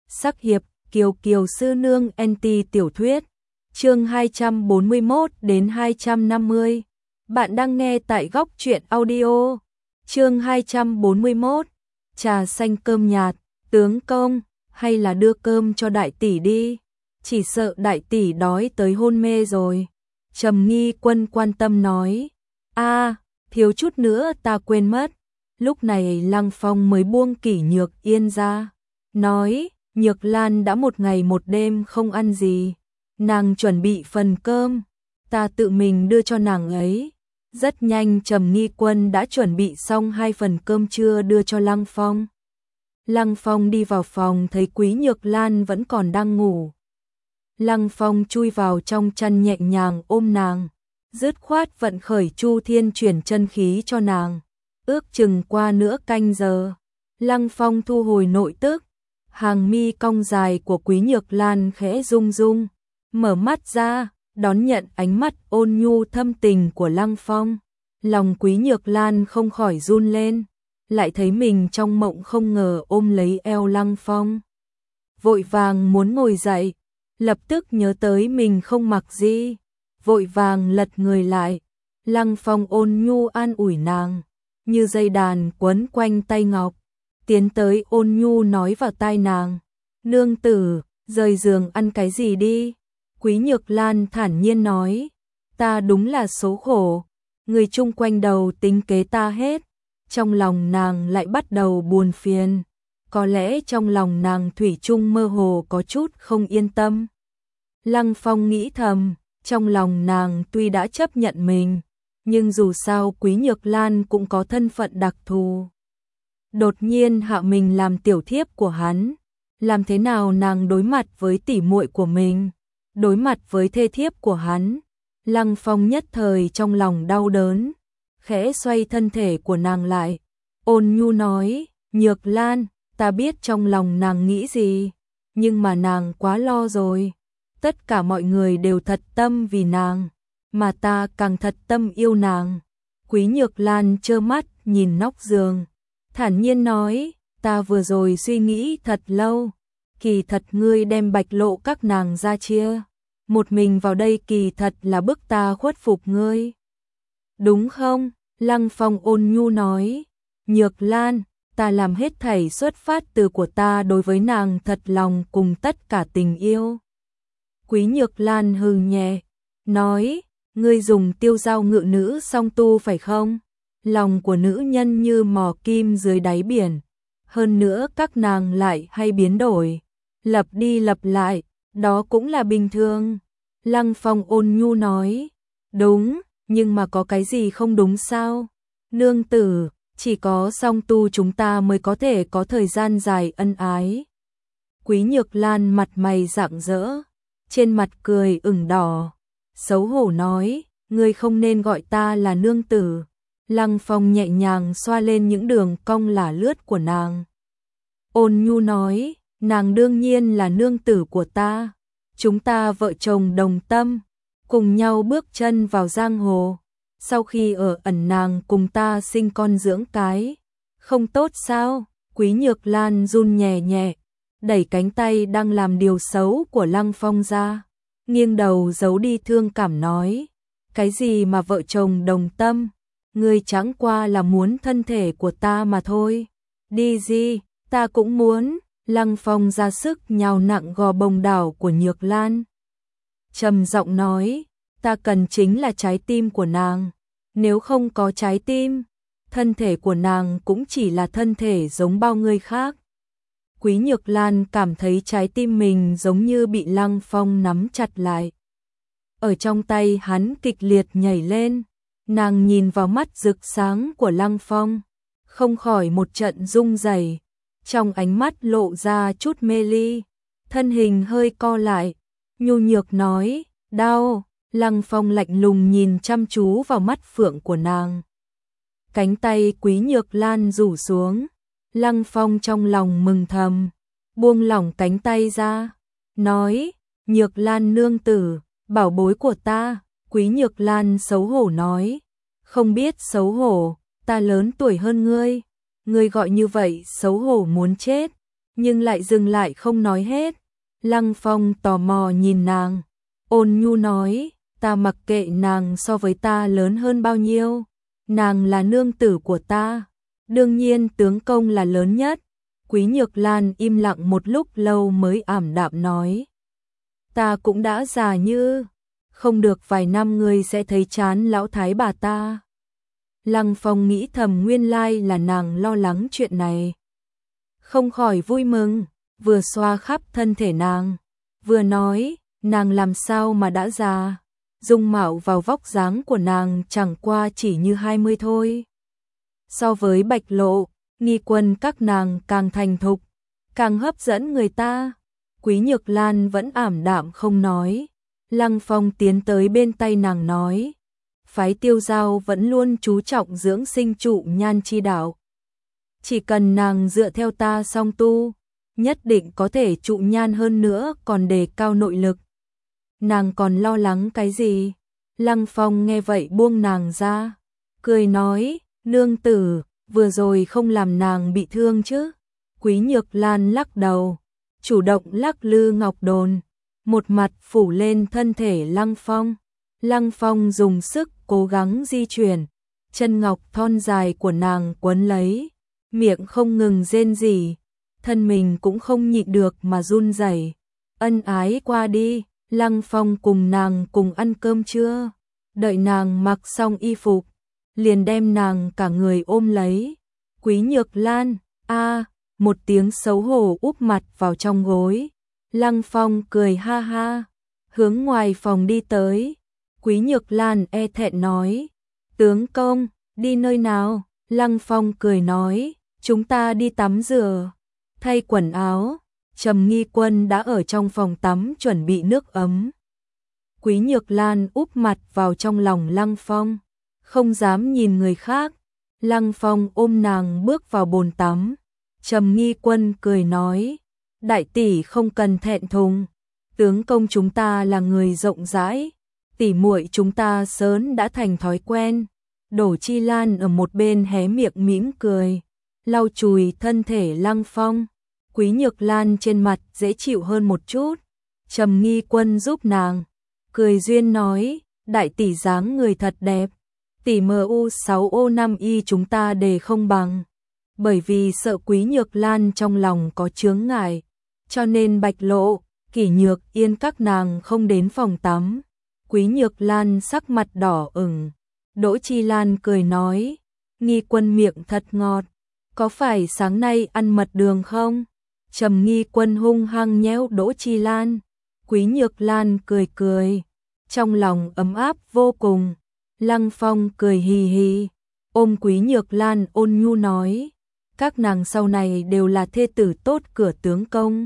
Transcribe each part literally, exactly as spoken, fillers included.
Sắc hiệp, Kiều Kiều sư nương anti tiểu thuyết. Chương hai trăm bốn mươi mốt đến hai trăm năm mươi. Bạn đang nghe tại Góc Truyện Audio. Chương hai trăm bốn mươi mốt. Trà xanh cơm nhạt, tướng công, hay là đưa cơm cho đại tỷ đi, chỉ sợ đại tỷ đói tới hôn mê rồi. Trầm Nghi Quân quan tâm nói. A, thiếu chút nữa ta quên mất. Lúc này Lăng Phong mới buông Kỷ Nhược Yên ra, nói, Nhược Lan đã một ngày một đêm không ăn gì, nàng chuẩn bị phần cơm, ta tự mình đưa cho nàng ấy. Rất nhanh Trầm Nghi Quân đã chuẩn bị xong hai phần cơm trưa đưa cho Lăng Phong. Lăng Phong đi vào phòng thấy Quý Nhược Lan vẫn còn đang ngủ. Lăng Phong chui vào trong chăn nhẹ nhàng ôm nàng, dứt khoát vận khởi Chu Thiên chuyển chân khí cho nàng. Ước chừng qua nửa canh giờ, Lăng Phong thu hồi nội tức, hàng mi cong dài của Quý Nhược Lan khẽ rung rung, mở mắt ra, đón nhận ánh mắt ôn nhu thâm tình của Lăng Phong. Lòng Quý Nhược Lan không khỏi run lên, lại thấy mình trong mộng không ngờ ôm lấy eo Lăng Phong. Vội vàng muốn ngồi dậy, lập tức nhớ tới mình không mặc gì, vội vàng lật người lại. Lăng Phong ôn nhu an ủi nàng, như dây đàn quấn quanh tay ngọc, tiến tới ôn nhu nói vào tai nàng, nương tử, rời giường ăn cái gì đi. Quý Nhược Lan thản nhiên nói, ta đúng là số khổ, người chung quanh đầu tính kế ta hết. Trong lòng nàng lại bắt đầu buồn phiền, có lẽ trong lòng nàng thủy chung mơ hồ có chút không yên tâm. Lăng Phong nghĩ thầm, trong lòng nàng tuy đã chấp nhận mình, nhưng dù sao Quý Nhược Lan cũng có thân phận đặc thù. Đột nhiên hạ mình làm tiểu thiếp của hắn, làm thế nào nàng đối mặt với tỷ muội của mình, đối mặt với thê thiếp của hắn. Lăng Phong nhất thời trong lòng đau đớn, khẽ xoay thân thể của nàng lại, ôn nhu nói, Nhược Lan, ta biết trong lòng nàng nghĩ gì, nhưng mà nàng quá lo rồi. Tất cả mọi người đều thật tâm vì nàng, mà ta càng thật tâm yêu nàng. Quý Nhược Lan trơ mắt nhìn nóc giường, thản nhiên nói, ta vừa rồi suy nghĩ thật lâu, kỳ thật ngươi đem bạch lộ các nàng ra chia, một mình vào đây kỳ thật là bức ta khuất phục ngươi. Đúng không? Lăng Phong ôn nhu nói, Nhược Lan, ta làm hết thảy xuất phát từ của ta đối với nàng thật lòng cùng tất cả tình yêu. Quý Nhược Lan hừ nhẹ, nói, ngươi dùng tiêu dao ngự nữ song tu phải không? Lòng của nữ nhân như mò kim dưới đáy biển, hơn nữa các nàng lại hay biến đổi, lặp đi lặp lại, đó cũng là bình thường. Lăng Phong ôn nhu nói, đúng, nhưng mà có cái gì không đúng sao? Nương tử, chỉ có song tu chúng ta mới có thể có thời gian dài ân ái. Quý Nhược Lan mặt mày rạng rỡ, trên mặt cười ửng đỏ, xấu hổ nói, ngươi không nên gọi ta là nương tử. Lăng Phong nhẹ nhàng xoa lên những đường cong lả lướt của nàng, ôn nhu nói, nàng đương nhiên là nương tử của ta, chúng ta vợ chồng đồng tâm, cùng nhau bước chân vào giang hồ. Sau khi ở ẩn nàng cùng ta sinh con dưỡng cái, không tốt sao? Quý Nhược Lan run nhẹ nhẹ, đẩy cánh tay đang làm điều xấu của Lăng Phong ra, nghiêng đầu giấu đi thương cảm nói, cái gì mà vợ chồng đồng tâm, ngươi chẳng qua là muốn thân thể của ta mà thôi. Đi gì, ta cũng muốn. Lăng Phong ra sức nhào nặng gò bồng đảo của Nhược Lan, trầm giọng nói, ta cần chính là trái tim của nàng, nếu không có trái tim, thân thể của nàng cũng chỉ là thân thể giống bao người khác. Quý Nhược Lan cảm thấy trái tim mình giống như bị Lăng Phong nắm chặt lại, ở trong tay hắn kịch liệt nhảy lên. Nàng nhìn vào mắt rực sáng của Lăng Phong, không khỏi một trận rung rẩy, trong ánh mắt lộ ra chút mê ly, thân hình hơi co lại, nhu nhược nói, đau. Lăng Phong lạnh lùng nhìn chăm chú vào mắt phượng của nàng. Cánh tay Quý Nhược Lan rủ xuống, Lăng Phong trong lòng mừng thầm, buông lỏng cánh tay ra, nói, Nhược Lan nương tử, bảo bối của ta. Quý Nhược Lan xấu hổ nói, không biết xấu hổ, ta lớn tuổi hơn ngươi, ngươi gọi như vậy xấu hổ muốn chết. nhưng lại dừng lại không nói hết. Lăng Phong tò mò nhìn nàng, ôn nhu nói, ta mặc kệ nàng so với ta lớn hơn bao nhiêu, nàng là nương tử của ta, đương nhiên tướng công là lớn nhất. Quý Nhược Lan im lặng một lúc lâu mới ảm đạm nói, ta cũng đã già như, không được vài năm ngươi sẽ thấy chán lão thái bà ta. Lăng Phong nghĩ thầm nguyên lai là nàng lo lắng chuyện này. Không khỏi vui mừng, vừa xoa khắp thân thể nàng, vừa nói, nàng làm sao mà đã già, dung mạo vào vóc dáng của nàng chẳng qua chỉ như hai mươi thôi. So với Bạch Lộ, Nghi Quân các nàng càng thành thục, càng hấp dẫn người ta. Quý Nhược Lan vẫn ảm đạm không nói. Lăng Phong tiến tới bên tay nàng nói, phái Tiêu Giao vẫn luôn chú trọng dưỡng sinh trụ nhan chi đạo. Chỉ cần nàng dựa theo ta song tu, nhất định có thể trụ nhan hơn nữa còn đề cao nội lực. Nàng còn lo lắng cái gì? Lăng Phong nghe vậy buông nàng ra, cười nói, nương tử, vừa rồi không làm nàng bị thương chứ? Quý Nhược Lan lắc đầu, chủ động lắc lư ngọc đồn, một mặt phủ lên thân thể Lăng Phong. Lăng Phong dùng sức cố gắng di chuyển, chân ngọc thon dài của nàng quấn lấy, miệng không ngừng rên rỉ, thân mình cũng không nhịn được mà run rẩy. Ân ái qua đi, Lăng Phong cùng nàng cùng ăn cơm trưa, đợi nàng mặc xong y phục, liền đem nàng cả người ôm lấy. Quý Nhược Lan, a, một tiếng xấu hổ úp mặt vào trong gối. Lăng Phong cười ha ha, hướng ngoài phòng đi tới. Quý Nhược Lan e thẹn nói, tướng công, đi nơi nào? Lăng Phong cười nói, chúng ta đi tắm rửa, thay quần áo. Trầm Nghi Quân đã ở trong phòng tắm chuẩn bị nước ấm. Quý Nhược Lan úp mặt vào trong lòng Lăng Phong, không dám nhìn người khác. Lăng Phong ôm nàng bước vào bồn tắm. Trầm Nghi Quân cười nói, đại tỷ không cần thẹn thùng, tướng công chúng ta là người rộng rãi, tỷ muội chúng ta sớm đã thành thói quen. Đổ Chi Lan ở một bên hé miệng mỉm cười, lau chùi thân thể Lăng Phong. Quý Nhược Lan trên mặt dễ chịu hơn một chút. Trầm Nghi Quân giúp nàng, cười duyên nói, đại tỷ dáng người thật đẹp, tỷ em u sáu o năm y chúng ta đề không bằng. Bởi vì sợ Quý Nhược Lan trong lòng có chướng ngại, cho nên Bạch Lộ, Kỷ Nhược Yên các nàng không đến phòng tắm. Quý Nhược Lan sắc mặt đỏ ửng. Đỗ Chi Lan cười nói, Nghi Quân miệng thật ngọt, có phải sáng nay ăn mật đường không? Trầm Nghi Quân hung hăng nhéo Đỗ Chi Lan. Quý Nhược Lan cười cười, trong lòng ấm áp vô cùng. Lăng Phong cười hì hì, ôm Quý Nhược Lan ôn nhu nói, các nàng sau này đều là thê tử tốt cửa tướng công,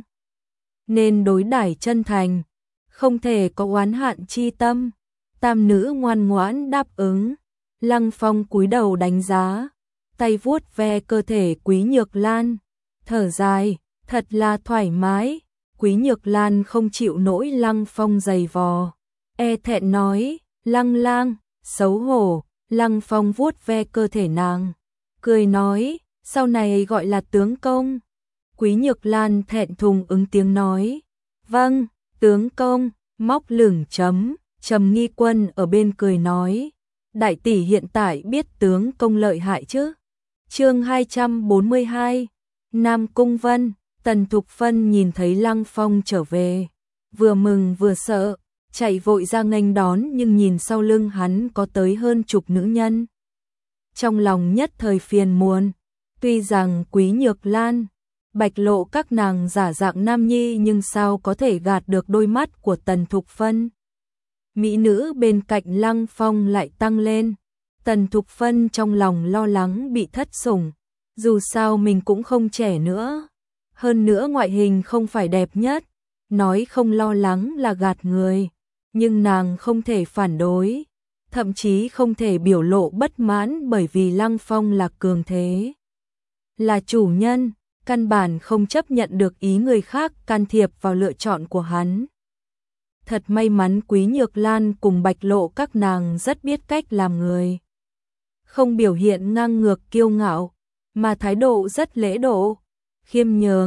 nên đối đãi chân thành, không thể có oán hạn chi tâm. Tam nữ ngoan ngoãn đáp ứng. Lăng Phong cúi đầu đánh giá, tay vuốt ve cơ thể Quý Nhược Lan, thở dài, thật là thoải mái. Quý Nhược Lan không chịu nổi Lăng Phong giày vò, e thẹn nói, Lăng Lang, xấu hổ. Lăng Phong vuốt ve cơ thể nàng, cười nói, sau này gọi là tướng công. Quý Nhược Lan thẹn thùng ứng tiếng nói, vâng, tướng công. Móc lửng chấm. Trầm Nghi Quân ở bên cười nói, đại tỷ hiện tại biết tướng công lợi hại chứ? Chương hai trăm bốn mươi hai, Nam Cung Vân. Tần Thục Phân nhìn thấy Lăng Phong trở về, vừa mừng vừa sợ, chạy vội ra nghênh đón, nhưng nhìn sau lưng hắn có tới hơn chục nữ nhân. Trong lòng nhất thời phiền muộn, tuy rằng Quý Nhược Lan, Bạch Lộ các nàng giả dạng nam nhi nhưng sao có thể gạt được đôi mắt của Tần Thục Phân. Mỹ nữ bên cạnh Lăng Phong lại tăng lên. Tần Thục Phân trong lòng lo lắng bị thất sủng, dù sao mình cũng không trẻ nữa, hơn nữa ngoại hình không phải đẹp nhất, nói không lo lắng là gạt người, nhưng nàng không thể phản đối, thậm chí không thể biểu lộ bất mãn bởi vì Lăng Phong là cường thế, là chủ nhân, căn bản không chấp nhận được ý người khác can thiệp vào lựa chọn của hắn. Thật may mắn Quý Nhược Lan cùng Bạch Lộ các nàng rất biết cách làm người, không biểu hiện ngang ngược kiêu ngạo, mà thái độ rất lễ độ, khiêm nhường.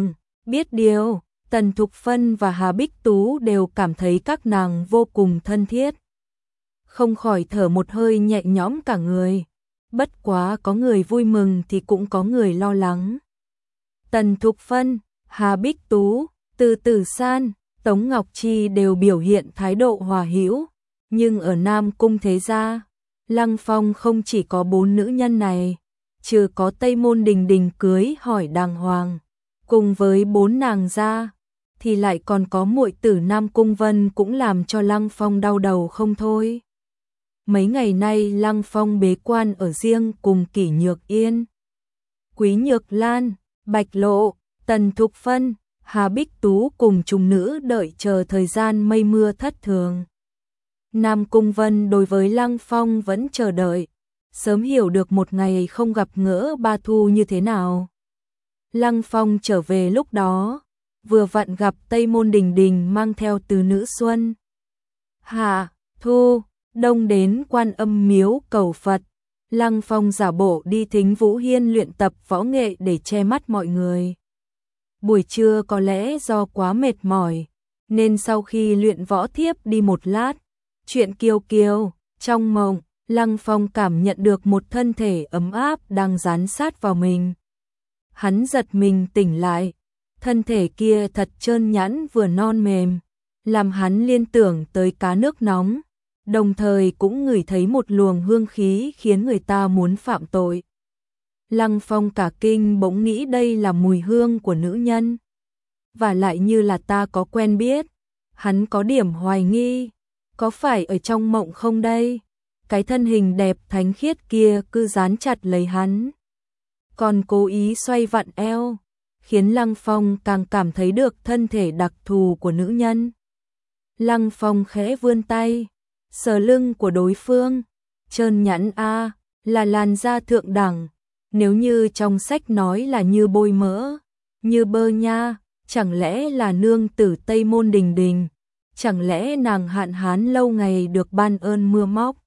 Biết điều, Tần Thục Phân và Hà Bích Tú đều cảm thấy các nàng vô cùng thân thiết. Không khỏi thở một hơi nhẹ nhõm cả người. Bất quá có người vui mừng thì cũng có người lo lắng. Tần Thục Phân, Hà Bích Tú, Từ Tử San, Tống Ngọc Chi đều biểu hiện thái độ hòa hữu, nhưng ở Nam Cung thế gia, Lăng Phong không chỉ có bốn nữ nhân này, trừ có Tây Môn Đình Đình cưới hỏi đàng hoàng, cùng với bốn nàng gia, thì lại còn có muội tử Nam Cung Vân cũng làm cho Lăng Phong đau đầu không thôi. Mấy ngày nay Lăng Phong bế quan ở riêng cùng Kỷ Nhược Yên, Quý Nhược Lan, Bạch Lộ, Tần Thục Phân, Hà Bích Tú cùng chúng nữ đợi chờ thời gian mây mưa thất thường. Nam Cung Vân đối với Lăng Phong vẫn chờ đợi, sớm hiểu được một ngày không gặp gỡ Ba Thu như thế nào. Lăng Phong trở về lúc đó, vừa vặn gặp Tây Môn Đình Đình mang theo tứ nữ Xuân, Hạ, Thu, Đông đến Quan Âm miếu cầu Phật. Lăng Phong giả bộ đi Thính Vũ Hiên luyện tập võ nghệ để che mắt mọi người. Buổi trưa có lẽ do quá mệt mỏi, nên sau khi luyện võ thiếp đi một lát, chuyện kiều kiều, trong mộng, Lăng Phong cảm nhận được một thân thể ấm áp đang dán sát vào mình. Hắn giật mình tỉnh lại, thân thể kia thật trơn nhẵn vừa non mềm, làm hắn liên tưởng tới cá nước nóng, đồng thời cũng ngửi thấy một luồng hương khí khiến người ta muốn phạm tội. Lăng Phong cả kinh bỗng nghĩ đây là mùi hương của nữ nhân, và lại như là ta có quen biết. Hắn có điểm hoài nghi, có phải ở trong mộng không đây? Cái thân hình đẹp thánh khiết kia cứ dán chặt lấy hắn, còn cố ý xoay vặn eo, khiến Lăng Phong càng cảm thấy được thân thể đặc thù của nữ nhân. Lăng Phong khẽ vươn tay, sờ lưng của đối phương, trơn nhẵn a, là làn da thượng đẳng, nếu như trong sách nói là như bôi mỡ, như bơ nha, chẳng lẽ là nương tử Tây Môn Đình Đình, chẳng lẽ nàng hạn hán lâu ngày được ban ơn mưa móc,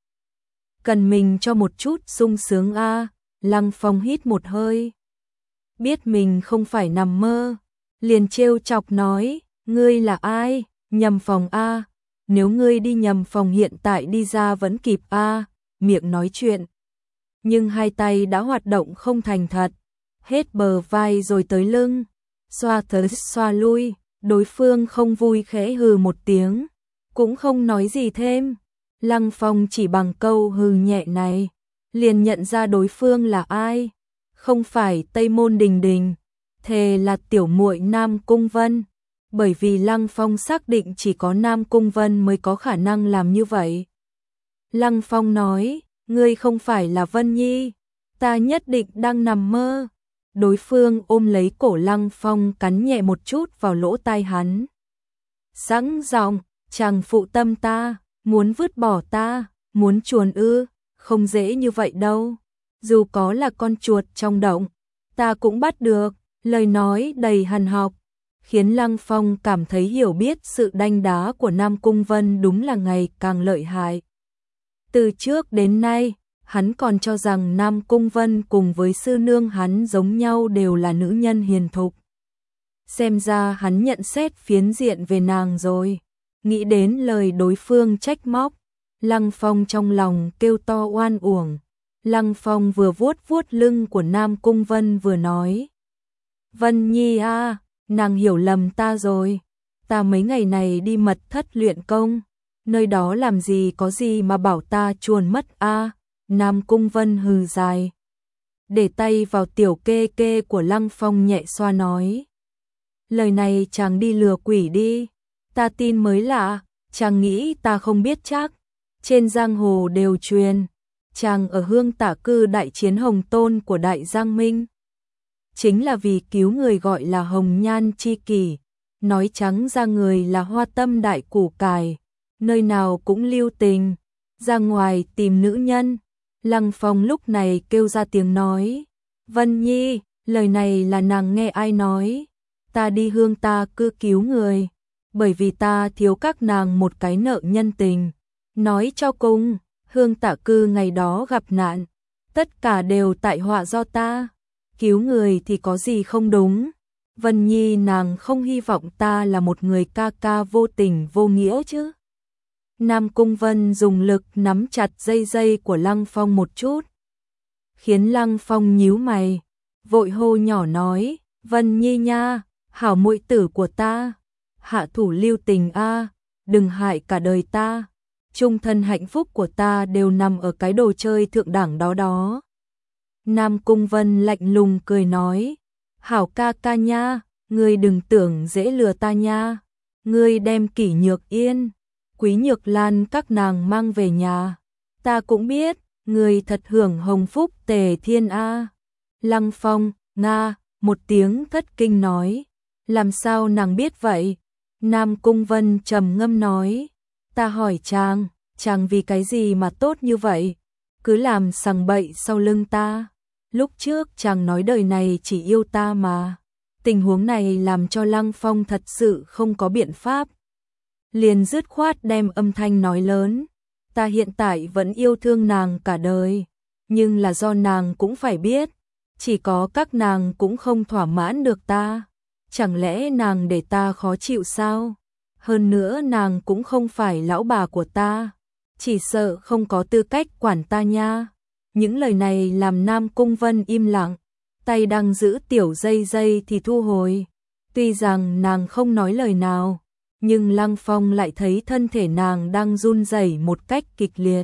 cần mình cho một chút sung sướng a. Lăng Phong hít một hơi, biết mình không phải nằm mơ, liền trêu chọc nói, ngươi là ai, nhầm phòng a, nếu ngươi đi nhầm phòng hiện tại đi ra vẫn kịp a. Miệng nói chuyện, nhưng hai tay đã hoạt động không thành thật, hết bờ vai rồi tới lưng, xoa tới xoa lui, đối phương không vui khẽ hừ một tiếng, cũng không nói gì thêm. Lăng Phong chỉ bằng câu hừ nhẹ này, liền nhận ra đối phương là ai, không phải Tây Môn Đình Đình, thề là tiểu muội Nam Cung Vân, bởi vì Lăng Phong xác định chỉ có Nam Cung Vân mới có khả năng làm như vậy. Lăng Phong nói, ngươi không phải là Vân Nhi, ta nhất định đang nằm mơ. Đối phương ôm lấy cổ Lăng Phong cắn nhẹ một chút vào lỗ tai hắn. Sẵn giọng, chàng phụ tâm ta, muốn vứt bỏ ta, muốn chuồn ư, không dễ như vậy đâu. Dù có là con chuột trong động, ta cũng bắt được. Lời nói đầy hằn học, khiến Lăng Phong cảm thấy hiểu biết sự đanh đá của Nam Cung Vân đúng là ngày càng lợi hại. Từ trước đến nay, hắn còn cho rằng Nam Cung Vân cùng với sư nương hắn giống nhau đều là nữ nhân hiền thục. Xem ra hắn nhận xét phiến diện về nàng rồi. Nghĩ đến lời đối phương trách móc, Lăng Phong trong lòng kêu to oan uổng. Lăng Phong vừa vuốt vuốt lưng của Nam Cung Vân vừa nói, Vân Nhi a, nàng hiểu lầm ta rồi. Ta mấy ngày này đi mật thất luyện công, nơi đó làm gì có gì mà bảo ta chuồn mất a. Nam Cung Vân hừ dài, để tay vào tiểu kê kê của Lăng Phong nhẹ xoa nói, lời này chàng đi lừa quỷ đi, ta tin mới lạ, chàng nghĩ ta không biết chắc. Trên giang hồ đều truyền, chàng ở Hương Tả Cư đại chiến Hồng Tôn của Đại Giang Minh, chính là vì cứu người gọi là Hồng Nhan chi kỷ, nói trắng ra người là hoa tâm đại củ cải, nơi nào cũng lưu tình, ra ngoài tìm nữ nhân. Lăng Phong lúc này kêu ra tiếng nói, Vân Nhi, lời này là nàng nghe ai nói, ta đi Hương Tả Cư cứu người, bởi vì ta thiếu các nàng một cái nợ nhân tình. Nói cho cùng, Hương Tả Cư ngày đó gặp nạn, tất cả đều tại họa do ta, cứu người thì có gì không đúng, Vân Nhi nàng không hy vọng ta là một người ca ca vô tình vô nghĩa chứ. Nam Cung Vân dùng lực nắm chặt dây dây của Lăng Phong một chút, khiến Lăng Phong nhíu mày, vội hô nhỏ nói, Vân Nhi nha, hảo muội tử của ta, hạ thủ lưu tình a, đừng hại cả đời ta, chung thân hạnh phúc của ta đều nằm ở cái đồ chơi thượng đẳng đó đó. Nam Cung Vân lạnh lùng cười nói, hảo ca ca nha, ngươi đừng tưởng dễ lừa ta nha, ngươi đem Kỷ Nhược Yên, Quý Nhược Lan các nàng mang về nhà, ta cũng biết, ngươi thật hưởng hồng phúc tề thiên a. Lăng Phong, nga, một tiếng thất kinh nói, làm sao nàng biết vậy? Nam Cung Vân trầm ngâm nói, ta hỏi chàng, chàng vì cái gì mà tốt như vậy, cứ làm sằng bậy sau lưng ta. Lúc trước chàng nói đời này chỉ yêu ta mà. Tình huống này làm cho Lăng Phong thật sự không có biện pháp. Liền dứt khoát đem âm thanh nói lớn, ta hiện tại vẫn yêu thương nàng cả đời, nhưng là do nàng cũng phải biết, chỉ có các nàng cũng không thỏa mãn được ta. Chẳng lẽ nàng để ta khó chịu sao? Hơn nữa nàng cũng không phải lão bà của ta, chỉ sợ không có tư cách quản ta nha. Những lời này làm Nam Cung Vân im lặng, tay đang giữ tiểu dây dây thì thu hồi. Tuy rằng nàng không nói lời nào, nhưng Lăng Phong lại thấy thân thể nàng đang run rẩy một cách kịch liệt.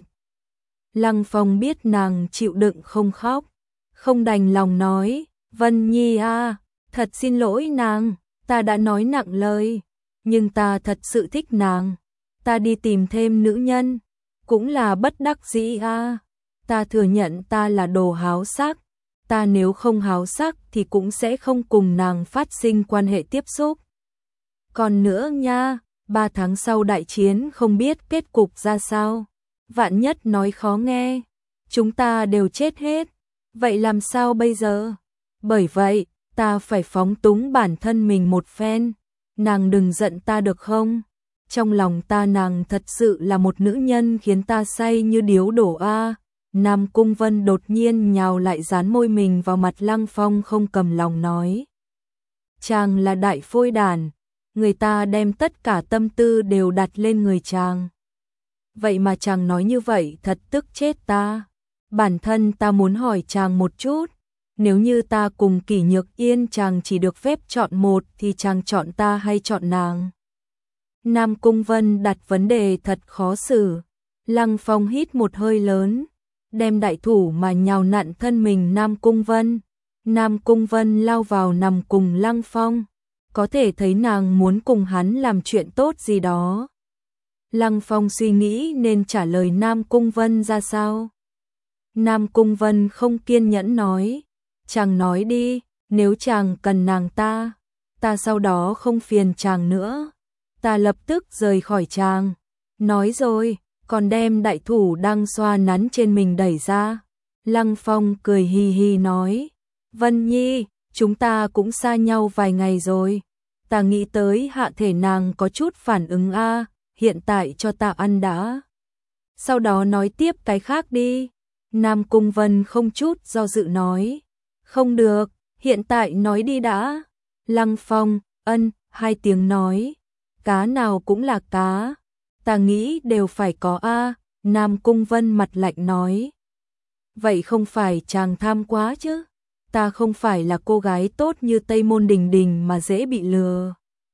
Lăng Phong biết nàng chịu đựng không khóc, không đành lòng nói, Vân Nhi a, thật xin lỗi nàng, ta đã nói nặng lời, nhưng ta thật sự thích nàng, ta đi tìm thêm nữ nhân, cũng là bất đắc dĩ a. Ta thừa nhận ta là đồ háo sắc, ta nếu không háo sắc thì cũng sẽ không cùng nàng phát sinh quan hệ tiếp xúc. Còn nữa nha, ba tháng sau đại chiến không biết kết cục ra sao, vạn nhất nói khó nghe, chúng ta đều chết hết, vậy làm sao bây giờ? Bởi vậy, ta phải phóng túng bản thân mình một phen, nàng đừng giận ta được không? Trong lòng ta nàng thật sự là một nữ nhân khiến ta say như điếu đổ a. Nam Cung Vân đột nhiên nhào lại dán môi mình vào mặt Lăng Phong không cầm lòng nói. Chàng là đại phôi đàn, người ta đem tất cả tâm tư đều đặt lên người chàng. Vậy mà chàng nói như vậy thật tức chết ta. Bản thân ta muốn hỏi chàng một chút, nếu như ta cùng Kỷ Nhược Yên chàng chỉ được phép chọn một thì chàng chọn ta hay chọn nàng? Nam Cung Vân đặt vấn đề thật khó xử. Lăng Phong hít một hơi lớn, đem đại thủ mà nhào nặn thân mình Nam Cung Vân. Nam Cung Vân lao vào nằm cùng Lăng Phong, có thể thấy nàng muốn cùng hắn làm chuyện tốt gì đó. Lăng Phong suy nghĩ nên trả lời Nam Cung Vân ra sao. Nam Cung Vân không kiên nhẫn nói, chàng nói đi, nếu chàng cần nàng ta, ta sau đó không phiền chàng nữa, ta lập tức rời khỏi chàng. Nói rồi, còn đem đại thủ đang xoa nắn trên mình đẩy ra. Lăng Phong cười hì hì nói, Vân Nhi, chúng ta cũng xa nhau vài ngày rồi, ta nghĩ tới hạ thể nàng có chút phản ứng a, hiện tại cho ta ăn đã. Sau đó nói tiếp cái khác đi. Nam Cung Vân không chút do dự nói, không được, hiện tại nói đi đã. Lăng Phong, ân, hai tiếng nói, cá nào cũng là cá, ta nghĩ đều phải có a. Nam Cung Vân mặt lạnh nói, vậy không phải chàng tham quá chứ, ta không phải là cô gái tốt như Tây Môn Đình Đình mà dễ bị lừa.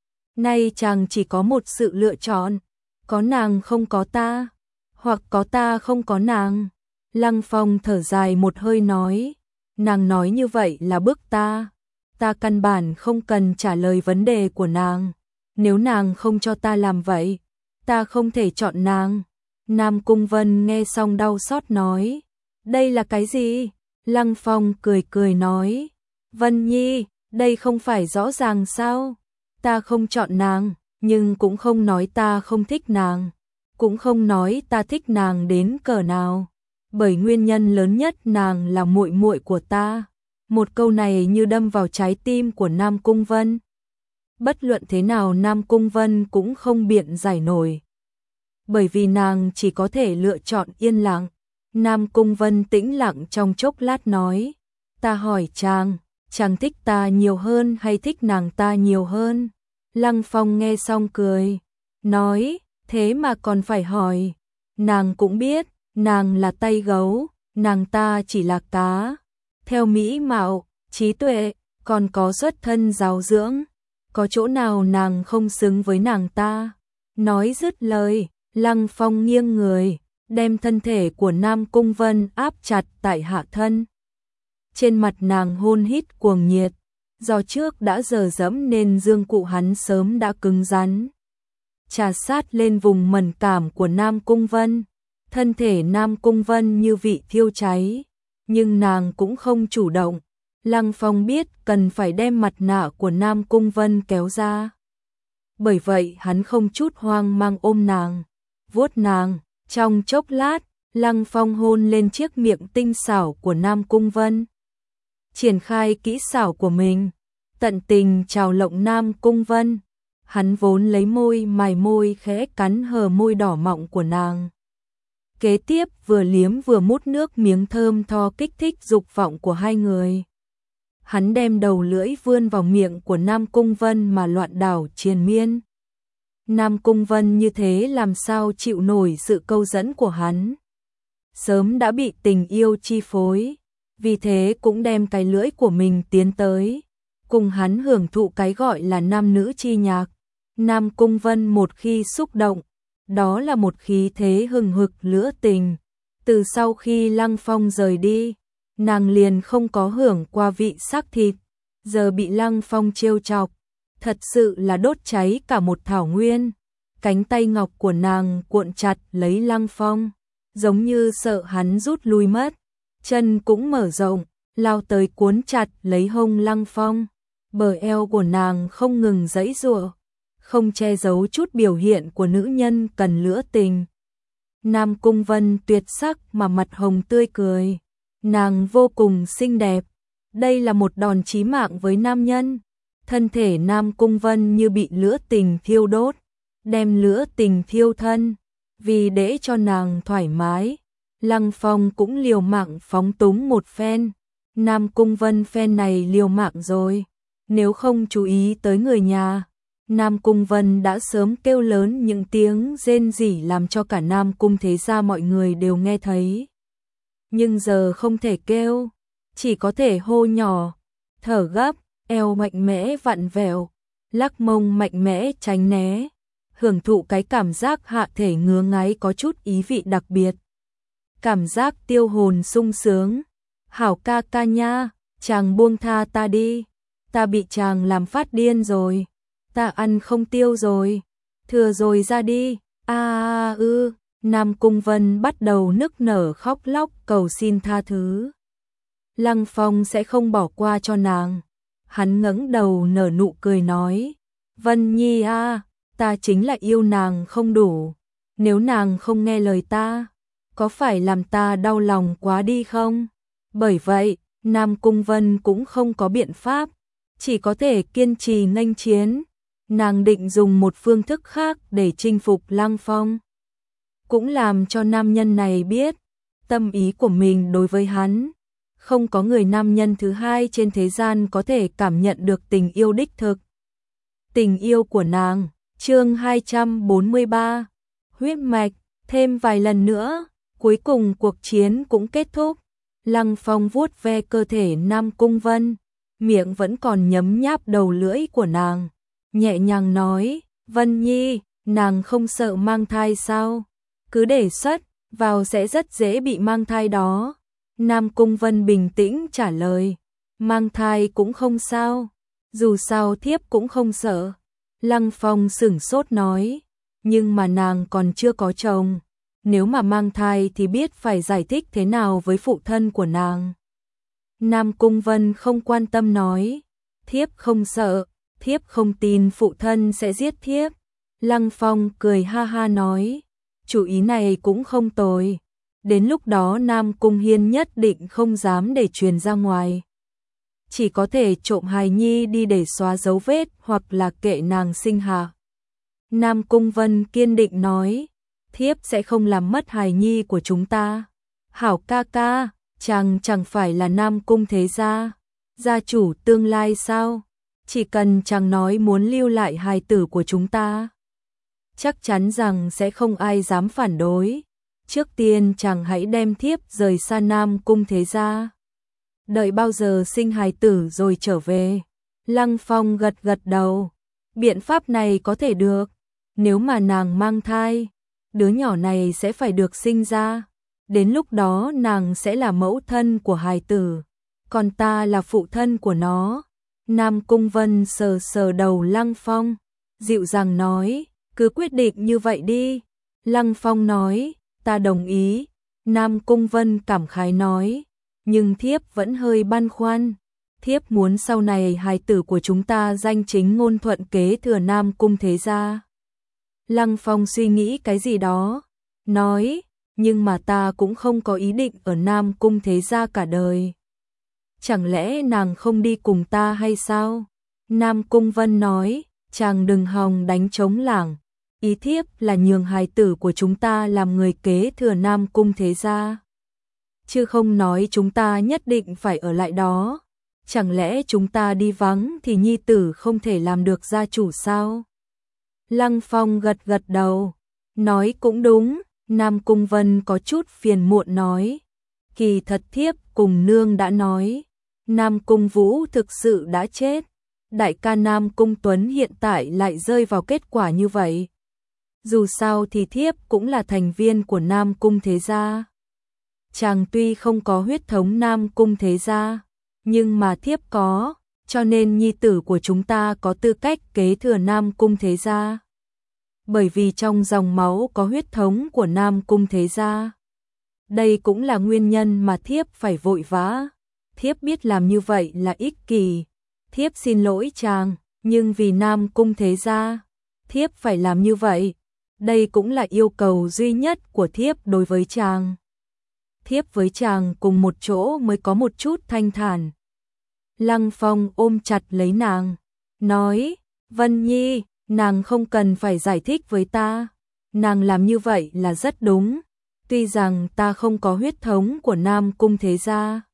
Nay chàng chỉ có một sự lựa chọn, có nàng không có ta, hoặc có ta không có nàng. Lăng Phong thở dài một hơi nói, nàng nói như vậy là bức ta, ta căn bản không cần trả lời vấn đề của nàng, nếu nàng không cho ta làm vậy, ta không thể chọn nàng. Nam Cung Vân nghe xong đau xót nói, đây là cái gì? Lăng Phong cười cười nói, Vân Nhi, đây không phải rõ ràng sao? Ta không chọn nàng, nhưng cũng không nói ta không thích nàng, cũng không nói ta thích nàng đến cỡ nào, bởi nguyên nhân lớn nhất nàng là muội muội của ta. Một câu này như đâm vào trái tim của Nam Cung Vân. Bất luận thế nào Nam Cung Vân cũng không biện giải nổi, bởi vì nàng chỉ có thể lựa chọn yên lặng. Nam Cung Vân tĩnh lặng trong chốc lát nói, ta hỏi chàng, chàng thích ta nhiều hơn hay thích nàng ta nhiều hơn? Lăng Phong nghe xong cười, nói, thế mà còn phải hỏi, nàng cũng biết, nàng là tay gấu, nàng ta chỉ là cá. Theo mỹ mạo, trí tuệ, còn có xuất thân giáo dưỡng, có chỗ nào nàng không xứng với nàng ta? Nói dứt lời, Lăng Phong nghiêng người, đem thân thể của Nam Cung Vân áp chặt tại hạ thân. Trên mặt nàng hôn hít cuồng nhiệt, do trước đã dờ dẫm nên dương cụ hắn sớm đã cứng rắn. Trà sát lên vùng mẫn cảm của Nam Cung Vân, thân thể Nam Cung Vân như vị thiêu cháy, nhưng nàng cũng không chủ động. Lăng Phong biết cần phải đem mặt nạ của Nam Cung Vân kéo ra. Bởi vậy hắn không chút hoang mang ôm nàng, vuốt nàng, trong chốc lát, Lăng Phong hôn lên chiếc miệng tinh xảo của Nam Cung Vân. Triển khai kỹ xảo của mình, tận tình chào lộng Nam Cung Vân. Hắn vốn lấy môi mài môi khẽ cắn hờ môi đỏ mọng của nàng. Kế tiếp vừa liếm vừa mút nước miếng thơm tho kích thích dục vọng của hai người. Hắn đem đầu lưỡi vươn vào miệng của Nam Cung Vân mà loạn đảo triền miên. Nam Cung Vân như thế làm sao chịu nổi sự câu dẫn của hắn. Sớm đã bị tình yêu chi phối, vì thế cũng đem cái lưỡi của mình tiến tới, cùng hắn hưởng thụ cái gọi là nam nữ chi nhạc. Nam Cung Vân một khi xúc động, đó là một khí thế hừng hực lửa tình. Từ sau khi Lăng Phong rời đi, nàng liền không có hưởng qua vị xác thịt, giờ bị Lăng Phong trêu chọc, thật sự là đốt cháy cả một thảo nguyên. Cánh tay ngọc của nàng cuộn chặt lấy Lăng Phong, giống như sợ hắn rút lui mất, chân cũng mở rộng, lao tới cuốn chặt lấy hông Lăng Phong. Bờ eo của nàng không ngừng giãy giụa, không che giấu chút biểu hiện của nữ nhân cần lửa tình. Nam Cung Vân tuyệt sắc mà mặt hồng tươi cười, nàng vô cùng xinh đẹp. Đây là một đòn chí mạng với nam nhân. Thân thể Nam Cung Vân như bị lửa tình thiêu đốt, đem lửa tình thiêu thân. Vì để cho nàng thoải mái, Lăng Phong cũng liều mạng phóng túng một phen. Nam Cung Vân phen này liều mạng rồi, nếu không chú ý tới người nhà, Nam Cung Vân đã sớm kêu lớn những tiếng rên rỉ làm cho cả Nam Cung thế gia mọi người đều nghe thấy. Nhưng giờ không thể kêu, chỉ có thể hô nhỏ, thở gấp, eo mạnh mẽ vặn vẹo, lắc mông mạnh mẽ tránh né, hưởng thụ cái cảm giác hạ thể ngứa ngáy có chút ý vị đặc biệt. Cảm giác tiêu hồn sung sướng. Hảo ca ca nha, chàng buông tha ta đi, ta bị chàng làm phát điên rồi, ta ăn không tiêu rồi, thừa rồi ra đi. A a ư, Nam Cung Vân bắt đầu nức nở khóc lóc cầu xin tha thứ. Lăng Phong sẽ không bỏ qua cho nàng. Hắn ngẩng đầu nở nụ cười nói, Vân Nhi a, ta chính là yêu nàng không đủ, nếu nàng không nghe lời ta, có phải làm ta đau lòng quá đi không? Bởi vậy, Nam Cung Vân cũng không có biện pháp, chỉ có thể kiên trì nghênh chiến. Nàng định dùng một phương thức khác để chinh phục Lăng Phong, cũng làm cho nam nhân này biết tâm ý của mình đối với hắn. Không có người nam nhân thứ hai trên thế gian có thể cảm nhận được tình yêu đích thực. Tình yêu của nàng, chương hai trăm bốn mươi ba, huyết mạch, thêm vài lần nữa, cuối cùng cuộc chiến cũng kết thúc. Lăng Phong vuốt ve cơ thể Nam Cung Vân, miệng vẫn còn nhấm nháp đầu lưỡi của nàng, nhẹ nhàng nói, Vân Nhi, nàng không sợ mang thai sao? Cứ để xuất vào sẽ rất dễ bị mang thai đó. Nam Cung Vân bình tĩnh trả lời, mang thai cũng không sao, dù sao thiếp cũng không sợ. Lăng Phong sửng sốt nói, nhưng mà nàng còn chưa có chồng, nếu mà mang thai thì biết phải giải thích thế nào với phụ thân của nàng. Nam Cung Vân không quan tâm nói, thiếp không sợ, thiếp không tin phụ thân sẽ giết thiếp. Lăng Phong cười ha ha nói, chủ ý này cũng không tồi, đến lúc đó Nam Cung Hiên nhất định không dám để truyền ra ngoài. Chỉ có thể trộm hài nhi đi để xóa dấu vết hoặc là kệ nàng sinh hạ. Nam Cung Vân kiên định nói, thiếp sẽ không làm mất hài nhi của chúng ta. Hảo ca ca, chàng chẳng phải là Nam Cung thế gia, Gia chủ tương lai sao? Chỉ cần chàng nói muốn lưu lại hài tử của chúng ta, chắc chắn rằng sẽ không ai dám phản đối. Trước tiên chàng hãy đem thiếp rời xa Nam Cung thế gia. Đợi bao giờ sinh hài tử rồi trở về. Lăng Phong gật gật đầu. Biện pháp này có thể được. Nếu mà nàng mang thai, đứa nhỏ này sẽ phải được sinh ra. Đến lúc đó nàng sẽ là mẫu thân của hài tử, còn ta là phụ thân của nó. Nam Cung Vân sờ sờ đầu Lăng Phong, dịu dàng nói, cứ quyết định như vậy đi. Lăng Phong nói, ta đồng ý. Nam Cung Vân cảm khái nói, nhưng thiếp vẫn hơi băn khoăn. Thiếp muốn sau này hài tử của chúng ta danh chính ngôn thuận kế thừa Nam Cung thế gia. Lăng Phong suy nghĩ cái gì đó, nói, nhưng mà ta cũng không có ý định ở Nam Cung thế gia cả đời. Chẳng lẽ nàng không đi cùng ta hay sao? Nam Cung Vân nói, chàng đừng hòng đánh trống lảng. Ý thiếp là nhường hài tử của chúng ta làm người kế thừa Nam Cung thế gia, chứ không nói chúng ta nhất định phải ở lại đó. Chẳng lẽ chúng ta đi vắng thì nhi tử không thể làm được gia chủ sao? Lăng Phong gật gật đầu, nói cũng đúng. Nam Cung Vân có chút phiền muộn nói, kỳ thật thiếp cùng nương đã nói, Nam Cung Vũ thực sự đã chết. Đại ca Nam Cung Tuấn hiện tại lại rơi vào kết quả như vậy. Dù sao thì thiếp cũng là thành viên của Nam Cung thế gia. Chàng tuy không có huyết thống Nam Cung thế gia, nhưng mà thiếp có, cho nên nhi tử của chúng ta có tư cách kế thừa Nam Cung thế gia. Bởi vì trong dòng máu có huyết thống của Nam Cung thế gia. Đây cũng là nguyên nhân mà thiếp phải vội vã. Thiếp biết làm như vậy là ích kỷ. Thiếp xin lỗi chàng, nhưng vì Nam Cung thế gia, thiếp phải làm như vậy. Đây cũng là yêu cầu duy nhất của thiếp đối với chàng. Thiếp với chàng cùng một chỗ mới có một chút thanh thản. Lăng Phong ôm chặt lấy nàng, nói, Vân Nhi, nàng không cần phải giải thích với ta. Nàng làm như vậy là rất đúng. Tuy rằng ta không có huyết thống của Nam Cung thế gia,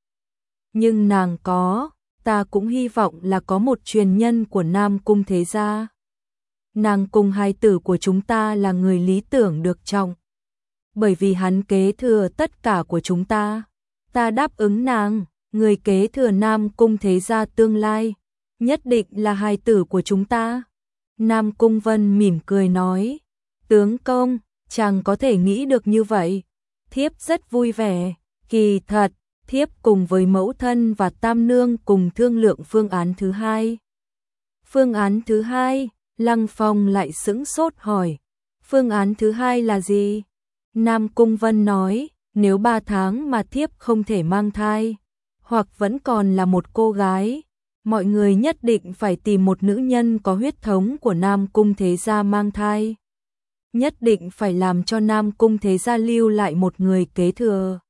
nhưng nàng có, ta cũng hy vọng là có một truyền nhân của Nam Cung thế gia. Nàng cùng hài tử của chúng ta là người lý tưởng được trọng, bởi vì hắn kế thừa tất cả của chúng ta. Ta đáp ứng nàng, người kế thừa Nam Cung thế gia tương lai nhất định là hài tử của chúng ta. Nam Cung Vân mỉm cười nói, tướng công, chàng có thể nghĩ được như vậy. Thiếp rất vui vẻ. Kỳ thật, thiếp cùng với mẫu thân và tam nương cùng thương lượng phương án thứ hai. Phương án thứ hai? Lăng Phong lại sững sốt hỏi. Phương án thứ hai là gì? Nam Cung Vân nói, nếu ba tháng mà thiếp không thể mang thai, hoặc vẫn còn là một cô gái, mọi người nhất định phải tìm một nữ nhân có huyết thống của Nam Cung thế gia mang thai. Nhất định phải làm cho Nam Cung thế gia lưu lại một người kế thừa.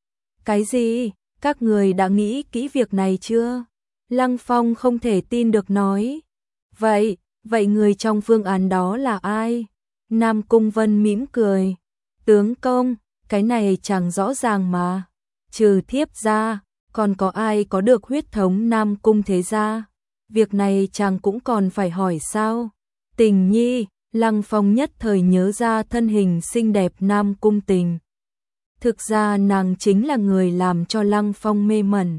Cái gì? Các người đã nghĩ kỹ việc này chưa? Lăng Phong không thể tin được nói. Vậy, vậy người trong phương án đó là ai? Nam Cung Vân mỉm cười. Tướng công, cái này chẳng rõ ràng mà. Trừ thiếp ra, còn có ai có được huyết thống Nam Cung thế gia? Việc này chàng cũng còn phải hỏi sao? Tình Nhi, Lăng Phong nhất thời nhớ ra thân hình xinh đẹp Nam Cung Tình. Thực ra nàng chính là người làm cho Lăng Phong mê mẩn.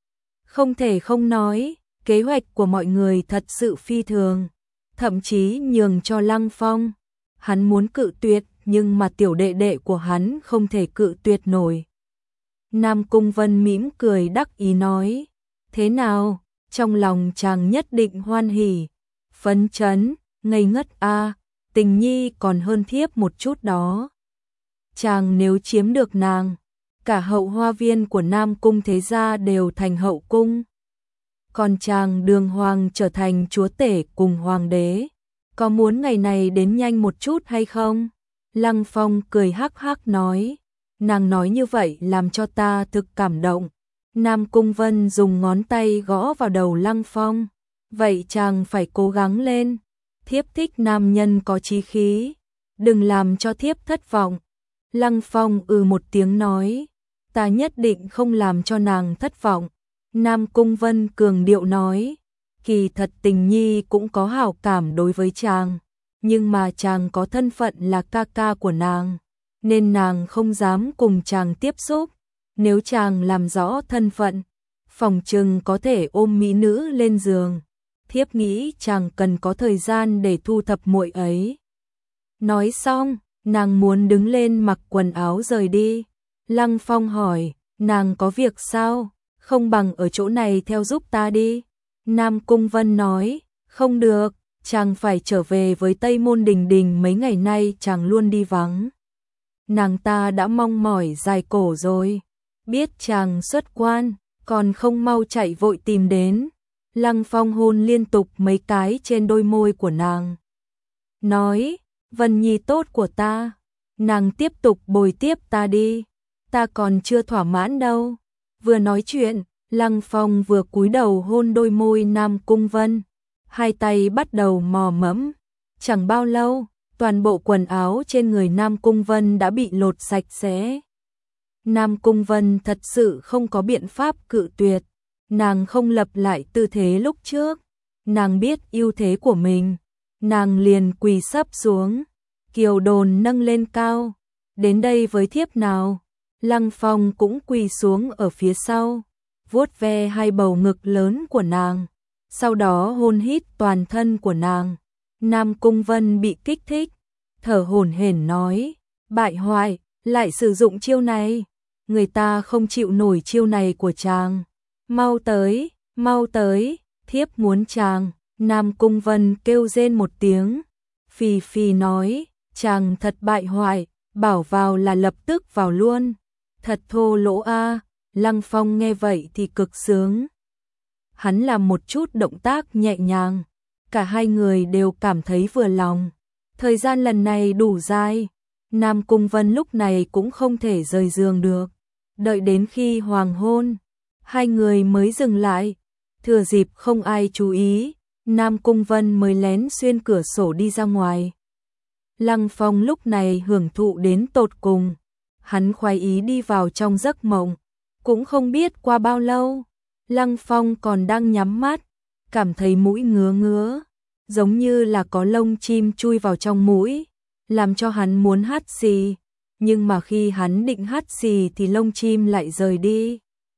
Không thể không nói, kế hoạch của mọi người thật sự phi thường, thậm chí nhường cho Lăng Phong. Hắn muốn cự tuyệt, nhưng mà tiểu đệ đệ của hắn không thể cự tuyệt nổi. Nam Cung Vân mỉm cười đắc ý nói, thế nào, trong lòng chàng nhất định hoan hỉ, phấn chấn, ngây ngất a, Tình Nhi còn hơn thiếp một chút đó. Chàng nếu chiếm được nàng, cả hậu hoa viên của Nam Cung thế gia đều thành hậu cung. Còn chàng đường hoàng trở thành chúa tể cùng hoàng đế. Có muốn ngày này đến nhanh một chút hay không? Lăng Phong cười hắc hắc nói. Nàng nói như vậy làm cho ta thực cảm động. Nam Cung Vân dùng ngón tay gõ vào đầu Lăng Phong. Vậy chàng phải cố gắng lên. Thiếp thích nam nhân có chí khí. Đừng làm cho thiếp thất vọng. Lăng Phong ừ một tiếng nói. Ta nhất định không làm cho nàng thất vọng. Nam Cung Vân cường điệu nói, kỳ thật Tình Nhi cũng có hảo cảm đối với chàng, nhưng mà chàng có thân phận là ca ca của nàng, nên nàng không dám cùng chàng tiếp xúc. Nếu chàng làm rõ thân phận, phòng chừng có thể ôm mỹ nữ lên giường. Thiếp nghĩ chàng cần có thời gian để thu thập muội ấy. Nói xong, nàng muốn đứng lên mặc quần áo rời đi. Lăng Phong hỏi, nàng có việc sao? Không bằng ở chỗ này theo giúp ta đi. Nam Cung Vân nói, không được, chàng phải trở về với Tây Môn Đình Đình, mấy ngày nay chàng luôn đi vắng. Nàng ta đã mong mỏi dài cổ rồi, biết chàng xuất quan, còn không mau chạy vội tìm đến. Lăng Phong hôn liên tục mấy cái trên đôi môi của nàng. Nói, Vân Nhi tốt của ta, nàng tiếp tục bồi tiếp ta đi, ta còn chưa thỏa mãn đâu. Vừa nói chuyện, Lăng Phong vừa cúi đầu hôn đôi môi Nam Cung Vân, hai tay bắt đầu mò mẫm. Chẳng bao lâu, toàn bộ quần áo trên người Nam Cung Vân đã bị lột sạch sẽ. Nam Cung Vân thật sự không có biện pháp cự tuyệt, nàng không lập lại tư thế lúc trước, nàng biết ưu thế của mình, nàng liền quỳ sấp xuống, kiều đồn nâng lên cao, đến đây với thiếp nào. Lăng Phong cũng quỳ xuống ở phía sau, vuốt ve hai bầu ngực lớn của nàng, sau đó hôn hít toàn thân của nàng. Nam Cung Vân bị kích thích, thở hổn hển nói, bại hoại, lại sử dụng chiêu này, người ta không chịu nổi chiêu này của chàng. Mau tới, mau tới, thiếp muốn chàng. Nam Cung Vân kêu rên một tiếng, phì phì nói, chàng thật bại hoại, bảo vào là lập tức vào luôn. Thật thô lỗ a. Lăng Phong nghe vậy thì cực sướng. Hắn làm một chút động tác nhẹ nhàng, cả hai người đều cảm thấy vừa lòng. Thời gian lần này đủ dài, Nam Cung Vân lúc này cũng không thể rời giường được. Đợi đến khi hoàng hôn, hai người mới dừng lại. Thừa dịp không ai chú ý, Nam Cung Vân mới lén xuyên cửa sổ đi ra ngoài. Lăng Phong lúc này hưởng thụ đến tột cùng, hắn khoái ý đi vào trong giấc mộng. Cũng không biết qua bao lâu, Lăng Phong còn đang nhắm mắt, cảm thấy mũi ngứa ngứa, giống như là có lông chim chui vào trong mũi, làm cho hắn muốn hắt xì, nhưng mà khi hắn định hắt xì thì lông chim lại rời đi.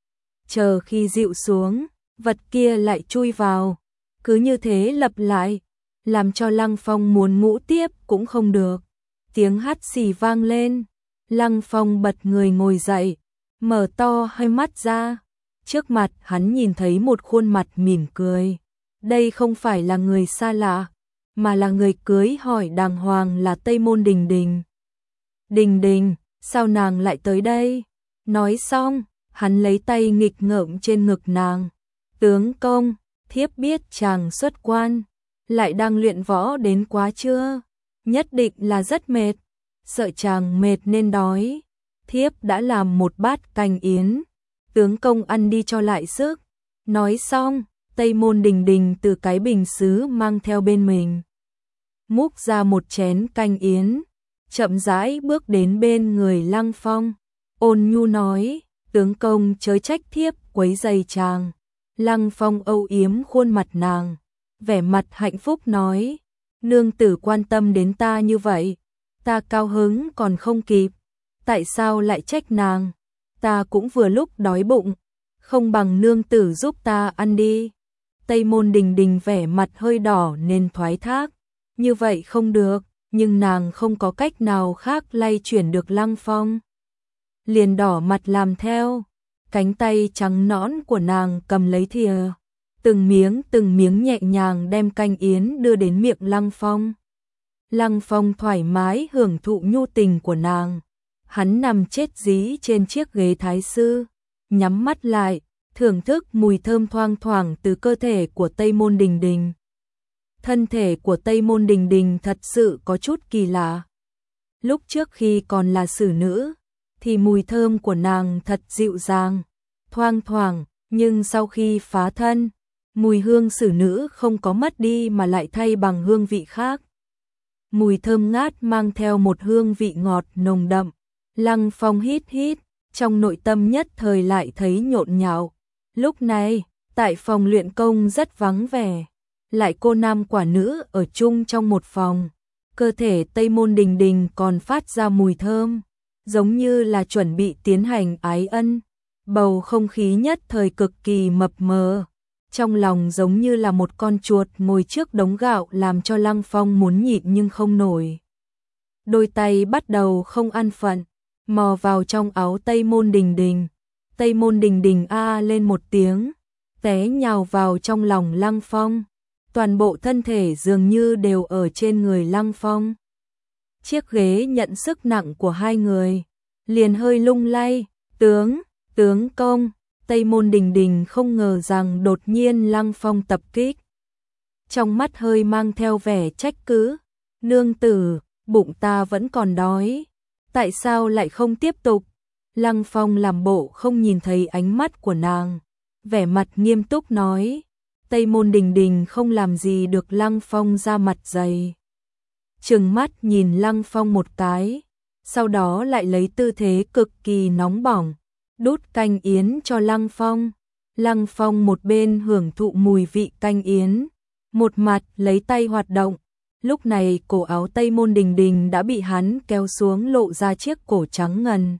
Chờ khi dịu xuống, vật kia lại chui vào, cứ như thế lặp lại, làm cho Lăng Phong muốn ngủ tiếp cũng không được. Tiếng hắt xì vang lên, Lăng Phong bật người ngồi dậy, mở to hai mắt ra, trước mặt hắn nhìn thấy một khuôn mặt mỉm cười. Đây không phải là người xa lạ, mà là người cưới hỏi đàng hoàng là Tây Môn Đình Đình. Đình Đình, sao nàng lại tới đây? Nói xong, hắn lấy tay nghịch ngợm trên ngực nàng. Tướng công, thiếp biết chàng xuất quan, lại đang luyện võ đến quá chưa? Nhất định là rất mệt, sợ chàng mệt nên đói. Thiếp đã làm một bát canh yến, tướng công ăn đi cho lại sức. Nói xong, Tây Môn Đình Đình từ cái bình sứ mang theo bên mình, múc ra một chén canh yến, chậm rãi bước đến bên người Lăng Phong, ôn nhu nói, tướng công chớ trách thiếp quấy rầy chàng. Lăng Phong âu yếm khuôn mặt nàng, vẻ mặt hạnh phúc nói, nương tử quan tâm đến ta như vậy, ta cao hứng còn không kịp, tại sao lại trách nàng? Ta cũng vừa lúc đói bụng, không bằng nương tử giúp ta ăn đi. Tây Môn Đình Đình vẻ mặt hơi đỏ nên thoái thác, như vậy không được, nhưng nàng không có cách nào khác lay chuyển được Lăng Phong. Liền đỏ mặt làm theo, cánh tay trắng nõn của nàng cầm lấy thìa, từng miếng từng miếng nhẹ nhàng đem canh yến đưa đến miệng Lăng Phong. Lăng Phong thoải mái hưởng thụ nhu tình của nàng, hắn nằm chết dí trên chiếc ghế thái sư, nhắm mắt lại, thưởng thức mùi thơm thoang thoảng từ cơ thể của Tây Môn Đình Đình. Thân thể của Tây Môn Đình Đình thật sự có chút kỳ lạ. Lúc trước khi còn là xử nữ, thì mùi thơm của nàng thật dịu dàng, thoang thoảng, nhưng sau khi phá thân, mùi hương xử nữ không có mất đi mà lại thay bằng hương vị khác. Mùi thơm ngát mang theo một hương vị ngọt nồng đậm. Lăng Phong hít hít, trong nội tâm nhất thời lại thấy nhộn nhạo. Lúc này, tại phòng luyện công rất vắng vẻ, lại cô nam quả nữ ở chung trong một phòng. Cơ thể Tây Môn Đình Đình còn phát ra mùi thơm, giống như là chuẩn bị tiến hành ái ân. Bầu không khí nhất thời cực kỳ mập mờ, trong lòng giống như là một con chuột ngồi trước đống gạo làm cho Lăng Phong muốn nhịn nhưng không nổi. Đôi tay bắt đầu không an phận, mò vào trong áo Tây Môn Đình Đình. Tây Môn Đình Đình a lên một tiếng, té nhào vào trong lòng Lăng Phong. Toàn bộ thân thể dường như đều ở trên người Lăng Phong. Chiếc ghế nhận sức nặng của hai người, liền hơi lung lay. Tướng, tướng công, Tây Môn Đình Đình không ngờ rằng đột nhiên Lăng Phong tập kích. Trong mắt hơi mang theo vẻ trách cứ. Nương tử, bụng ta vẫn còn đói. Tại sao lại không tiếp tục? Lăng Phong làm bộ không nhìn thấy ánh mắt của nàng. Vẻ mặt nghiêm túc nói. Tây Môn Đình Đình không làm gì được Lăng Phong ra mặt dày. Trừng mắt nhìn Lăng Phong một cái, sau đó lại lấy tư thế cực kỳ nóng bỏng, đút canh yến cho Lăng Phong. Lăng Phong một bên hưởng thụ mùi vị canh yến, một mặt lấy tay hoạt động. Lúc này cổ áo Tây Môn Đình Đình đã bị hắn kéo xuống lộ ra chiếc cổ trắng ngần.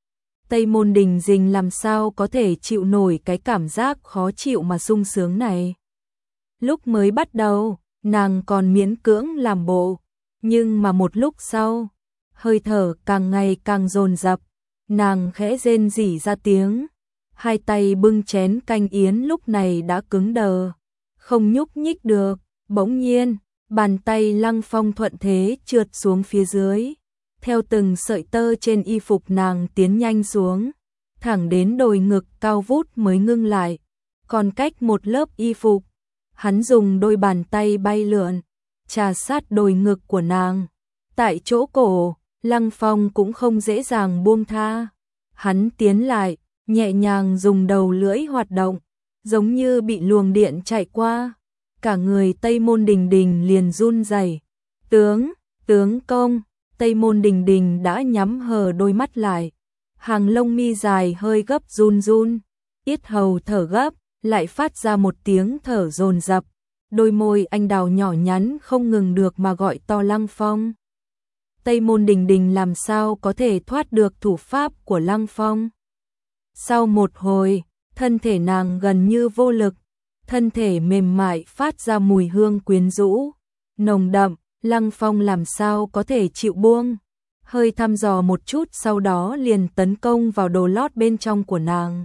Tây Môn Đình Đình làm sao có thể chịu nổi cái cảm giác khó chịu mà sung sướng này. Lúc mới bắt đầu, nàng còn miễn cưỡng làm bộ, nhưng mà một lúc sau, hơi thở càng ngày càng dồn dập, nàng khẽ rên rỉ ra tiếng. Hai tay bưng chén canh yến lúc này đã cứng đờ, không nhúc nhích được. Bỗng nhiên, bàn tay Lăng Phong thuận thế trượt xuống phía dưới, theo từng sợi tơ trên y phục nàng tiến nhanh xuống, thẳng đến đồi ngực cao vút mới ngưng lại. Còn cách một lớp y phục, hắn dùng đôi bàn tay bay lượn, trà sát đồi ngực của nàng. Tại chỗ cổ, Lăng Phong cũng không dễ dàng buông tha. Hắn tiến lại, nhẹ nhàng dùng đầu lưỡi hoạt động, giống như bị luồng điện chạy qua. Cả người Tây Môn Đình Đình liền run rẩy. Tướng, tướng công, Tây Môn Đình Đình đã nhắm hờ đôi mắt lại. Hàng lông mi dài hơi gấp run run, yết hầu thở gấp, lại phát ra một tiếng thở dồn dập. Đôi môi anh đào nhỏ nhắn không ngừng được mà gọi to Lăng Phong. Tây Môn Đình Đình làm sao có thể thoát được thủ pháp của Lăng Phong. Sau một hồi, thân thể nàng gần như vô lực, thân thể mềm mại phát ra mùi hương quyến rũ, nồng đậm. Lăng Phong làm sao có thể chịu buông. Hơi thăm dò một chút sau đó liền tấn công vào đồ lót bên trong của nàng.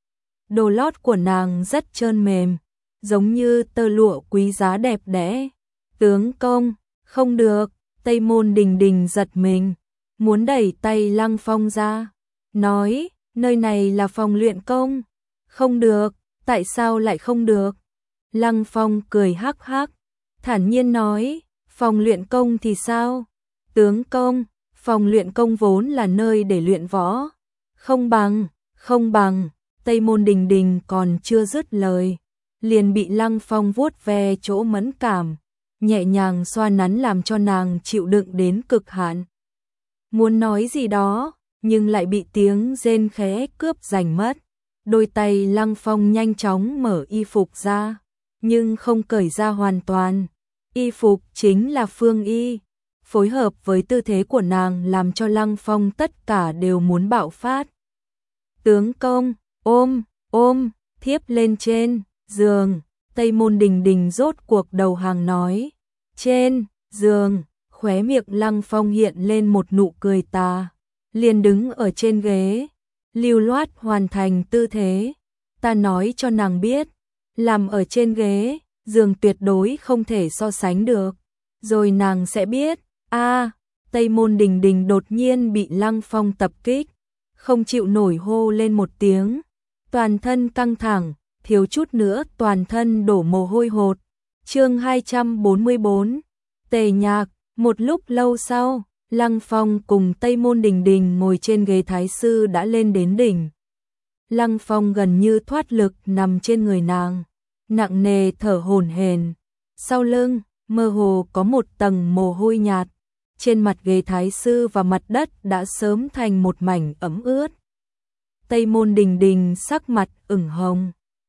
Đồ lót của nàng rất trơn mềm, giống như tơ lụa quý giá đẹp đẽ. Tướng công, không được. Tây Môn Đình Đình giật mình, muốn đẩy tay Lăng Phong ra, nói, nơi này là phòng luyện công. Không được, tại sao lại không được? Lăng Phong cười hắc hắc, thản nhiên nói, phòng luyện công thì sao? Tướng công, phòng luyện công vốn là nơi để luyện võ. Không bằng, không bằng. Tây Môn Đình Đình còn chưa dứt lời, liền bị Lăng Phong vuốt ve chỗ mẫn cảm, nhẹ nhàng xoa nắn làm cho nàng chịu đựng đến cực hạn. Muốn nói gì đó, nhưng lại bị tiếng rên khẽ cướp giành mất. Đôi tay Lăng Phong nhanh chóng mở y phục ra, nhưng không cởi ra hoàn toàn. Y phục chính là phương y, phối hợp với tư thế của nàng làm cho Lăng Phong tất cả đều muốn bạo phát. Tướng công, ôm, ôm, thiếp lên trên giường. Tây Môn Đình Đình rốt cuộc đầu hàng nói. Trên giường, khóe miệng Lăng Phong hiện lên một nụ cười tà, liền đứng ở trên ghế, lưu loát hoàn thành tư thế. Ta nói cho nàng biết, làm ở trên ghế, giường tuyệt đối không thể so sánh được, rồi nàng sẽ biết. A, Tây Môn Đình Đình đột nhiên bị Lăng Phong tập kích, không chịu nổi hô lên một tiếng, toàn thân căng thẳng, thiếu chút nữa toàn thân đổ mồ hôi hột. Chương hai trăm bốn mươi bốn, Tề Nhạc. Một lúc lâu sau, Lăng Phong cùng Tây Môn Đình Đình ngồi trên ghế thái sư đã lên đến đỉnh. Lăng Phong gần như thoát lực nằm trên người nàng, nặng nề thở hổn hển. Sau lưng, mơ hồ có một tầng mồ hôi nhạt. Trên mặt ghế thái sư và mặt đất đã sớm thành một mảnh ẩm ướt. Tây Môn Đình Đình sắc mặt ửng hồng,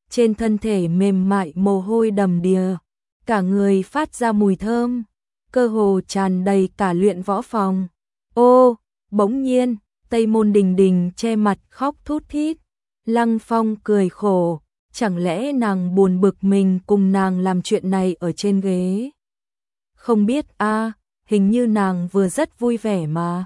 trên thân thể mềm mại mồ hôi đầm đìa, cả người phát ra mùi thơm, cơ hồ tràn đầy cả luyện võ phòng. Ô, bỗng nhiên, Tây Môn Đình Đình che mặt khóc thút thít. Lăng Phong cười khổ, chẳng lẽ nàng buồn bực mình cùng nàng làm chuyện này ở trên ghế? Không biết a, hình như nàng vừa rất vui vẻ mà.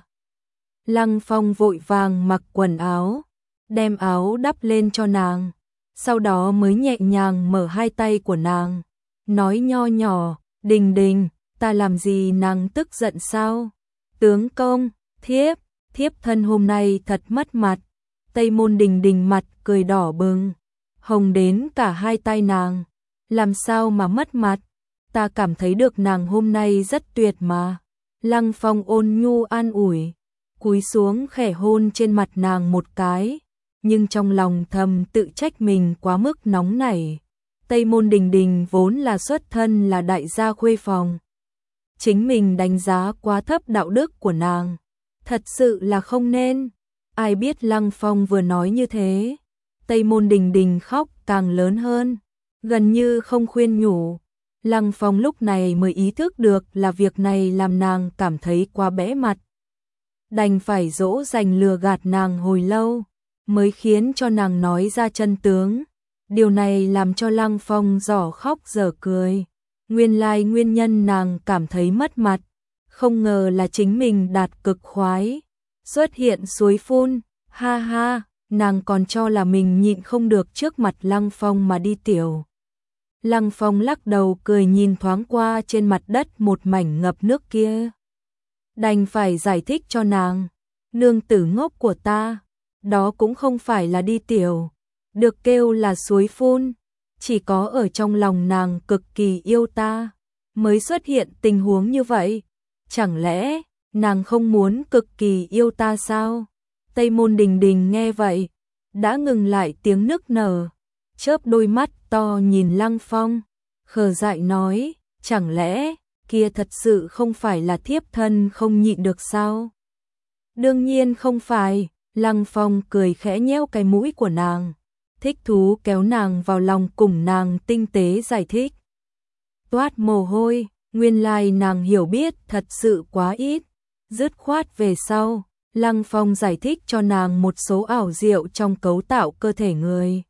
Lăng Phong vội vàng mặc quần áo, đem áo đắp lên cho nàng, sau đó mới nhẹ nhàng mở hai tay của nàng, nói nho nhỏ, Đình Đình, ta làm gì nàng tức giận sao? Tướng công, thiếp, thiếp thân hôm nay thật mất mặt. Tây Môn Đình Đình mặt cười đỏ bừng, hồng đến cả hai tay nàng. Làm sao mà mất mặt? Ta cảm thấy được nàng hôm nay rất tuyệt mà. Lăng Phong ôn nhu an ủi, cúi xuống khẽ hôn trên mặt nàng một cái, nhưng trong lòng thầm tự trách mình quá mức nóng nảy. Tây Môn Đình Đình vốn là xuất thân là đại gia khuê phòng. Chính mình đánh giá quá thấp đạo đức của nàng. Thật sự là không nên. Ai biết Lăng Phong vừa nói như thế, Tây Môn Đình Đình khóc càng lớn hơn, gần như không khuyên nhủ. Lăng Phong lúc này mới ý thức được là việc này làm nàng cảm thấy quá bẽ mặt. Đành phải dỗ dành lừa gạt nàng hồi lâu, mới khiến cho nàng nói ra chân tướng. Điều này làm cho Lăng Phong dở khóc dở cười. Nguyên lai nguyên nhân nàng cảm thấy mất mặt, không ngờ là chính mình đạt cực khoái. Xuất hiện suối phun, ha ha, nàng còn cho là mình nhịn không được trước mặt Lăng Phong mà đi tiểu. Lăng Phong lắc đầu cười nhìn thoáng qua trên mặt đất một mảnh ngập nước kia. Đành phải giải thích cho nàng, nương tử ngốc của ta, đó cũng không phải là đi tiểu, được kêu là suối phun, chỉ có ở trong lòng nàng cực kỳ yêu ta, mới xuất hiện tình huống như vậy. Chẳng lẽ nàng không muốn cực kỳ yêu ta sao? Tây Môn Đình Đình nghe vậy, đã ngừng lại tiếng nức nở, chớp đôi mắt to nhìn Lăng Phong, khờ dại nói, chẳng lẽ kia thật sự không phải là thiếp thân không nhịn được sao? Đương nhiên không phải. Lăng Phong cười khẽ nhéo cái mũi của nàng, thích thú kéo nàng vào lòng cùng nàng tinh tế giải thích. Toát mồ hôi, nguyên lai nàng hiểu biết thật sự quá ít. Dứt khoát về sau, Lăng Phong giải thích cho nàng một số ảo diệu trong cấu tạo cơ thể người.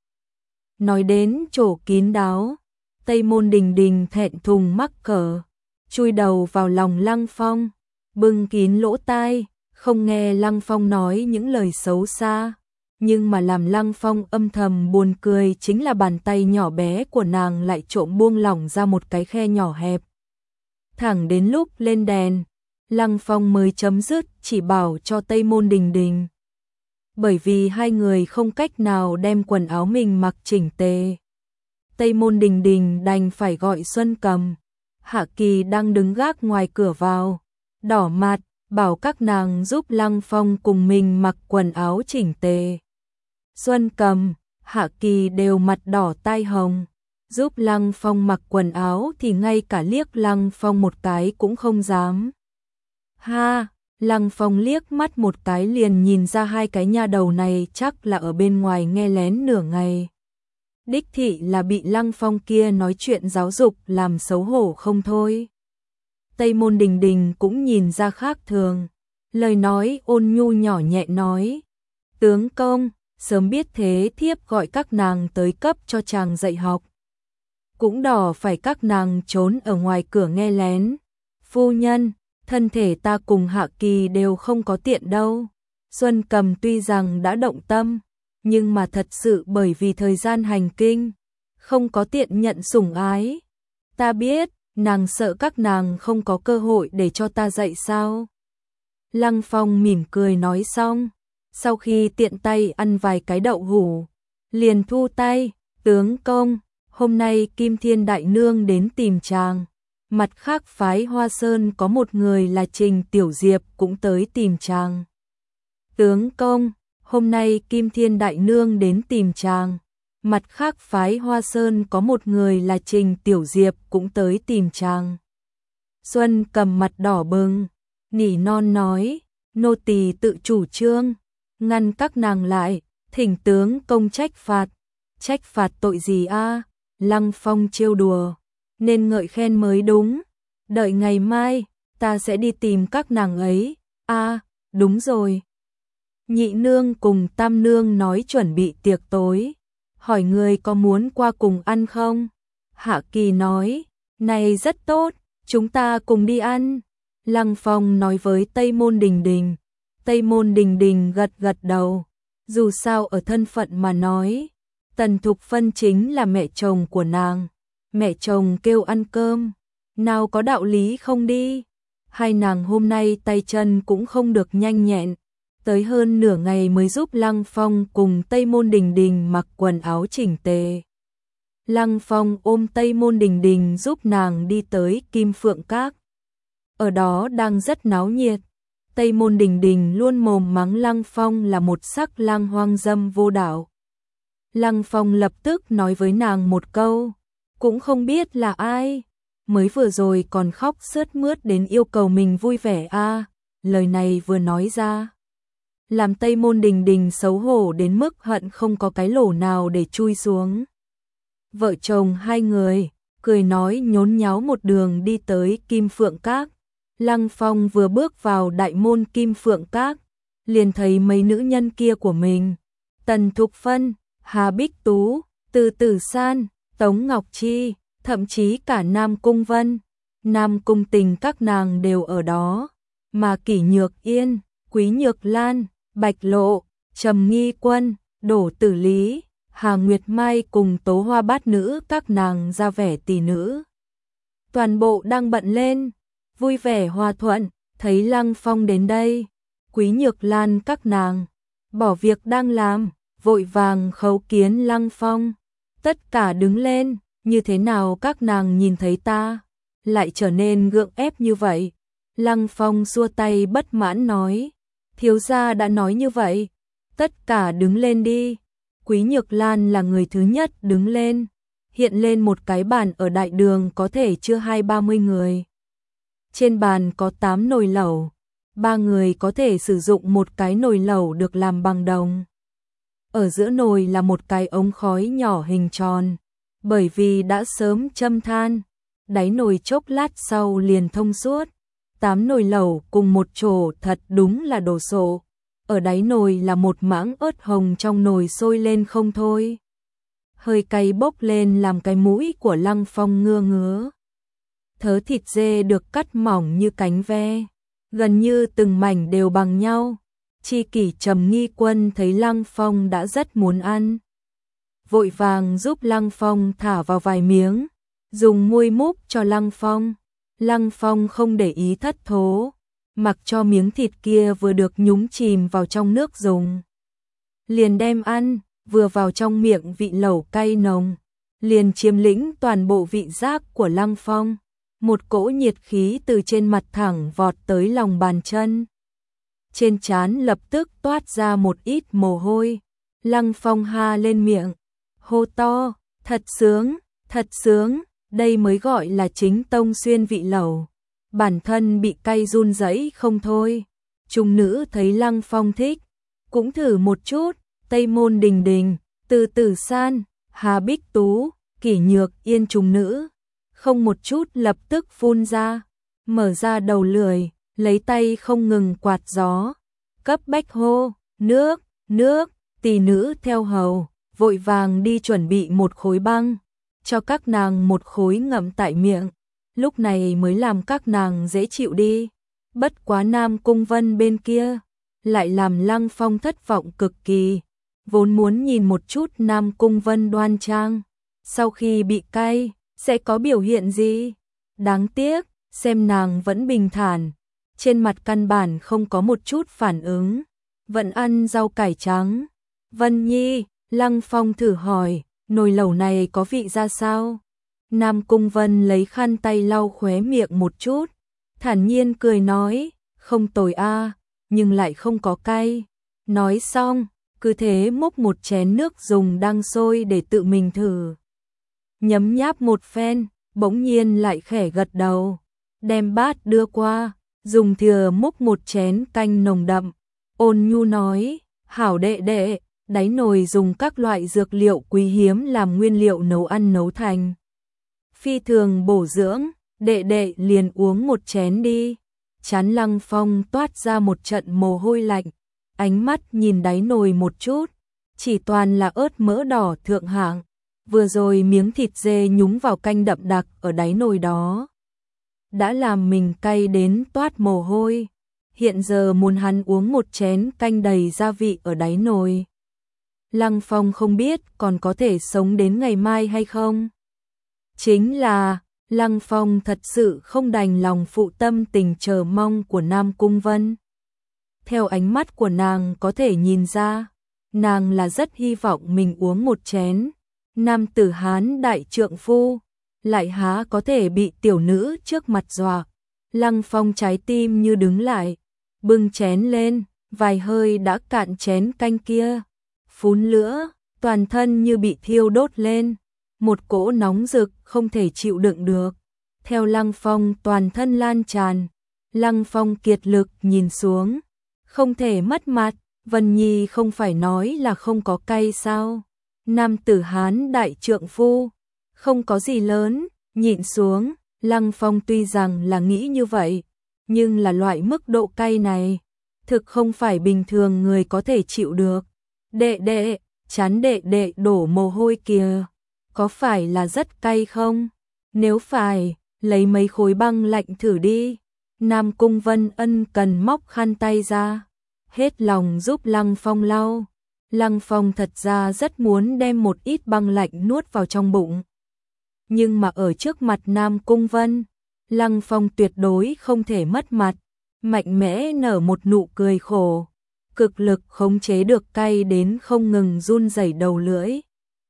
Nói đến chỗ kín đáo, Tây Môn Đình Đình thẹn thùng mắc cỡ, chui đầu vào lòng Lăng Phong, bưng kín lỗ tai, không nghe Lăng Phong nói những lời xấu xa. Nhưng mà làm Lăng Phong âm thầm buồn cười chính là bàn tay nhỏ bé của nàng lại trộm buông lỏng ra một cái khe nhỏ hẹp. Thẳng đến lúc lên đèn, Lăng Phong mới chấm dứt chỉ bảo cho Tây Môn Đình Đình. Bởi vì hai người không cách nào đem quần áo mình mặc chỉnh tề, Tây Môn Đình Đình đành phải gọi Xuân Cầm. Hạ Kỳ đang đứng gác ngoài cửa vào, đỏ mặt, bảo các nàng giúp Lăng Phong cùng mình mặc quần áo chỉnh tề. Xuân Cầm, Hạ Kỳ đều mặt đỏ tai hồng, giúp Lăng Phong mặc quần áo thì ngay cả liếc Lăng Phong một cái cũng không dám. Ha, Lăng Phong liếc mắt một cái liền nhìn ra hai cái nha đầu này chắc là ở bên ngoài nghe lén nửa ngày. Đích thị là bị Lăng Phong kia nói chuyện giáo dục làm xấu hổ không thôi. Tây Môn Đình Đình cũng nhìn ra khác thường, lời nói ôn nhu nhỏ nhẹ nói, tướng công, sớm biết thế thiếp gọi các nàng tới cấp cho chàng dạy học. Cũng đỏ phải các nàng trốn ở ngoài cửa nghe lén. Phu nhân, thân thể ta cùng Hạ Kỳ đều không có tiện đâu. Xuân Cầm tuy rằng đã động tâm, nhưng mà thật sự bởi vì thời gian hành kinh, không có tiện nhận sủng ái. Ta biết, nàng sợ các nàng không có cơ hội để cho ta dạy sao. Lăng Phong mỉm cười nói xong, sau khi tiện tay ăn vài cái đậu hủ, liền thu tay, tướng công, hôm nay Kim Thiên Đại Nương đến tìm chàng. Mặt khác phái Hoa Sơn có một người là Trình Tiểu Diệp cũng tới tìm chàng. Tướng công, hôm nay Kim Thiên Đại Nương đến tìm chàng. Mặt khác phái Hoa Sơn có một người là Trình Tiểu Diệp cũng tới tìm chàng. Xuân Cầm mặt đỏ bừng, nỉ non nói, nô tỳ tự chủ trương, ngăn các nàng lại, thỉnh tướng công trách phạt. Trách phạt tội gì a? Lăng Phong trêu đùa, nên ngợi khen mới đúng. Đợi ngày mai, ta sẽ đi tìm các nàng ấy. A, đúng rồi. Nhị nương cùng tam nương nói chuẩn bị tiệc tối, hỏi người có muốn qua cùng ăn không? Hạ Kỳ nói, này rất tốt, chúng ta cùng đi ăn. Lăng Phong nói với Tây Môn Đình Đình. Tây Môn Đình Đình gật gật đầu, dù sao ở thân phận mà nói, Tần Thục Phân chính là mẹ chồng của nàng. Mẹ chồng kêu ăn cơm, nào có đạo lý không đi. Hai nàng hôm nay tay chân cũng không được nhanh nhẹn, tới hơn nửa ngày mới giúp Lăng Phong cùng Tây Môn Đình Đình mặc quần áo chỉnh tề. Lăng Phong ôm Tây Môn Đình Đình giúp nàng đi tới Kim Phượng Các. Ở đó đang rất náo nhiệt. Tây Môn Đình Đình luôn mồm mắng Lăng Phong là một sắc lang hoang dâm vô đạo. Lăng Phong lập tức nói với nàng một câu, cũng không biết là ai, mới vừa rồi còn khóc sướt mướt đến yêu cầu mình vui vẻ a. À, lời này vừa nói ra, làm Tây Môn Đình Đình xấu hổ đến mức hận không có cái lỗ nào để chui xuống. Vợ chồng hai người, cười nói nhốn nháo một đường đi tới Kim Phượng Các. Lăng Phong vừa bước vào đại môn Kim Phượng Các, liền thấy mấy nữ nhân kia của mình. Tần Thục Phân, Hà Bích Tú, Từ Tử San, Tống Ngọc Chi, thậm chí cả Nam Cung Vân, Nam Cung Tình các nàng đều ở đó. Mà Kỷ Nhược Yên, Quý Nhược Lan, Bạch Lộ, Trầm Nghi Quân, Đỗ Tử Lý, Hà Nguyệt Mai cùng Tố Hoa Bát Nữ các nàng ra vẻ tỷ nữ. Toàn bộ đang bận lên, vui vẻ hòa thuận, thấy Lăng Phong đến đây. Quý Nhược Lan các nàng, bỏ việc đang làm, vội vàng khấu kiến Lăng Phong. Tất cả đứng lên, như thế nào các nàng nhìn thấy ta, lại trở nên gượng ép như vậy. Lăng Phong xua tay bất mãn nói, thiếu gia đã nói như vậy, tất cả đứng lên đi. Quý Nhược Lan là người thứ nhất đứng lên, hiện lên một cái bàn ở đại đường có thể chưa hai ba mươi người. Trên bàn có tám nồi lẩu, ba người có thể sử dụng một cái nồi lẩu được làm bằng đồng. Ở giữa nồi là một cái ống khói nhỏ hình tròn, bởi vì đã sớm châm than, đáy nồi chốc lát sau liền thông suốt. Tám nồi lẩu cùng một chỗ thật đúng là đồ sộ. Ở đáy nồi là một mảng ớt hồng trong nồi sôi lên không thôi. Hơi cay bốc lên làm cái mũi của Lăng Phong ngưa ngứa. Thớ thịt dê được cắt mỏng như cánh ve, gần như từng mảnh đều bằng nhau. Chi Kỷ Trầm Nghi Quân thấy Lăng Phong đã rất muốn ăn, vội vàng giúp Lăng Phong thả vào vài miếng, dùng muôi múc cho Lăng Phong. Lăng Phong không để ý thất thố, mặc cho miếng thịt kia vừa được nhúng chìm vào trong nước dùng. Liền đem ăn, vừa vào trong miệng vị lẩu cay nồng, liền chiếm lĩnh toàn bộ vị giác của Lăng Phong. Một cỗ nhiệt khí từ trên mặt thẳng vọt tới lòng bàn chân. Trên trán lập tức toát ra một ít mồ hôi. Lăng Phong ha lên miệng, hô to, thật sướng, thật sướng, đây mới gọi là chính tông xuyên vị lẩu. Bản thân bị cay run rẩy không thôi. Trung nữ thấy Lăng Phong thích, cũng thử một chút. Tây Môn Đình Đình, Từ Tử San, Hà Bích Tú, Kỷ Nhược Yên trung nữ, không một chút lập tức phun ra, mở ra đầu lưỡi, lấy tay không ngừng quạt gió, cấp bách hô, nước, nước. Tỷ nữ theo hầu, vội vàng đi chuẩn bị một khối băng, cho các nàng một khối ngậm tại miệng, lúc này mới làm các nàng dễ chịu đi. Bất quá Nam Cung Vân bên kia, lại làm Lăng Phong thất vọng cực kỳ, vốn muốn nhìn một chút Nam Cung Vân đoan trang, sau khi bị cay, sẽ có biểu hiện gì. Đáng tiếc, xem nàng vẫn bình thản, trên mặt căn bản không có một chút phản ứng, vẫn ăn rau cải trắng. Vân Nhi, Lăng Phong thử hỏi, nồi lẩu này có vị ra sao? Nam Cung Vân lấy khăn tay lau khóe miệng một chút, thản nhiên cười nói, không tồi a, nhưng lại không có cay. Nói xong, cứ thế múc một chén nước dùng đang sôi để tự mình thử. Nhấm nháp một phen, bỗng nhiên lại khẽ gật đầu, đem bát đưa qua, dùng thìa múc một chén canh nồng đậm, ôn nhu nói, hảo đệ đệ, đáy nồi dùng các loại dược liệu quý hiếm làm nguyên liệu nấu ăn nấu thành. Phi thường bổ dưỡng, đệ đệ liền uống một chén đi. Trán Lăng Phong toát ra một trận mồ hôi lạnh, ánh mắt nhìn đáy nồi một chút, chỉ toàn là ớt mỡ đỏ thượng hạng. Vừa rồi miếng thịt dê nhúng vào canh đậm đặc ở đáy nồi đó đã làm mình cay đến toát mồ hôi. Hiện giờ muốn hắn uống một chén canh đầy gia vị ở đáy nồi. Lăng Phong không biết còn có thể sống đến ngày mai hay không. Chính là, Lăng Phong thật sự không đành lòng phụ tâm tình chờ mong của Nam Cung Vân. Theo ánh mắt của nàng có thể nhìn ra, nàng là rất hy vọng mình uống một chén. Nam tử Hán đại trượng phu, lại há có thể bị tiểu nữ trước mặt dọa. Lăng Phong trái tim như đứng lại, bưng chén lên, vài hơi đã cạn chén canh kia. Phún lửa, toàn thân như bị thiêu đốt lên, một cỗ nóng rực không thể chịu đựng được. Theo Lăng Phong toàn thân lan tràn, Lăng Phong kiệt lực nhìn xuống, không thể mất mặt, Vân Nhi không phải nói là không có cay sao? Nam tử Hán đại trượng phu, không có gì lớn, nhịn xuống. Lăng Phong tuy rằng là nghĩ như vậy, nhưng là loại mức độ cay này, thực không phải bình thường người có thể chịu được. Đệ đệ, chán đệ đệ đổ mồ hôi kìa, có phải là rất cay không? Nếu phải, lấy mấy khối băng lạnh thử đi. Nam Cung Vân ân cần móc khăn tay ra, hết lòng giúp Lăng Phong lau. Lăng Phong thật ra rất muốn đem một ít băng lạnh nuốt vào trong bụng. Nhưng mà ở trước mặt Nam Cung Vân, Lăng Phong tuyệt đối không thể mất mặt, mạnh mẽ nở một nụ cười khổ, cực lực khống chế được cay đến không ngừng run rẩy đầu lưỡi.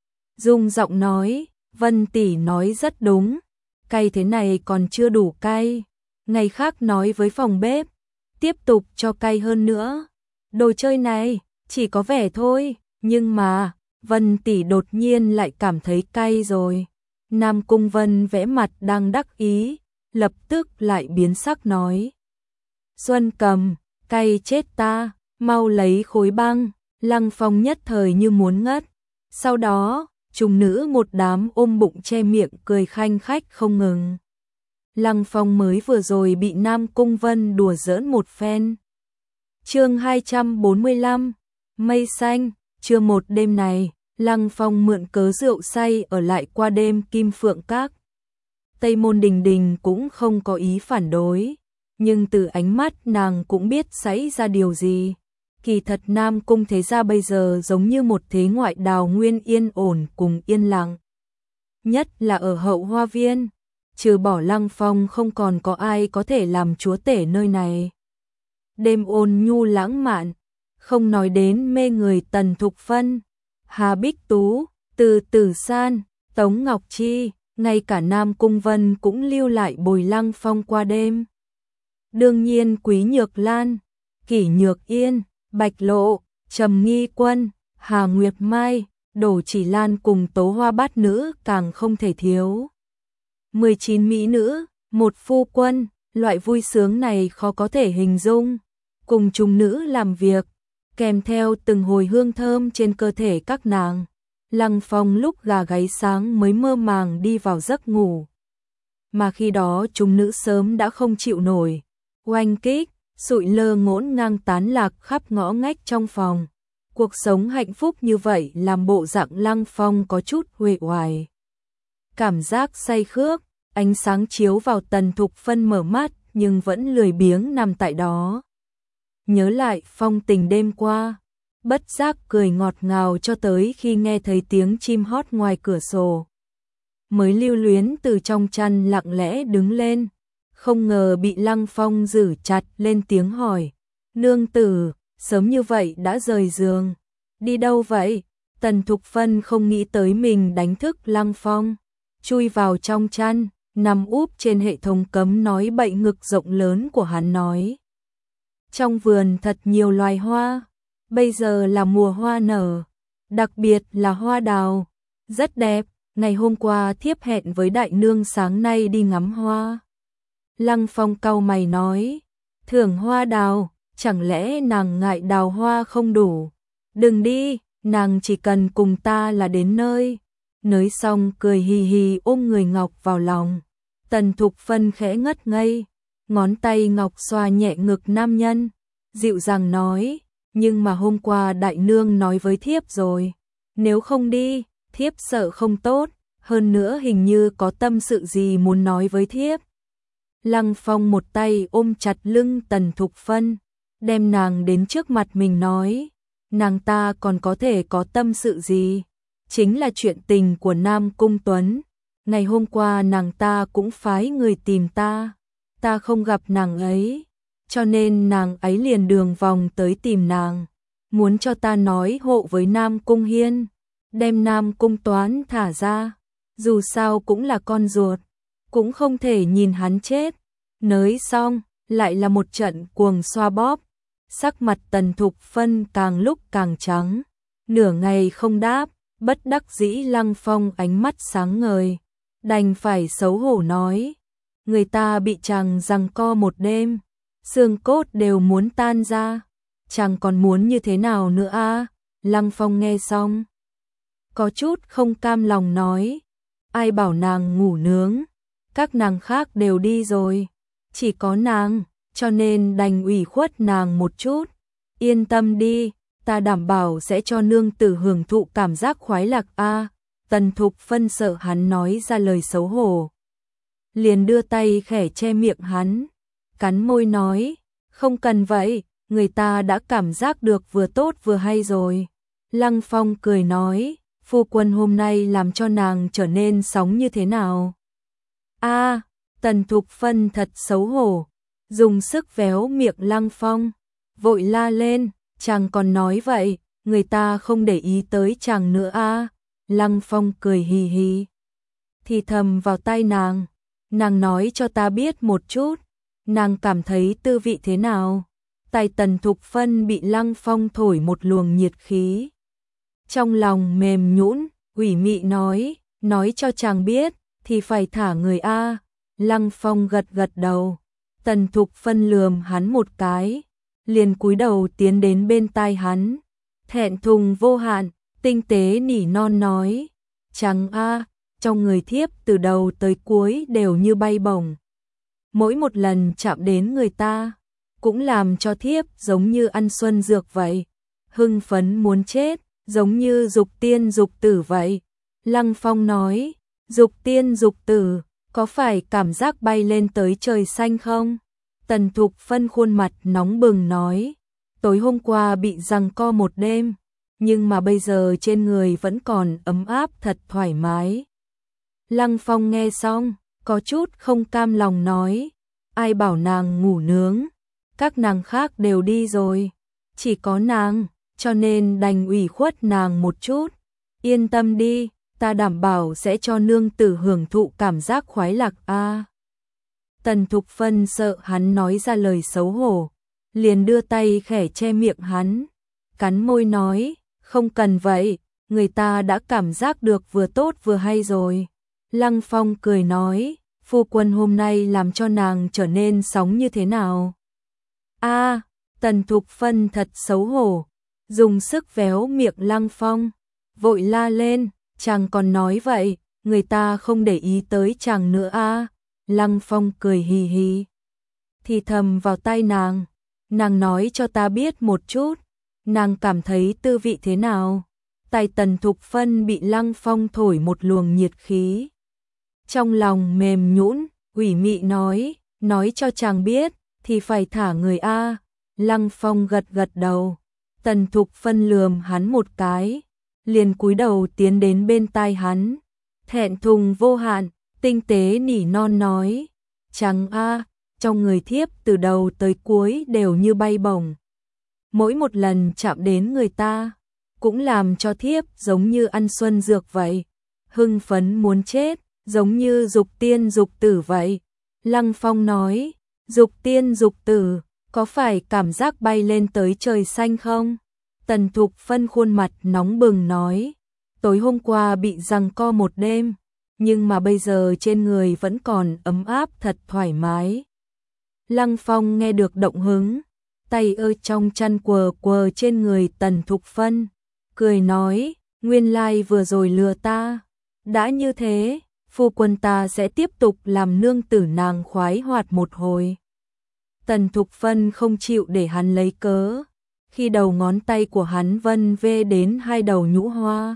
Dung giọng nói, Vân tỷ nói rất đúng, cay thế này còn chưa đủ cay, ngày khác nói với phòng bếp, tiếp tục cho cay hơn nữa. Đồ chơi này, chỉ có vẻ thôi, nhưng mà, Vân tỷ đột nhiên lại cảm thấy cay rồi. Nam Cung Vân vẽ mặt đang đắc ý, lập tức lại biến sắc nói. Xuân Cầm, cay chết ta, mau lấy khối băng. Lăng Phong nhất thời như muốn ngất. Sau đó, trùng nữ một đám ôm bụng che miệng cười khanh khách không ngừng. Lăng Phong mới vừa rồi bị Nam Cung Vân đùa giỡn một phen. Chương hai trăm bốn mươi lăm, Mây xanh. Trưa một đêm này, Lăng Phong mượn cớ rượu say ở lại qua đêm Kim Phượng Các. Tây Môn Đình Đình cũng không có ý phản đối, nhưng từ ánh mắt nàng cũng biết xảy ra điều gì. Kỳ thật Nam Cung thế gia bây giờ giống như một thế ngoại đào nguyên yên ổn cùng yên lặng. Nhất là ở hậu hoa viên, trừ bỏ Lăng Phong không còn có ai có thể làm chúa tể nơi này. Đêm ôn nhu lãng mạn, không nói đến mê người Tần Thục Phân, Hà Bích Tú, Từ Tử San, Tống Ngọc Chi, ngay cả Nam Cung Vân cũng lưu lại bồi Lăng Phong qua đêm. Đương nhiên Quý Nhược Lan, Kỷ Nhược Yên, Bạch Lộ, Trầm Nghi Quân, Hà Nguyệt Mai, Đổ Chỉ Lan cùng Tố Hoa Bát Nữ càng không thể thiếu. mười chín mỹ nữ, một phu quân, loại vui sướng này khó có thể hình dung. Cùng trùng nữ làm việc, kèm theo từng hồi hương thơm trên cơ thể các nàng. Lăng Phong lúc gà gáy sáng mới mơ màng đi vào giấc ngủ. Mà khi đó trùng nữ sớm đã không chịu nổi. Oanh kích, sụi lơ ngổn ngang tán lạc khắp ngõ ngách trong phòng. Cuộc sống hạnh phúc như vậy làm bộ dạng Lăng Phong có chút uể oải. Cảm giác say khước, ánh sáng chiếu vào Tần Thục Phân mở mắt nhưng vẫn lười biếng nằm tại đó. Nhớ lại phong tình đêm qua, bất giác cười ngọt ngào cho tới khi nghe thấy tiếng chim hót ngoài cửa sổ. Mới lưu luyến từ trong chăn lặng lẽ đứng lên, không ngờ bị Lăng Phong giữ chặt lên tiếng hỏi. Nương tử, sớm như vậy đã rời giường, đi đâu vậy? Tần Thục Phân không nghĩ tới mình đánh thức Lăng Phong, chui vào trong chăn, nằm úp trên hệ thống cấm nói bậy ngực rộng lớn của hắn nói. Trong vườn thật nhiều loài hoa, bây giờ là mùa hoa nở, đặc biệt là hoa đào, rất đẹp, ngày hôm qua thiếp hẹn với đại nương sáng nay đi ngắm hoa. Lăng Phong cau mày nói, thưởng hoa đào, chẳng lẽ nàng ngại đào hoa không đủ? Đừng đi, nàng chỉ cần cùng ta là đến nơi. Nói xong cười hì hì ôm người Ngọc vào lòng. Tần Thục Phân khẽ ngất ngây, ngón tay Ngọc xoa nhẹ ngực nam nhân, dịu dàng nói, nhưng mà hôm qua đại nương nói với thiếp rồi, nếu không đi, thiếp sợ không tốt, hơn nữa hình như có tâm sự gì muốn nói với thiếp. Lăng Phong một tay ôm chặt lưng Tần Thục Phân, đem nàng đến trước mặt mình nói, nàng ta còn có thể có tâm sự gì, chính là chuyện tình của Nam Cung Tuấn. Ngày hôm qua nàng ta cũng phái người tìm ta, ta không gặp nàng ấy, cho nên nàng ấy liền đường vòng tới tìm nàng, muốn cho ta nói hộ với Nam Cung Hiên, đem Nam Cung Toán thả ra, dù sao cũng là con ruột, cũng không thể nhìn hắn chết. Nói xong, lại là một trận cuồng xoa bóp, sắc mặt Tần Thục Phân càng lúc càng trắng, nửa ngày không đáp, bất đắc dĩ Lăng Phong ánh mắt sáng ngời, đành phải xấu hổ nói, người ta bị chàng giằng co một đêm, xương cốt đều muốn tan ra, chàng còn muốn như thế nào nữa a? Lăng Phong nghe xong, có chút không cam lòng nói, ai bảo nàng ngủ nướng, các nàng khác đều đi rồi, chỉ có nàng, cho nên đành ủy khuất nàng một chút, yên tâm đi, ta đảm bảo sẽ cho nương tử hưởng thụ cảm giác khoái lạc a. Tần Thục Phân sợ hắn nói ra lời xấu hổ, liền đưa tay khẽ che miệng hắn, cắn môi nói, không cần vậy, người ta đã cảm giác được vừa tốt vừa hay rồi. Lăng Phong cười nói, phu quân hôm nay làm cho nàng trở nên sóng như thế nào? A, Tần Thục Phân thật xấu hổ, dùng sức véo miệng Lăng Phong, vội la lên, chàng còn nói vậy, người ta không để ý tới chàng nữa a. Lăng Phong cười hì hì, thì thầm vào tai nàng, nàng nói cho ta biết một chút, nàng cảm thấy tư vị thế nào? Tay Tần Thục Phân bị Lăng Phong thổi một luồng nhiệt khí, trong lòng mềm nhũn, ủy mị nói, nói cho chàng biết, thì phải thả người a. Lăng Phong gật gật đầu, Tần Thục Phân lườm hắn một cái, liền cúi đầu tiến đến bên tai hắn, thẹn thùng vô hạn, tinh tế nỉ non nói, chàng a, trong người thiếp từ đầu tới cuối đều như bay bổng. Mỗi một lần chạm đến người ta, cũng làm cho thiếp giống như ăn xuân dược vậy, hưng phấn muốn chết, giống như dục tiên dục tử vậy. Lăng Phong nói, dục tiên dục tử, có phải cảm giác bay lên tới trời xanh không? Tần Thục Phân khuôn mặt nóng bừng nói, tối hôm qua bị giằng co một đêm, nhưng mà bây giờ trên người vẫn còn ấm áp thật thoải mái. Lăng Phong nghe xong, có chút không cam lòng nói, ai bảo nàng ngủ nướng, các nàng khác đều đi rồi, chỉ có nàng, cho nên đành ủy khuất nàng một chút, yên tâm đi, ta đảm bảo sẽ cho nương tử hưởng thụ cảm giác khoái lạc a. Tần Thục Phân sợ hắn nói ra lời xấu hổ, liền đưa tay khẽ che miệng hắn, cắn môi nói, không cần vậy, người ta đã cảm giác được vừa tốt vừa hay rồi. Lăng Phong cười nói, phu quân hôm nay làm cho nàng trở nên sóng như thế nào? A, Tần Thục Phân thật xấu hổ, dùng sức véo miệng Lăng Phong, vội la lên, chàng còn nói vậy, người ta không để ý tới chàng nữa a. Lăng Phong cười hì hì, thì thầm vào tai nàng, nàng nói cho ta biết một chút, nàng cảm thấy tư vị thế nào? Tay Tần Thục Phân bị Lăng Phong thổi một luồng nhiệt khí, trong lòng mềm nhũn, ủy mị nói, nói cho chàng biết, thì phải thả người a. Lăng Phong gật gật đầu, Tần Thục Phân lườm hắn một cái, liền cúi đầu tiến đến bên tai hắn, thẹn thùng vô hạn, tinh tế nỉ non nói, chàng a, trong người thiếp từ đầu tới cuối đều như bay bổng. Mỗi một lần chạm đến người ta, cũng làm cho thiếp giống như ăn xuân dược vậy, hưng phấn muốn chết, giống như dục tiên dục tử vậy. Lăng Phong nói, dục tiên dục tử, có phải cảm giác bay lên tới trời xanh không? Tần Thục Phân khuôn mặt nóng bừng nói, tối hôm qua bị giằng co một đêm, nhưng mà bây giờ trên người vẫn còn ấm áp thật thoải mái. Lăng Phong nghe được động hứng, tay ơi trong chăn quờ quờ trên người Tần Thục Phân, cười nói, nguyên lai vừa rồi lừa ta. Đã như thế, phu quân ta sẽ tiếp tục làm nương tử nàng khoái hoạt một hồi. Tần Thục Phân không chịu để hắn lấy cớ, khi đầu ngón tay của hắn vân vê đến hai đầu nhũ hoa.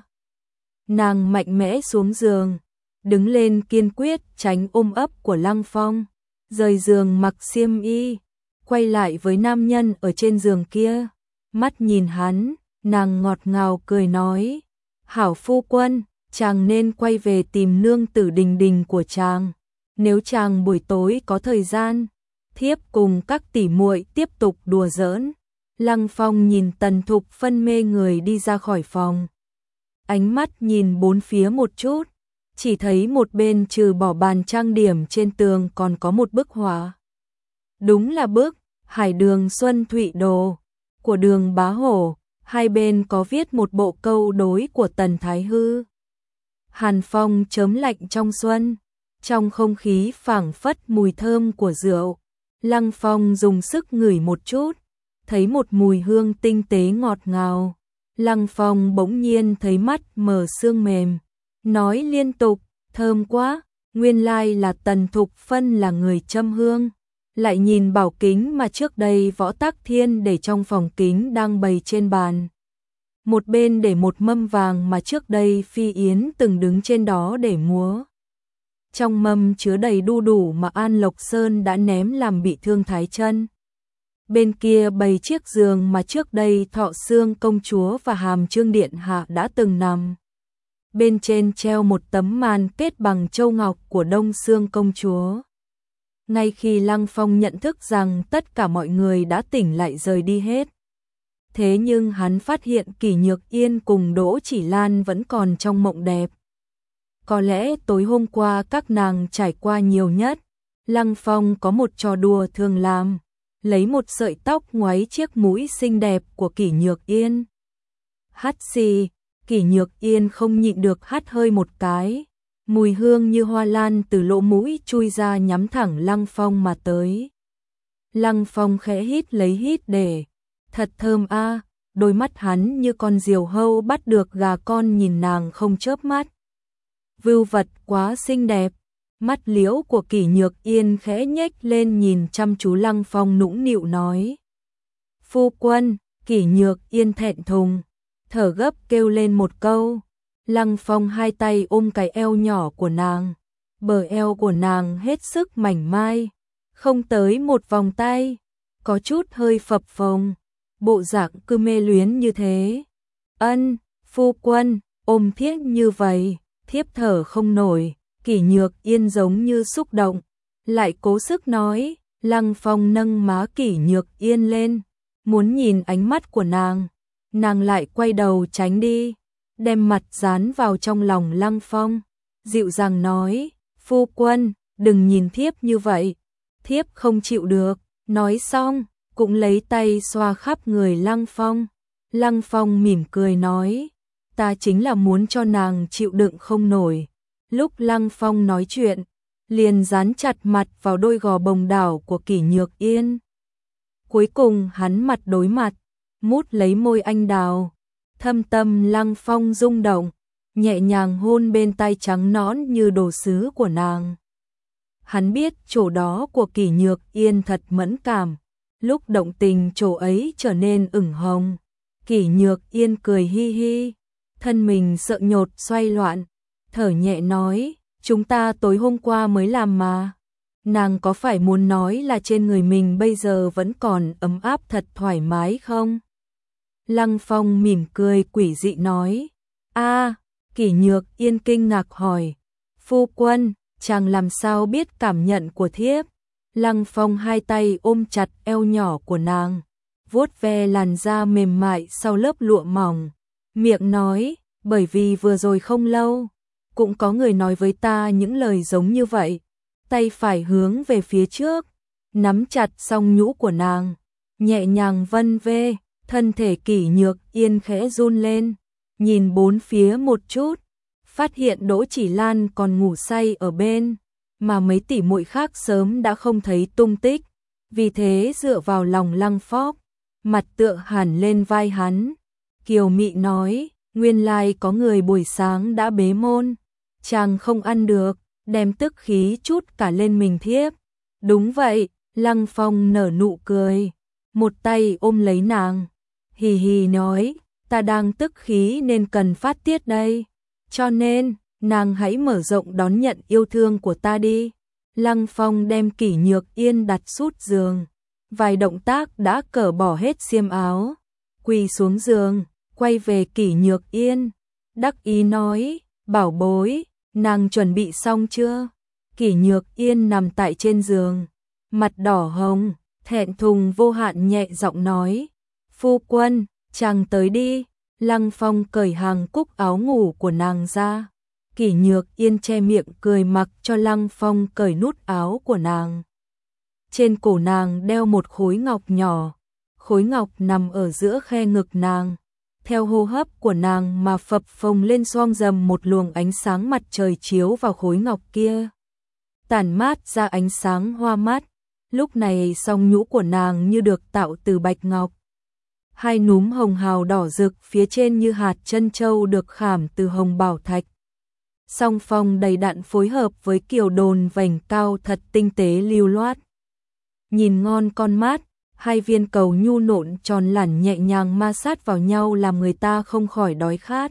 Nàng mạnh mẽ xuống giường, đứng lên kiên quyết tránh ôm ấp của Lăng Phong, rời giường mặc xiêm y, quay lại với nam nhân ở trên giường kia, mắt nhìn hắn, nàng ngọt ngào cười nói, hảo phu quân, chàng nên quay về tìm nương tử Đình Đình của chàng, nếu chàng buổi tối có thời gian, thiếp cùng các tỷ muội tiếp tục đùa giỡn. Lăng Phong nhìn Tần Thục Phân mê người đi ra khỏi phòng, ánh mắt nhìn bốn phía một chút, chỉ thấy một bên trừ bỏ bàn trang điểm trên tường còn có một bức họa. Đúng là bức Hải Đường Xuân Thụy Đồ của Đường Bá Hổ, hai bên có viết một bộ câu đối của Tần Thái Hư. Hàn phong chớm lạnh trong xuân, trong không khí phảng phất mùi thơm của rượu. Lăng Phong dùng sức ngửi một chút, thấy một mùi hương tinh tế ngọt ngào. Lăng Phong bỗng nhiên thấy mắt mở sương mềm, nói liên tục, thơm quá, nguyên lai là Tần Thục Phân là người châm hương. Lại nhìn bảo kính mà trước đây Võ Tắc Thiên để trong phòng kính đang bày trên bàn. Một bên để một mâm vàng mà trước đây Phi Yến từng đứng trên đó để múa. Trong mâm chứa đầy đu đủ mà An Lộc Sơn đã ném làm bị thương Thái Chân. Bên kia bày chiếc giường mà trước đây Thọ Xương công chúa và Hàm Trương điện hạ đã từng nằm. Bên trên treo một tấm màn kết bằng châu ngọc của Đông Xương công chúa. Ngay khi Lăng Phong nhận thức rằng tất cả mọi người đã tỉnh lại rời đi hết. Thế nhưng hắn phát hiện Kỷ Nhược Yên cùng Đỗ Chỉ Lan vẫn còn trong mộng đẹp. Có lẽ tối hôm qua các nàng trải qua nhiều nhất. Lăng Phong có một trò đùa thường làm, lấy một sợi tóc ngoáy chiếc mũi xinh đẹp của Kỷ Nhược Yên. Hắt xì, Kỷ Nhược Yên không nhịn được hắt hơi một cái. Mùi hương như hoa lan từ lỗ mũi chui ra nhắm thẳng Lăng Phong mà tới. Lăng Phong khẽ hít lấy hít để, thật thơm a, đôi mắt hắn như con diều hâu bắt được gà con nhìn nàng không chớp mắt. Vưu vật quá xinh đẹp, mắt liễu của Kỷ Nhược Yên khẽ nhếch lên nhìn chăm chú Lăng Phong nũng nịu nói. Phu quân, Kỷ Nhược Yên thẹn thùng, thở gấp kêu lên một câu. Lăng Phong hai tay ôm cái eo nhỏ của nàng, bờ eo của nàng hết sức mảnh mai, không tới một vòng tay, có chút hơi phập phồng, bộ dạng cứ mê luyến như thế. Ân, phu quân, ôm thiếp như vậy, thiếp thở không nổi. Kỷ Nhược Yên giống như xúc động, lại cố sức nói. Lăng Phong nâng má Kỷ Nhược Yên lên, muốn nhìn ánh mắt của nàng, nàng lại quay đầu tránh đi, đem mặt dán vào trong lòng Lăng Phong, dịu dàng nói, phu quân, đừng nhìn thiếp như vậy, thiếp không chịu được. Nói xong, cũng lấy tay xoa khắp người Lăng Phong. Lăng Phong mỉm cười nói, ta chính là muốn cho nàng chịu đựng không nổi. Lúc Lăng Phong nói chuyện, liền dán chặt mặt vào đôi gò bồng đảo của Kỷ Nhược Yên. Cuối cùng hắn mặt đối mặt, mút lấy môi anh đào. Thâm tâm Lăng Phong rung động, nhẹ nhàng hôn bên tai trắng nõn như đồ sứ của nàng. Hắn biết chỗ đó của Kỷ Nhược Yên thật mẫn cảm, lúc động tình chỗ ấy trở nên ửng hồng. Kỷ Nhược Yên cười hi hi, thân mình sợ nhột xoay loạn, thở nhẹ nói, chúng ta tối hôm qua mới làm mà. Nàng có phải muốn nói là trên người mình bây giờ vẫn còn ấm áp thật thoải mái không? Lăng Phong mỉm cười quỷ dị nói, a. Kỷ Nhược Yên kinh ngạc hỏi, phu quân, chàng làm sao biết cảm nhận của thiếp? Lăng Phong hai tay ôm chặt eo nhỏ của nàng, vuốt ve làn da mềm mại sau lớp lụa mỏng, miệng nói, bởi vì vừa rồi không lâu, cũng có người nói với ta những lời giống như vậy. Tay phải hướng về phía trước, nắm chặt song nhũ của nàng, nhẹ nhàng vân vê, thân thể Kỷ Nhược Yên khẽ run lên, nhìn bốn phía một chút, phát hiện Đỗ Chỉ Lan còn ngủ say ở bên, mà mấy tỷ muội khác sớm đã không thấy tung tích, vì thế dựa vào lòng Lăng Phóc, mặt tựa hẳn lên vai hắn, kiều mị nói, Nguyên lai like có người buổi sáng đã bế môn, chàng không ăn được, đem tức khí chút cả lên mình thiếp. Đúng vậy, Lăng Phong nở nụ cười, một tay ôm lấy nàng, hì hì nói, ta đang tức khí nên cần phát tiết đây, cho nên, nàng hãy mở rộng đón nhận yêu thương của ta đi. Lăng Phong đem Kỷ Nhược Yên đặt sút giường, vài động tác đã cởi bỏ hết xiêm áo, quỳ xuống giường, quay về Kỷ Nhược Yên, đắc ý nói, bảo bối, nàng chuẩn bị xong chưa? Kỷ Nhược Yên nằm tại trên giường, mặt đỏ hồng, thẹn thùng vô hạn nhẹ giọng nói, phu quân, chàng tới đi. Lăng Phong cởi hàng cúc áo ngủ của nàng ra, Kỷ Nhược Yên che miệng cười mặc cho Lăng Phong cởi nút áo của nàng. Trên cổ nàng đeo một khối ngọc nhỏ, khối ngọc nằm ở giữa khe ngực nàng, theo hô hấp của nàng mà phập phồng lên xoang rầm một luồng ánh sáng mặt trời chiếu vào khối ngọc kia, tản mát ra ánh sáng hoa mắt. Lúc này song nhũ của nàng như được tạo từ bạch ngọc, hai núm hồng hào đỏ rực phía trên như hạt trân châu được khảm từ hồng bảo thạch. Song phong đầy đặn phối hợp với kiều đồn vành cao thật tinh tế lưu loát. Nhìn ngon con mắt, hai viên cầu nhu nộn tròn lẳn nhẹ nhàng ma sát vào nhau làm người ta không khỏi đói khát.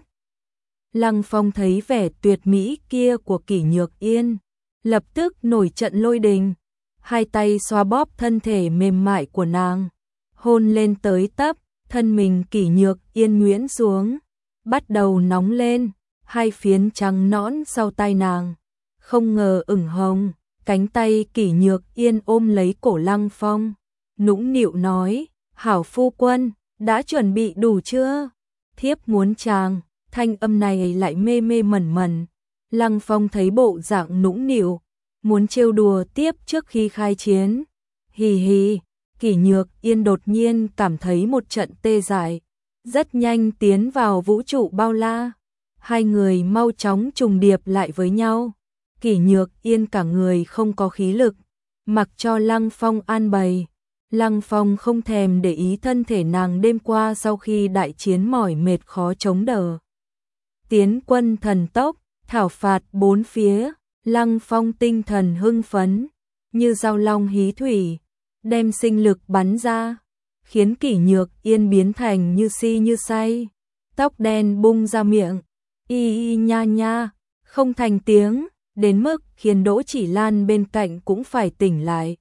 Lăng Phong thấy vẻ tuyệt mỹ kia của Kỷ Nhược Yên, lập tức nổi trận lôi đình, hai tay xoa bóp thân thể mềm mại của nàng, hôn lên tới tấp, thân mình Kỷ Nhược Yên nhuyễn xuống, bắt đầu nóng lên, hai phiến trắng nõn sau tai nàng, không ngờ ửng hồng, cánh tay Kỷ Nhược Yên ôm lấy cổ Lăng Phong, nũng nịu nói, hảo phu quân, đã chuẩn bị đủ chưa? Thiếp muốn chàng, thanh âm này lại mê mê mẩn mẩn. Lăng Phong thấy bộ dạng nũng nịu, muốn trêu đùa tiếp trước khi khai chiến. Hì hì, Kỷ Nhược Yên đột nhiên cảm thấy một trận tê dại, rất nhanh tiến vào vũ trụ bao la. Hai người mau chóng trùng điệp lại với nhau. Kỷ Nhược Yên cả người không có khí lực, mặc cho Lăng Phong an bày. Lăng Phong không thèm để ý thân thể nàng đêm qua sau khi đại chiến mỏi mệt khó chống đỡ. Tiến quân thần tốc, thảo phạt bốn phía, Lăng Phong tinh thần hưng phấn, như dao long hí thủy, đem sinh lực bắn ra, khiến Kỷ Nhược Yên biến thành như si như say, tóc đen bung ra miệng, y y nha nha, không thành tiếng, đến mức khiến Đỗ Chỉ Lan bên cạnh cũng phải tỉnh lại.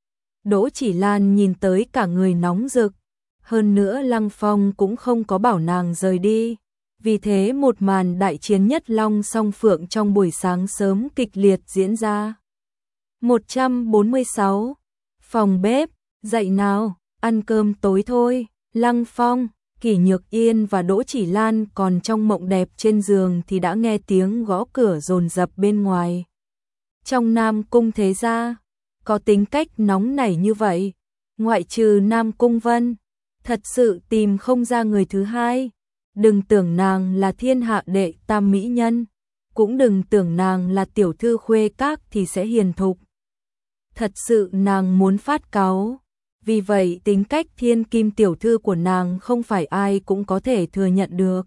Đỗ Chỉ Lan nhìn tới cả người nóng rực, hơn nữa Lăng Phong cũng không có bảo nàng rời đi, vì thế một màn đại chiến nhất long song phượng trong buổi sáng sớm kịch liệt diễn ra. một trăm bốn mươi sáu Phòng bếp, dậy nào, ăn cơm tối thôi. Lăng Phong, Kỷ Nhược Yên và Đỗ Chỉ Lan còn trong mộng đẹp trên giường thì đã nghe tiếng gõ cửa dồn dập bên ngoài. Trong Nam Cung thế gia, có tính cách nóng nảy như vậy, ngoại trừ Nam Cung Vân, thật sự tìm không ra người thứ hai. Đừng tưởng nàng là thiên hạ đệ tam mỹ nhân, cũng đừng tưởng nàng là tiểu thư khuê các thì sẽ hiền thục. Thật sự nàng muốn phát cáu, vì vậy tính cách thiên kim tiểu thư của nàng không phải ai cũng có thể thừa nhận được.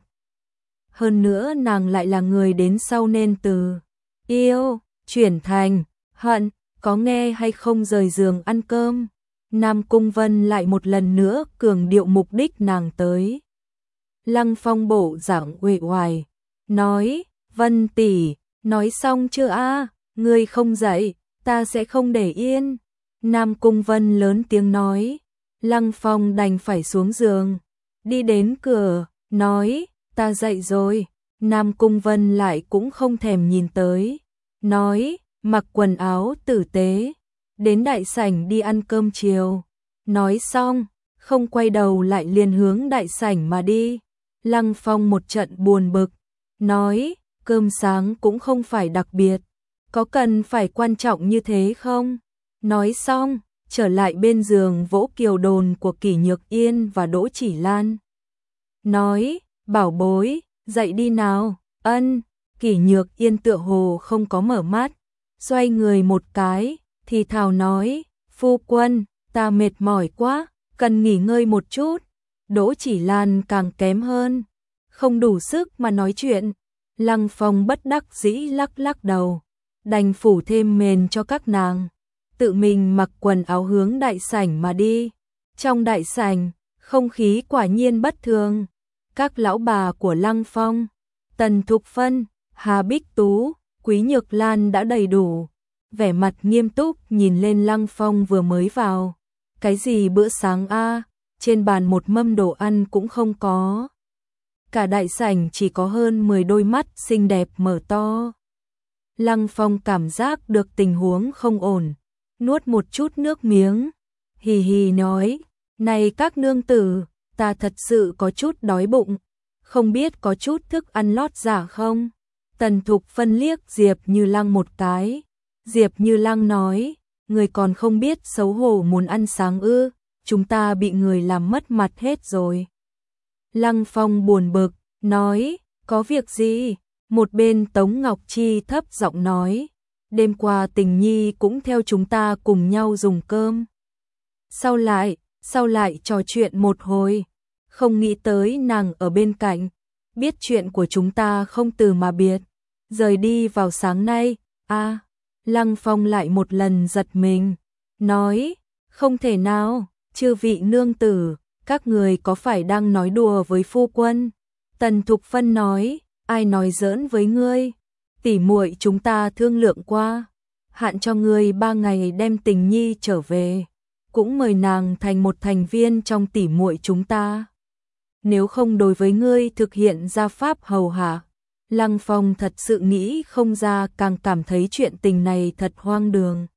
Hơn nữa nàng lại là người đến sau nên từ yêu, chuyển thành hận, có nghe hay không rời giường ăn cơm. Nam Cung Vân lại một lần nữa cường điệu mục đích nàng tới. Lăng Phong bộ dạng uể oải, nói, Vân tỷ, nói xong chưa a? Ngươi không dậy, ta sẽ không để yên. Nam Cung Vân lớn tiếng nói. Lăng Phong đành phải xuống giường, đi đến cửa, nói, ta dậy rồi. Nam Cung Vân lại cũng không thèm nhìn tới, nói, mặc quần áo tử tế, đến đại sảnh đi ăn cơm chiều. Nói xong, không quay đầu lại liền hướng đại sảnh mà đi. Lăng Phong một trận buồn bực, nói, cơm sáng cũng không phải đặc biệt, có cần phải quan trọng như thế không? Nói xong, trở lại bên giường vỗ kiều đồn của Kỷ Nhược Yên và Đỗ Chỉ Lan. Nói, bảo bối, dậy đi nào. Ân. Kỷ Nhược Yên tựa hồ không có mở mắt, xoay người một cái, thì thào nói, phu quân, ta mệt mỏi quá, cần nghỉ ngơi một chút. Đỗ Chỉ Lan càng kém hơn, không đủ sức mà nói chuyện. Lăng Phong bất đắc dĩ lắc lắc đầu, đành phủ thêm mền cho các nàng, tự mình mặc quần áo hướng đại sảnh mà đi. Trong đại sảnh, không khí quả nhiên bất thường. Các lão bà của Lăng Phong, Tần Thục Phân, Hà Bích Tú, Quý Nhược Lan đã đầy đủ, vẻ mặt nghiêm túc nhìn lên Lăng Phong vừa mới vào. Cái gì bữa sáng a, trên bàn một mâm đồ ăn cũng không có. Cả đại sảnh chỉ có hơn mười đôi mắt xinh đẹp mở to. Lăng Phong cảm giác được tình huống không ổn, nuốt một chút nước miếng, hì hì nói, này các nương tử, ta thật sự có chút đói bụng, không biết có chút thức ăn lót giả không? Tần Thục Phân liếc Diệp Như Lăng một cái, Diệp Như Lăng nói, người còn không biết xấu hổ muốn ăn sáng ư, chúng ta bị người làm mất mặt hết rồi. Lăng Phong buồn bực, nói, có việc gì? Một bên Tống Ngọc Chi thấp giọng nói, đêm qua Tình Nhi cũng theo chúng ta cùng nhau dùng cơm. Sau lại, sau lại trò chuyện một hồi, không nghĩ tới nàng ở bên cạnh, biết chuyện của chúng ta không từ mà biệt, rời đi vào sáng nay. A, Lăng Phong lại một lần giật mình, nói, không thể nào, chư vị nương tử, các người có phải đang nói đùa với phu quân? Tần Thục Phân nói, ai nói giỡn với ngươi? Tỷ muội chúng ta thương lượng qua, hạn cho ngươi ba ngày đem Tình Nhi trở về, cũng mời nàng thành một thành viên trong tỷ muội chúng ta. Nếu không đối với ngươi thực hiện gia pháp hầu hạ. Lăng Phong thật sự nghĩ không ra, càng cảm thấy chuyện tình này thật hoang đường.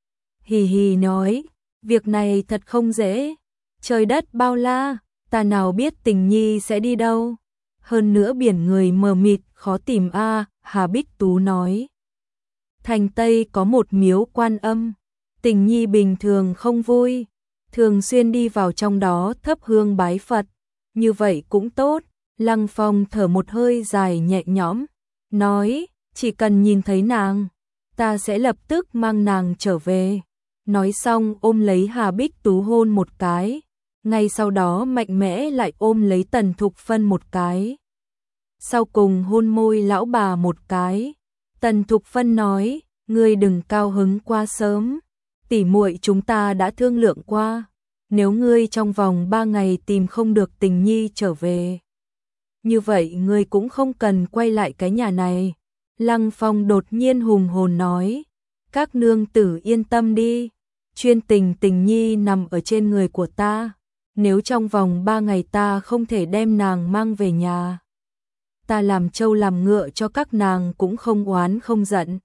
Hì hì nói, việc này thật không dễ, trời đất bao la, ta nào biết Tình Nhi sẽ đi đâu. Hơn nữa biển người mờ mịt khó tìm a. Hà Bích Tú nói, thành Tây có một miếu Quan Âm, Tình Nhi bình thường không vui, thường xuyên đi vào trong đó thắp hương bái Phật, như vậy cũng tốt. Lăng Phong thở một hơi dài nhẹ nhõm, nói, chỉ cần nhìn thấy nàng, ta sẽ lập tức mang nàng trở về. Nói xong ôm lấy Hà Bích Tú hôn một cái, ngay sau đó mạnh mẽ lại ôm lấy Tần Thục Phân một cái. Sau cùng hôn môi lão bà một cái. Tần Thục Phân nói, ngươi đừng cao hứng quá sớm, tỷ muội chúng ta đã thương lượng qua, nếu ngươi trong vòng ba ngày tìm không được Tình Nhi trở về, như vậy ngươi cũng không cần quay lại cái nhà này. Lăng Phong đột nhiên hùng hồn nói, các nương tử yên tâm đi, chuyên tình Tình Nhi nằm ở trên người của ta, nếu trong vòng ba ngày ta không thể đem nàng mang về nhà, ta làm trâu làm ngựa cho các nàng cũng không oán không giận.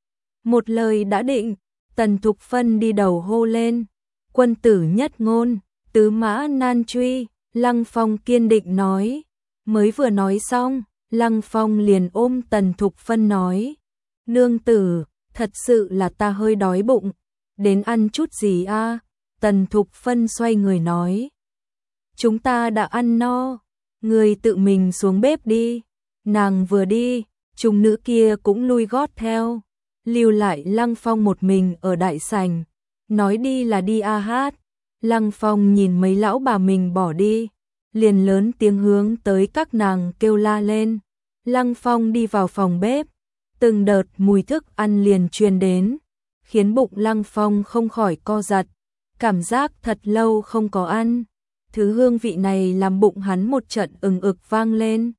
Một lời đã định, Tần Thục Phân đi đầu hô lên, quân tử nhất ngôn, tứ mã nan truy. Lăng Phong kiên định nói, mới vừa nói xong, Lăng Phong liền ôm Tần Thục Phân nói, nương tử, thật sự là ta hơi đói bụng, đến ăn chút gì a? Tần Thục Phân xoay người nói, chúng ta đã ăn no, người tự mình xuống bếp đi. Nàng vừa đi, chúng nữ kia cũng lui gót theo, lưu lại Lăng Phong một mình ở đại sảnh, nói đi là đi a hát. Lăng Phong nhìn mấy lão bà mình bỏ đi, liền lớn tiếng hướng tới các nàng kêu la lên. Lăng Phong đi vào phòng bếp, từng đợt mùi thức ăn liền truyền đến, khiến bụng Lăng Phong không khỏi co giật, cảm giác thật lâu không có ăn, thứ hương vị này làm bụng hắn một trận ừng ực vang lên.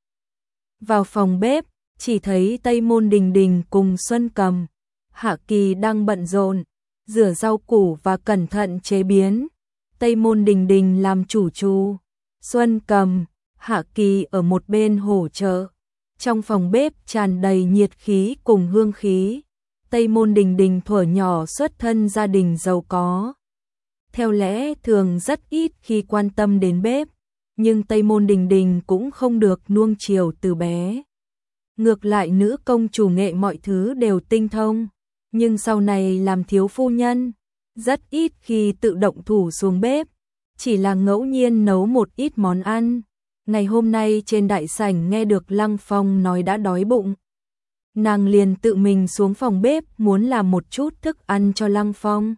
Vào phòng bếp, chỉ thấy Tây Môn Đình Đình cùng Xuân Cầm, Hạ Kỳ đang bận rộn, rửa rau củ và cẩn thận chế biến. Tây Môn Đình Đình làm chủ trù, Xuân Cầm, Hạ Kỳ ở một bên hỗ trợ. Trong phòng bếp tràn đầy nhiệt khí cùng hương khí. Tây Môn Đình Đình thuở nhỏ xuất thân gia đình giàu có, theo lẽ thường rất ít khi quan tâm đến bếp, nhưng Tây Môn Đình Đình cũng không được nuông chiều từ bé. Ngược lại nữ công chủ nghệ mọi thứ đều tinh thông, nhưng sau này làm thiếu phu nhân, rất ít khi tự động thủ xuống bếp, chỉ là ngẫu nhiên nấu một ít món ăn. Ngày hôm nay trên đại sảnh nghe được Lăng Phong nói đã đói bụng, nàng liền tự mình xuống phòng bếp muốn làm một chút thức ăn cho Lăng Phong.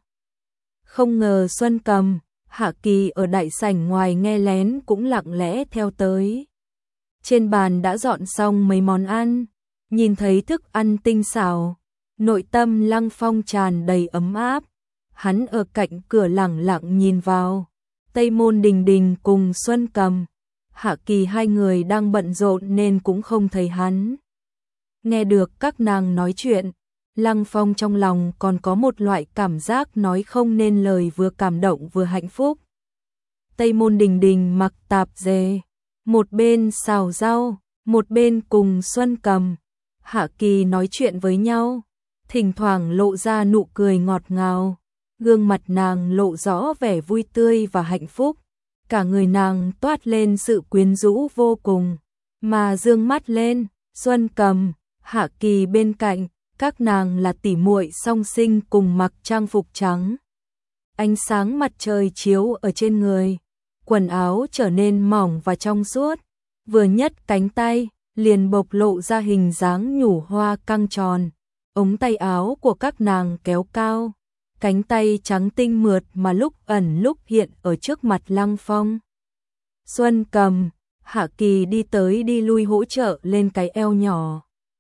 Không ngờ Xuân Cầm, Hạ Kỳ ở đại sảnh ngoài nghe lén cũng lặng lẽ theo tới. Trên bàn đã dọn xong mấy món ăn, nhìn thấy thức ăn tinh xảo, nội tâm Lăng Phong tràn đầy ấm áp. Hắn ở cạnh cửa lẳng lặng nhìn vào. Tây Môn Đình Đình cùng Xuân Cầm, Hạ Kỳ hai người đang bận rộn nên cũng không thấy hắn. Nghe được các nàng nói chuyện, Lăng Phong trong lòng còn có một loại cảm giác nói không nên lời, vừa cảm động vừa hạnh phúc. Tây Môn Đình Đình mặc tạp dề, một bên xào rau, một bên cùng Xuân Cầm, Hạ Kỳ nói chuyện với nhau, thỉnh thoảng lộ ra nụ cười ngọt ngào, gương mặt nàng lộ rõ vẻ vui tươi và hạnh phúc, cả người nàng toát lên sự quyến rũ vô cùng, mà dương mắt lên, Xuân Cầm, Hạ Kỳ bên cạnh, các nàng là tỉ muội song sinh cùng mặc trang phục trắng. Ánh sáng mặt trời chiếu ở trên người, quần áo trở nên mỏng và trong suốt, vừa nhất cánh tay, liền bộc lộ ra hình dáng nhủ hoa căng tròn, ống tay áo của các nàng kéo cao, cánh tay trắng tinh mượt mà lúc ẩn lúc hiện ở trước mặt Lăng Phong. Xuân Cầm, Hạ Kỳ đi tới đi lui hỗ trợ lên cái eo nhỏ.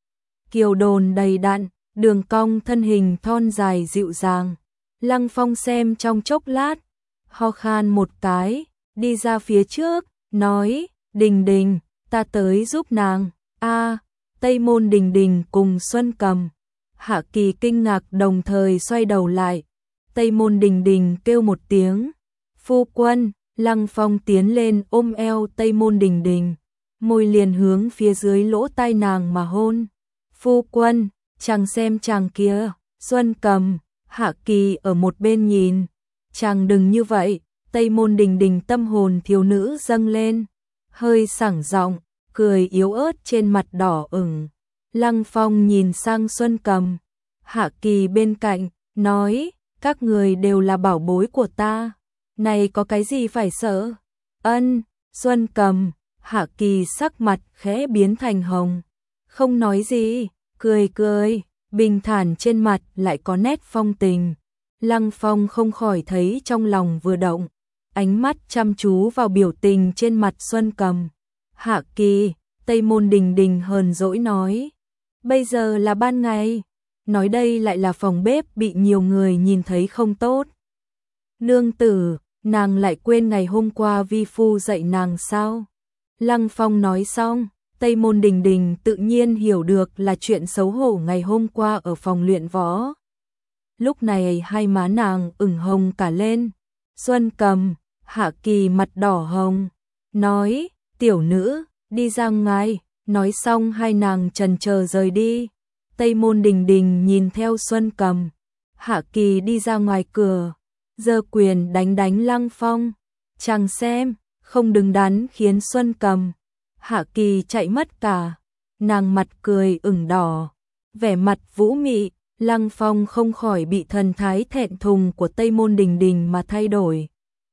Kiều đồn đầy đặn, đường cong thân hình thon dài dịu dàng. Lăng Phong xem trong chốc lát, ho khan một cái, đi ra phía trước, nói, Đình Đình, ta tới giúp nàng. A, Tây Môn Đình Đình cùng Xuân Cầm, Hạ Kỳ kinh ngạc đồng thời xoay đầu lại. Tây Môn Đình Đình kêu một tiếng, phu quân. Lăng Phong tiến lên ôm eo Tây Môn Đình Đình, môi liền hướng phía dưới lỗ tai nàng mà hôn. Phu quân, chàng xem chàng kia. Xuân Cầm, Hạ Kỳ ở một bên nhìn, chàng đừng như vậy. Tây Môn Đình Đình tâm hồn thiếu nữ dâng lên, hơi sảng giọng, cười yếu ớt trên mặt đỏ ửng. Lăng Phong nhìn sang Xuân Cầm, Hạ Kỳ bên cạnh, nói, các người đều là bảo bối của ta, này có cái gì phải sợ? Ân, Xuân Cầm, Hạ Kỳ sắc mặt khẽ biến thành hồng, không nói gì, cười cười, bình thản trên mặt lại có nét phong tình. Lăng Phong không khỏi thấy trong lòng vừa động, ánh mắt chăm chú vào biểu tình trên mặt Xuân Cầm. Hạ Kỳ, Tây Môn Đình Đình hờn dỗi nói, bây giờ là ban ngày, nói đây lại là phòng bếp bị nhiều người nhìn thấy không tốt. Nương tử, nàng lại quên ngày hôm qua vi phu dạy nàng sao? Lăng Phong nói xong, Tây Môn Đình Đình tự nhiên hiểu được là chuyện xấu hổ ngày hôm qua ở phòng luyện võ. Lúc này hai má nàng ửng hồng cả lên. Xuân Cầm, Hạ Kỳ mặt đỏ hồng, nói, tiểu nữ, đi ra ngoài. Nói xong hai nàng chần chờ rời đi. Tây Môn Đình Đình nhìn theo Xuân Cầm, Hạ Kỳ đi ra ngoài cửa, giơ quyền đánh đánh Lăng Phong. Chàng xem, không đứng đắn khiến Xuân Cầm, Hạ Kỳ chạy mất cả. Nàng mặt cười ửng đỏ, vẻ mặt vũ mị. Lăng Phong không khỏi bị thần thái thẹn thùng của Tây Môn Đình Đình mà thay đổi.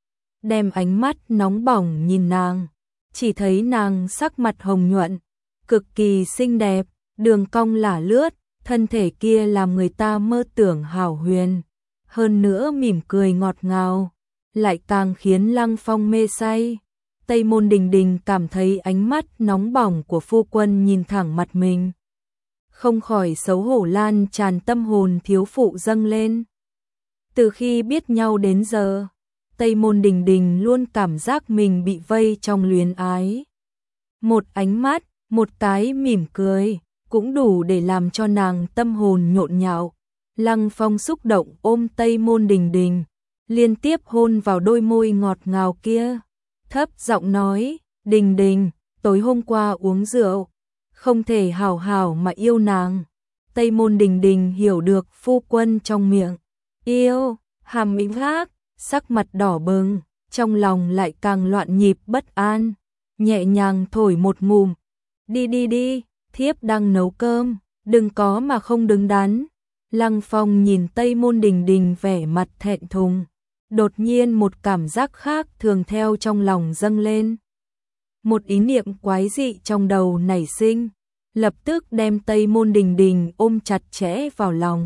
Đem ánh mắt nóng bỏng nhìn nàng, chỉ thấy nàng sắc mặt hồng nhuận, cực kỳ xinh đẹp, đường cong lả lướt, thân thể kia làm người ta mơ tưởng hảo huyền. Hơn nữa mỉm cười ngọt ngào, lại càng khiến Lăng Phong mê say. Tây Môn Đình Đình cảm thấy ánh mắt nóng bỏng của phu quân nhìn thẳng mặt mình, không khỏi xấu hổ lan tràn, tâm hồn thiếu phụ dâng lên. Từ khi biết nhau đến giờ, Tây Môn Đình Đình luôn cảm giác mình bị vây trong luyến ái. Một ánh mắt, một cái mỉm cười, cũng đủ để làm cho nàng tâm hồn nhộn nhạo. Lăng Phong xúc động ôm Tây Môn Đình Đình, liên tiếp hôn vào đôi môi ngọt ngào kia. Thấp giọng nói, Đình Đình, tối hôm qua uống rượu, không thể hảo hảo mà yêu nàng. Tây Môn Đình Đình hiểu được phu quân trong miệng yêu, hàm ý khác, sắc mặt đỏ bừng, trong lòng lại càng loạn nhịp bất an, nhẹ nhàng thổi một ngụm. Đi đi đi, thiếp đang nấu cơm, đừng có mà không đứng đắn. Lăng Phong nhìn Tây Môn Đình Đình vẻ mặt thẹn thùng, đột nhiên một cảm giác khác thường theo trong lòng dâng lên. Một ý niệm quái dị trong đầu nảy sinh, lập tức đem Tây Môn Đình Đình ôm chặt chẽ vào lòng.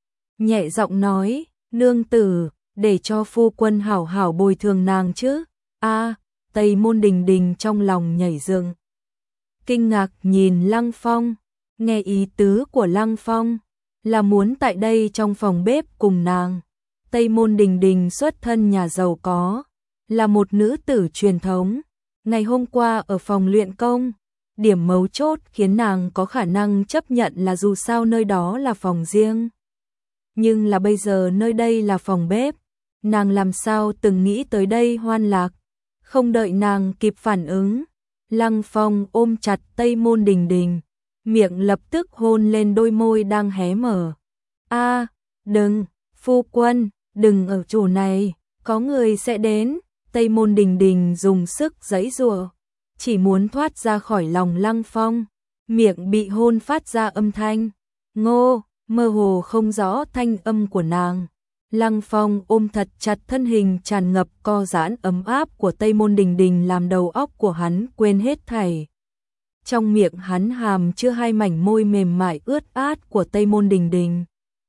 Nhẹ giọng nói, nương tử, để cho phu quân hảo hảo bồi thường nàng chứ. A, Tây Môn Đình Đình trong lòng nhảy dựng. kinh ngạc nhìn Lăng Phong, nghe ý tứ của Lăng Phong là muốn tại đây trong phòng bếp cùng nàng. Tây Môn Đình Đình xuất thân nhà giàu có, là một nữ tử truyền thống. Ngày hôm qua ở phòng luyện công, điểm mấu chốt khiến nàng có khả năng chấp nhận là dù sao nơi đó là phòng riêng. Nhưng là bây giờ nơi đây là phòng bếp, nàng làm sao từng nghĩ tới đây Hoan Lạc. Không đợi nàng kịp phản ứng, Lăng Phong ôm chặt Tây Môn Đình Đình, miệng lập tức hôn lên đôi môi đang hé mở. A, đừng, phu quân, đừng ở chỗ này, có người sẽ đến. Tây Môn Đình Đình dùng sức giãy giụa, chỉ muốn thoát ra khỏi lòng Lăng Phong, miệng bị hôn phát ra âm thanh ngô, mơ hồ không rõ thanh âm của nàng. Lăng Phong ôm thật chặt thân hình tràn ngập co giãn ấm áp của Tây Môn Đình Đình làm đầu óc của hắn quên hết thảy. Trong miệng hắn hàm chứa hai mảnh môi mềm mại ướt át của Tây Môn Đình Đình.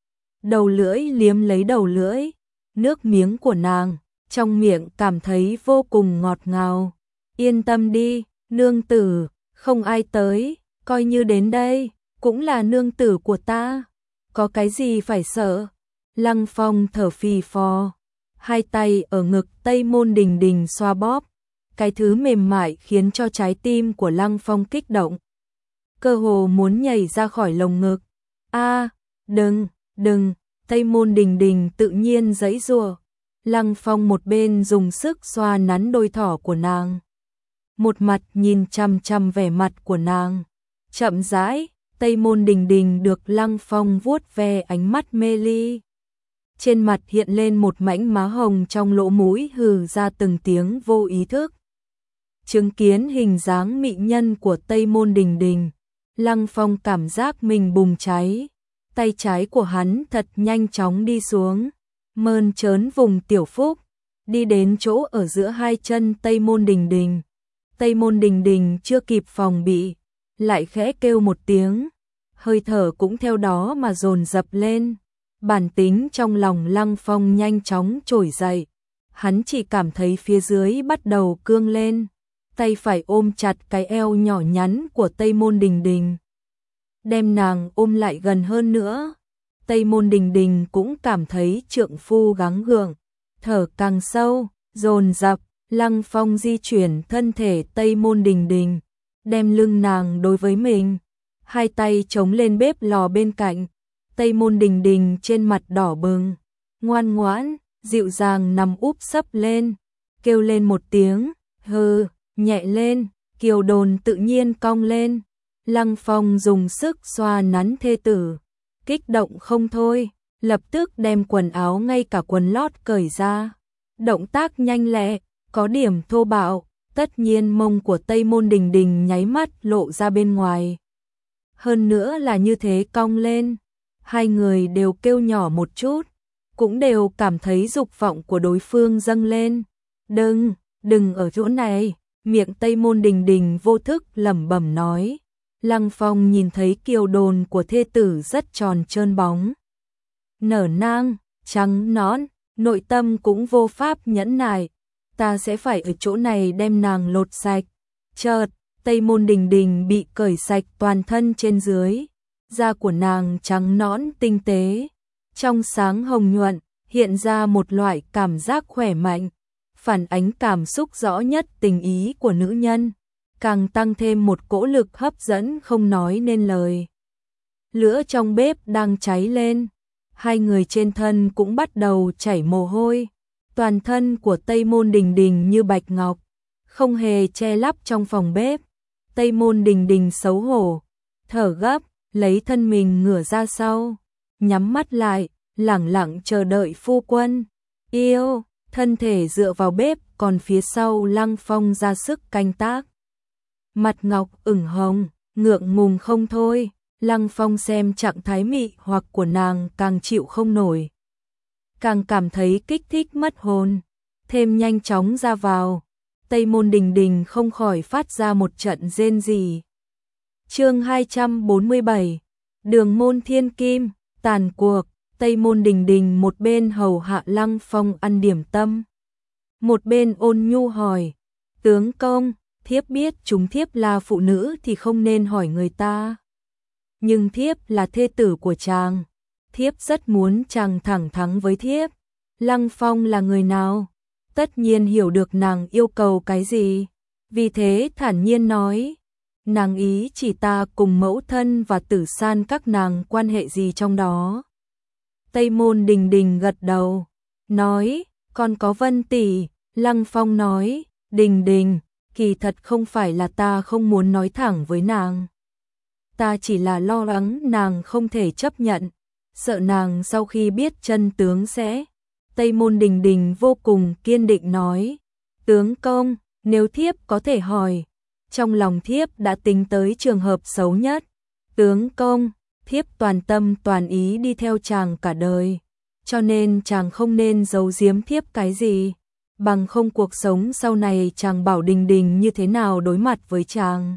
Đầu lưỡi liếm lấy đầu lưỡi, nước miếng của nàng, trong miệng cảm thấy vô cùng ngọt ngào. Yên tâm đi, nương tử, không ai tới, coi như đến đây, cũng là nương tử của ta. Có cái gì phải sợ? Lăng Phong thở phì phò, hai tay ở ngực Tây Môn Đình Đình xoa bóp. Cái thứ mềm mại khiến cho trái tim của Lăng Phong kích động, cơ hồ muốn nhảy ra khỏi lồng ngực. A, đừng, đừng, Tây Môn Đình Đình tự nhiên giãy giụa. Lăng Phong một bên dùng sức xoa nắn đôi thỏ của nàng, một mặt nhìn chằm chằm vẻ mặt của nàng. Chậm rãi, Tây Môn Đình Đình được Lăng Phong vuốt ve ánh mắt mê ly. Trên mặt hiện lên một mảnh má hồng, trong lỗ mũi hừ ra từng tiếng vô ý thức. Chứng kiến hình dáng mỹ nhân của Tây Môn Đình Đình, Lăng Phong cảm giác mình bùng cháy. Tay trái của hắn thật nhanh chóng đi xuống, mơn trớn vùng tiểu phúc, đi đến chỗ ở giữa hai chân Tây Môn Đình Đình. Tây Môn Đình Đình chưa kịp phòng bị, lại khẽ kêu một tiếng, hơi thở cũng theo đó mà dồn dập lên. Bản tính trong lòng Lăng Phong nhanh chóng trỗi dậy, hắn chỉ cảm thấy phía dưới bắt đầu cương lên, tay phải ôm chặt cái eo nhỏ nhắn của Tây Môn Đình Đình, đem nàng ôm lại gần hơn nữa. Tây Môn Đình Đình cũng cảm thấy trượng phu gắng gượng, thở càng sâu, dồn dập. Lăng Phong di chuyển thân thể Tây Môn Đình Đình, đem lưng nàng đối với mình, hai tay chống lên bếp lò bên cạnh. Tây Môn Đình Đình trên mặt đỏ bừng, ngoan ngoãn, dịu dàng nằm úp sấp lên, kêu lên một tiếng, hừ, nhẹ lên, kiều đồn tự nhiên cong lên. Lăng Phong dùng sức xoa nắn thê tử, kích động không thôi, lập tức đem quần áo ngay cả quần lót cởi ra. Động tác nhanh lẹ, có điểm thô bạo, tất nhiên mông của Tây Môn Đình Đình nháy mắt lộ ra bên ngoài. Hơn nữa là như thế cong lên, hai người đều kêu nhỏ một chút, cũng đều cảm thấy dục vọng của đối phương dâng lên. Đừng, đừng ở chỗ này, miệng Tây Môn Đình Đình vô thức lẩm bẩm nói. Lăng Phong nhìn thấy kiều đồn của thê tử rất tròn trơn bóng, nở nang, trắng nõn, nội tâm cũng vô pháp nhẫn nại. Ta sẽ phải ở chỗ này đem nàng lột sạch. Chợt, Tây Môn Đình Đình bị cởi sạch toàn thân trên dưới, da của nàng trắng nõn tinh tế, trong sáng hồng nhuận, hiện ra một loại cảm giác khỏe mạnh, phản ánh cảm xúc rõ nhất tình ý của nữ nhân, càng tăng thêm một cỗ lực hấp dẫn không nói nên lời. Lửa trong bếp đang cháy lên, hai người trên thân cũng bắt đầu chảy mồ hôi. Toàn thân của Tây Môn Đình Đình như bạch ngọc, không hề che lấp trong phòng bếp. Tây Môn Đình Đình xấu hổ, thở gấp, lấy thân mình ngửa ra sau, nhắm mắt lại, lẳng lặng chờ đợi phu quân. Yêu, thân thể dựa vào bếp, còn phía sau Lăng Phong ra sức canh tác. Mặt ngọc ửng hồng, ngượng ngùng không thôi. Lăng Phong xem trạng thái mị hoặc của nàng càng chịu không nổi, càng cảm thấy kích thích mất hồn, thêm nhanh chóng ra vào. Tây Môn Đình Đình không khỏi phát ra một trận rên rỉ. Chương hai trăm bốn mươi bảy, Đường môn thiên kim, tàn cuộc. Tây Môn Đình Đình một bên hầu hạ Lăng Phong ăn điểm tâm, một bên ôn nhu hỏi, tướng công, thiếp biết chúng thiếp là phụ nữ thì không nên hỏi người ta. Nhưng thiếp là thê tử của chàng, thiếp rất muốn chàng thẳng thắn với thiếp. Lăng Phong là người nào? Tất nhiên hiểu được nàng yêu cầu cái gì, vì thế thản nhiên nói, nàng ý chỉ ta cùng mẫu thân và Tử San các nàng quan hệ gì trong đó. Tây Môn Đình Đình gật đầu, nói, còn có Vân tỷ. Lăng Phong nói, Đình Đình, kỳ thật không phải là ta không muốn nói thẳng với nàng. Ta chỉ là lo lắng nàng không thể chấp nhận, sợ nàng sau khi biết chân tướng sẽ. Tây Môn Đình Đình vô cùng kiên định nói, tướng công, nếu thiếp có thể hỏi, trong lòng thiếp đã tính tới trường hợp xấu nhất. Tướng công, thiếp toàn tâm toàn ý đi theo chàng cả đời, cho nên chàng không nên giấu giếm thiếp cái gì, bằng không cuộc sống sau này chàng bảo Đình Đình như thế nào đối mặt với chàng.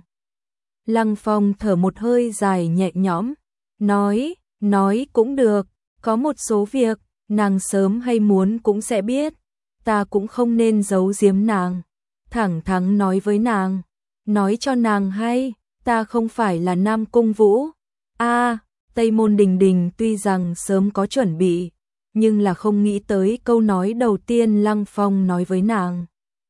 Lăng Phong thở một hơi dài nhẹ nhõm, nói, nói cũng được, có một số việc, nàng sớm hay muốn cũng sẽ biết, ta cũng không nên giấu giếm nàng, thẳng thắn nói với nàng, nói cho nàng hay, ta không phải là Nam Cung Vũ. A, à, Tây Môn Đình Đình tuy rằng sớm có chuẩn bị, nhưng là không nghĩ tới câu nói đầu tiên Lăng Phong nói với nàng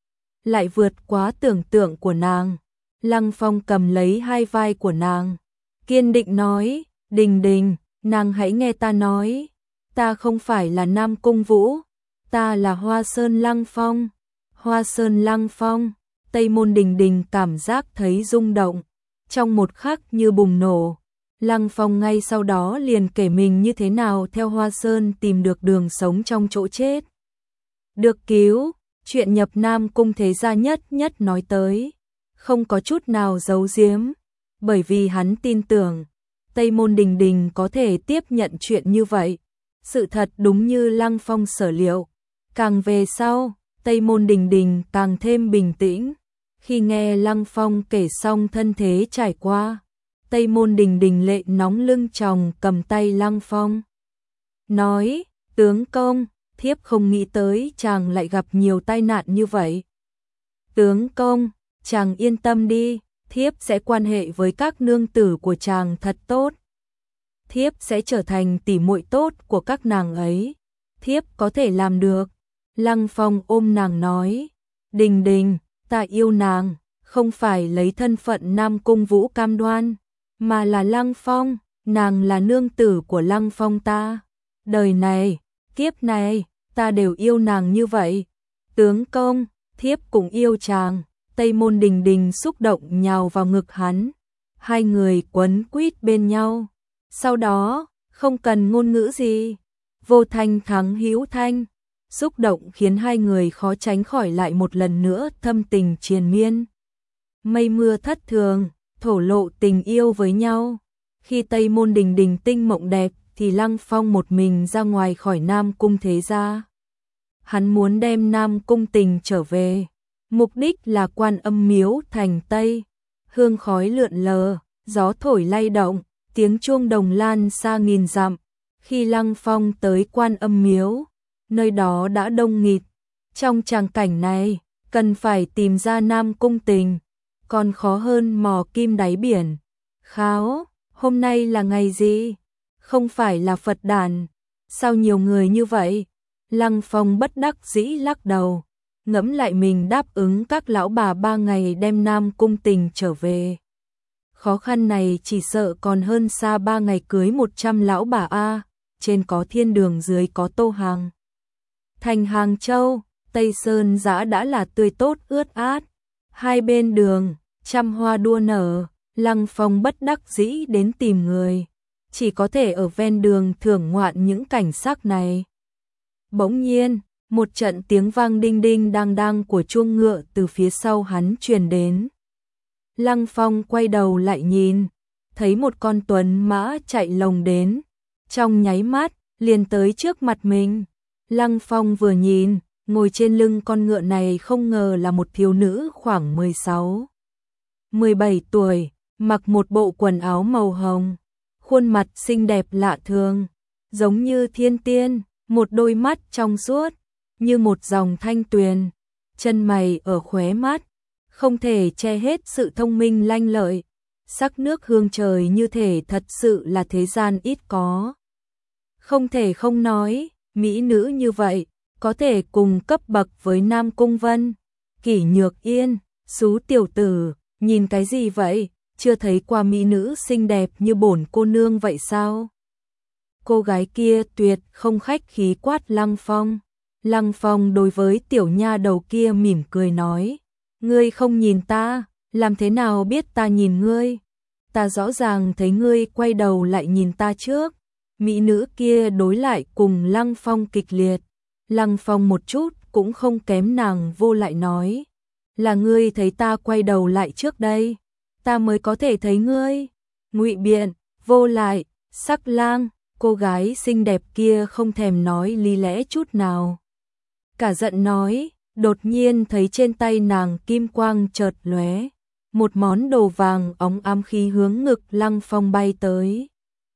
lại vượt quá tưởng tượng của nàng. Lăng Phong cầm lấy hai vai của nàng, kiên định nói, Đình Đình, nàng hãy nghe ta nói, ta không phải là Nam Cung Vũ, ta là Hoa Sơn Lăng Phong. Hoa Sơn Lăng Phong. Tây Môn Đình Đình cảm giác thấy rung động, trong một khắc như bùng nổ. Lăng Phong ngay sau đó liền kể mình như thế nào theo Hoa Sơn tìm được đường sống trong chỗ chết, được cứu, chuyện nhập Nam Cung thế gia nhất nhất nói tới, không có chút nào giấu giếm, bởi vì hắn tin tưởng Tây Môn Đình Đình có thể tiếp nhận chuyện như vậy. Sự thật đúng như Lăng Phong sở liệu, càng về sau, Tây Môn Đình Đình càng thêm bình tĩnh. Khi nghe Lăng Phong kể xong thân thế trải qua, Tây Môn Đình Đình lệ nóng lưng tròng cầm tay Lăng Phong, nói, tướng công, thiếp không nghĩ tới chàng lại gặp nhiều tai nạn như vậy. Tướng công, chàng yên tâm đi, thiếp sẽ quan hệ với các nương tử của chàng thật tốt. Thiếp sẽ trở thành tỷ muội tốt của các nàng ấy. Thiếp có thể làm được. Lăng Phong ôm nàng nói, Đình Đình, ta yêu nàng, không phải lấy thân phận Nam Cung Vũ cam đoan, mà là Lăng Phong, nàng là nương tử của Lăng Phong ta. Đời này, kiếp này, ta đều yêu nàng như vậy. Tướng công, thiếp cũng yêu chàng. Tây Môn Đình Đình xúc động nhào vào ngực hắn, hai người quấn quýt bên nhau. Sau đó, không cần ngôn ngữ gì, vô thanh thắng hữu thanh, xúc động khiến hai người khó tránh khỏi lại một lần nữa thâm tình triền miên. Mây mưa thất thường, thổ lộ tình yêu với nhau. Khi Tây Môn Đình Đình tinh mộng đẹp thì Lăng Phong một mình ra ngoài khỏi Nam Cung thế gia. Hắn muốn đem Nam Cung Tình trở về, mục đích là Quan Âm miếu thành Tây. Hương khói lượn lờ, gió thổi lay động, tiếng chuông đồng lan xa nghìn dặm. Khi Lăng Phong tới Quan Âm miếu, nơi đó đã đông nghịt. Trong tràng cảnh này, cần phải tìm ra Nam Cung Tình, còn khó hơn mò kim đáy biển. Kháo, hôm nay là ngày gì? Không phải là Phật đản, sao nhiều người như vậy? Lăng Phong bất đắc dĩ lắc đầu, ngẫm lại mình đáp ứng các lão bà ba ngày đem Nam Cung Tình trở về. Khó khăn này chỉ sợ còn hơn xa ba ngày cưới một trăm lão bà a, trên có Thiên Đường dưới có Tô Hàng. Thành Hàng Châu, Tây Sơn Giã đã là tươi tốt ướt át, hai bên đường, trăm hoa đua nở. Lăng Phong bất đắc dĩ đến tìm người, chỉ có thể ở ven đường thưởng ngoạn những cảnh sắc này. Bỗng nhiên, một trận tiếng vang đinh đinh đang đang của chuông ngựa từ phía sau hắn truyền đến. Lăng Phong quay đầu lại nhìn, thấy một con tuấn mã chạy lồng đến, trong nháy mắt, liền tới trước mặt mình. Lăng Phong vừa nhìn, ngồi trên lưng con ngựa này không ngờ là một thiếu nữ khoảng mười sáu, mười bảy tuổi, mặc một bộ quần áo màu hồng, khuôn mặt xinh đẹp lạ thường, giống như thiên tiên, một đôi mắt trong suốt, như một dòng thanh tuyền, chân mày ở khóe mắt, không thể che hết sự thông minh lanh lợi, sắc nước hương trời như thể thật sự là thế gian ít có. Không thể không nói, mỹ nữ như vậy, có thể cùng cấp bậc với Nam Cung Vân, Kỷ Nhược Yên, xú tiểu tử, nhìn cái gì vậy, chưa thấy qua mỹ nữ xinh đẹp như bổn cô nương vậy sao? Cô gái kia tuyệt không khách khí quát Lăng Phong. Lăng Phong đối với tiểu nha đầu kia mỉm cười nói, ngươi không nhìn ta, làm thế nào biết ta nhìn ngươi? Ta rõ ràng thấy ngươi quay đầu lại nhìn ta trước. Mỹ nữ kia đối lại cùng Lăng Phong kịch liệt. Lăng Phong một chút cũng không kém nàng vô lại nói, là ngươi thấy ta quay đầu lại trước đây, ta mới có thể thấy ngươi. Ngụy biện, vô lại, sắc lang, cô gái xinh đẹp kia không thèm nói lý lẽ chút nào. Cả giận nói, đột nhiên thấy trên tay nàng kim quang chợt lóe, một món đồ vàng óng ám khí hướng ngực Lăng Phong bay tới.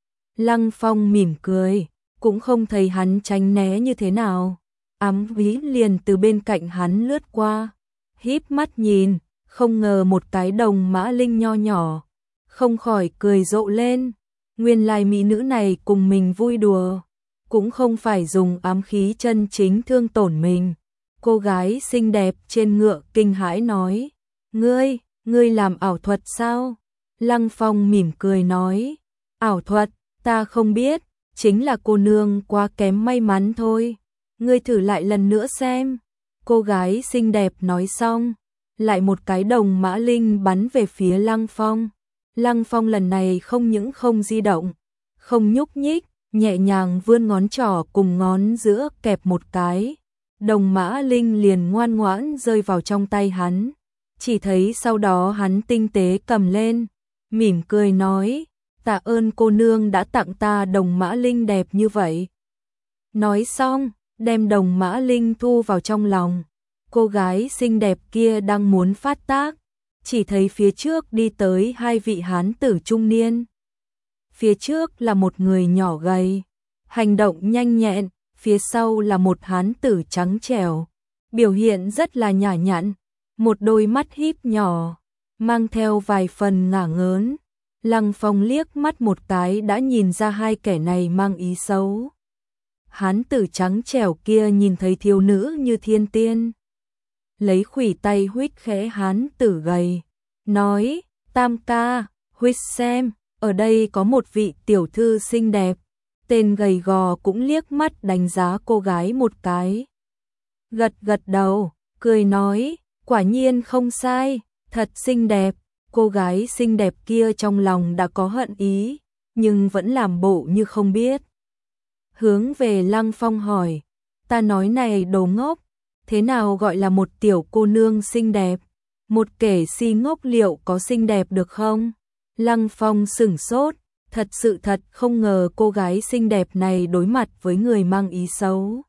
Lăng Phong mỉm cười, cũng không thấy hắn tránh né như thế nào. Ám khí liền từ bên cạnh hắn lướt qua, híp mắt nhìn, không ngờ một cái đồng mã linh nho nhỏ, không khỏi cười rộ lên. Nguyên lai mỹ nữ này cùng mình vui đùa, cũng không phải dùng ám khí chân chính thương tổn mình. Cô gái xinh đẹp trên ngựa kinh hãi nói, ngươi, ngươi làm ảo thuật sao? Lăng Phong mỉm cười nói, ảo thuật, ta không biết, chính là cô nương quá kém may mắn thôi. Ngươi thử lại lần nữa xem. Cô gái xinh đẹp nói xong, lại một cái đồng mã linh bắn về phía Lăng Phong. Lăng Phong lần này không những không di động, không nhúc nhích, nhẹ nhàng vươn ngón trỏ cùng ngón giữa kẹp một cái. Đồng mã linh liền ngoan ngoãn rơi vào trong tay hắn. Chỉ thấy sau đó hắn tinh tế cầm lên, mỉm cười nói, tạ ơn cô nương đã tặng ta đồng mã linh đẹp như vậy. Nói xong, đem đồng mã linh thu vào trong lòng. Cô gái xinh đẹp kia đang muốn phát tác, chỉ thấy phía trước đi tới hai vị hán tử trung niên. Phía trước là một người nhỏ gầy, hành động nhanh nhẹn, phía sau là một hán tử trắng trẻo, biểu hiện rất là nhã nhặn, một đôi mắt híp nhỏ, mang theo vài phần ngả ngớn. Lăng Phong liếc mắt một cái đã nhìn ra hai kẻ này mang ý xấu. Hán tử trắng trẻo kia nhìn thấy thiếu nữ như thiên tiên, lấy khuỷu tay huýt khẽ hán tử gầy, nói, tam ca, huýt xem, ở đây có một vị tiểu thư xinh đẹp. Tên gầy gò cũng liếc mắt đánh giá cô gái một cái, gật gật đầu, cười nói, quả nhiên không sai, thật xinh đẹp. Cô gái xinh đẹp kia trong lòng đã có hận ý, nhưng vẫn làm bộ như không biết. Hướng về Lăng Phong hỏi, ta nói này đồ ngốc, thế nào gọi là một tiểu cô nương xinh đẹp? Một kẻ si ngốc liệu có xinh đẹp được không? Lăng Phong sửng sốt, thật sự thật không ngờ cô gái xinh đẹp này đối mặt với người mang ý xấu.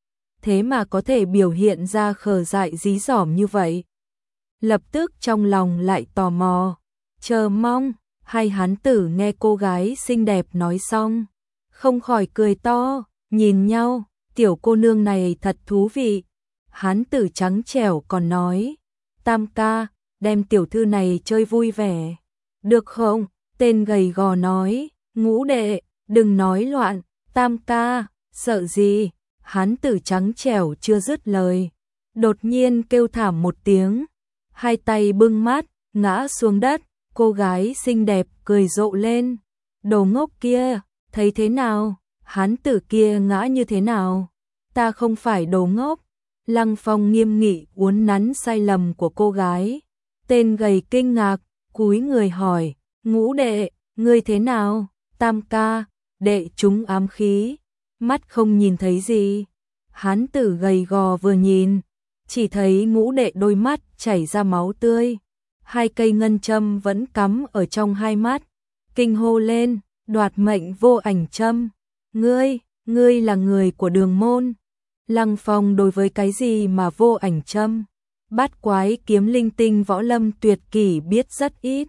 Thế mà có thể biểu hiện ra khờ dại dí dỏm như vậy. Lập tức trong lòng lại tò mò, chờ mong. Hai hán tử nghe cô gái xinh đẹp nói xong, không khỏi cười to, nhìn nhau, tiểu cô nương này thật thú vị. Hán tử trắng trẻo còn nói, tam ca, đem tiểu thư này chơi vui vẻ, được không? Tên gầy gò nói, ngũ đệ, đừng nói loạn, tam ca, sợ gì? Hán tử trắng trẻo chưa dứt lời, đột nhiên kêu thảm một tiếng, hai tay bưng mát, ngã xuống đất. Cô gái xinh đẹp cười rộ lên, đồ ngốc kia, thấy thế nào? Hán tử kia ngã như thế nào? Ta không phải đồ ngốc. Lăng Phong nghiêm nghị uốn nắn sai lầm của cô gái. Tên gầy kinh ngạc, cúi người hỏi, ngũ đệ, ngươi thế nào? Tam ca, đệ trúng ám khí, mắt không nhìn thấy gì. Hán tử gầy gò vừa nhìn, chỉ thấy ngũ đệ đôi mắt chảy ra máu tươi. Hai cây ngân châm vẫn cắm ở trong hai mắt, kinh hô lên, đoạt mệnh vô ảnh châm. Ngươi, ngươi là người của Đường môn. Lăng Phong đối với cái gì mà vô ảnh châm, bát quái kiếm linh tinh võ lâm tuyệt kỹ biết rất ít.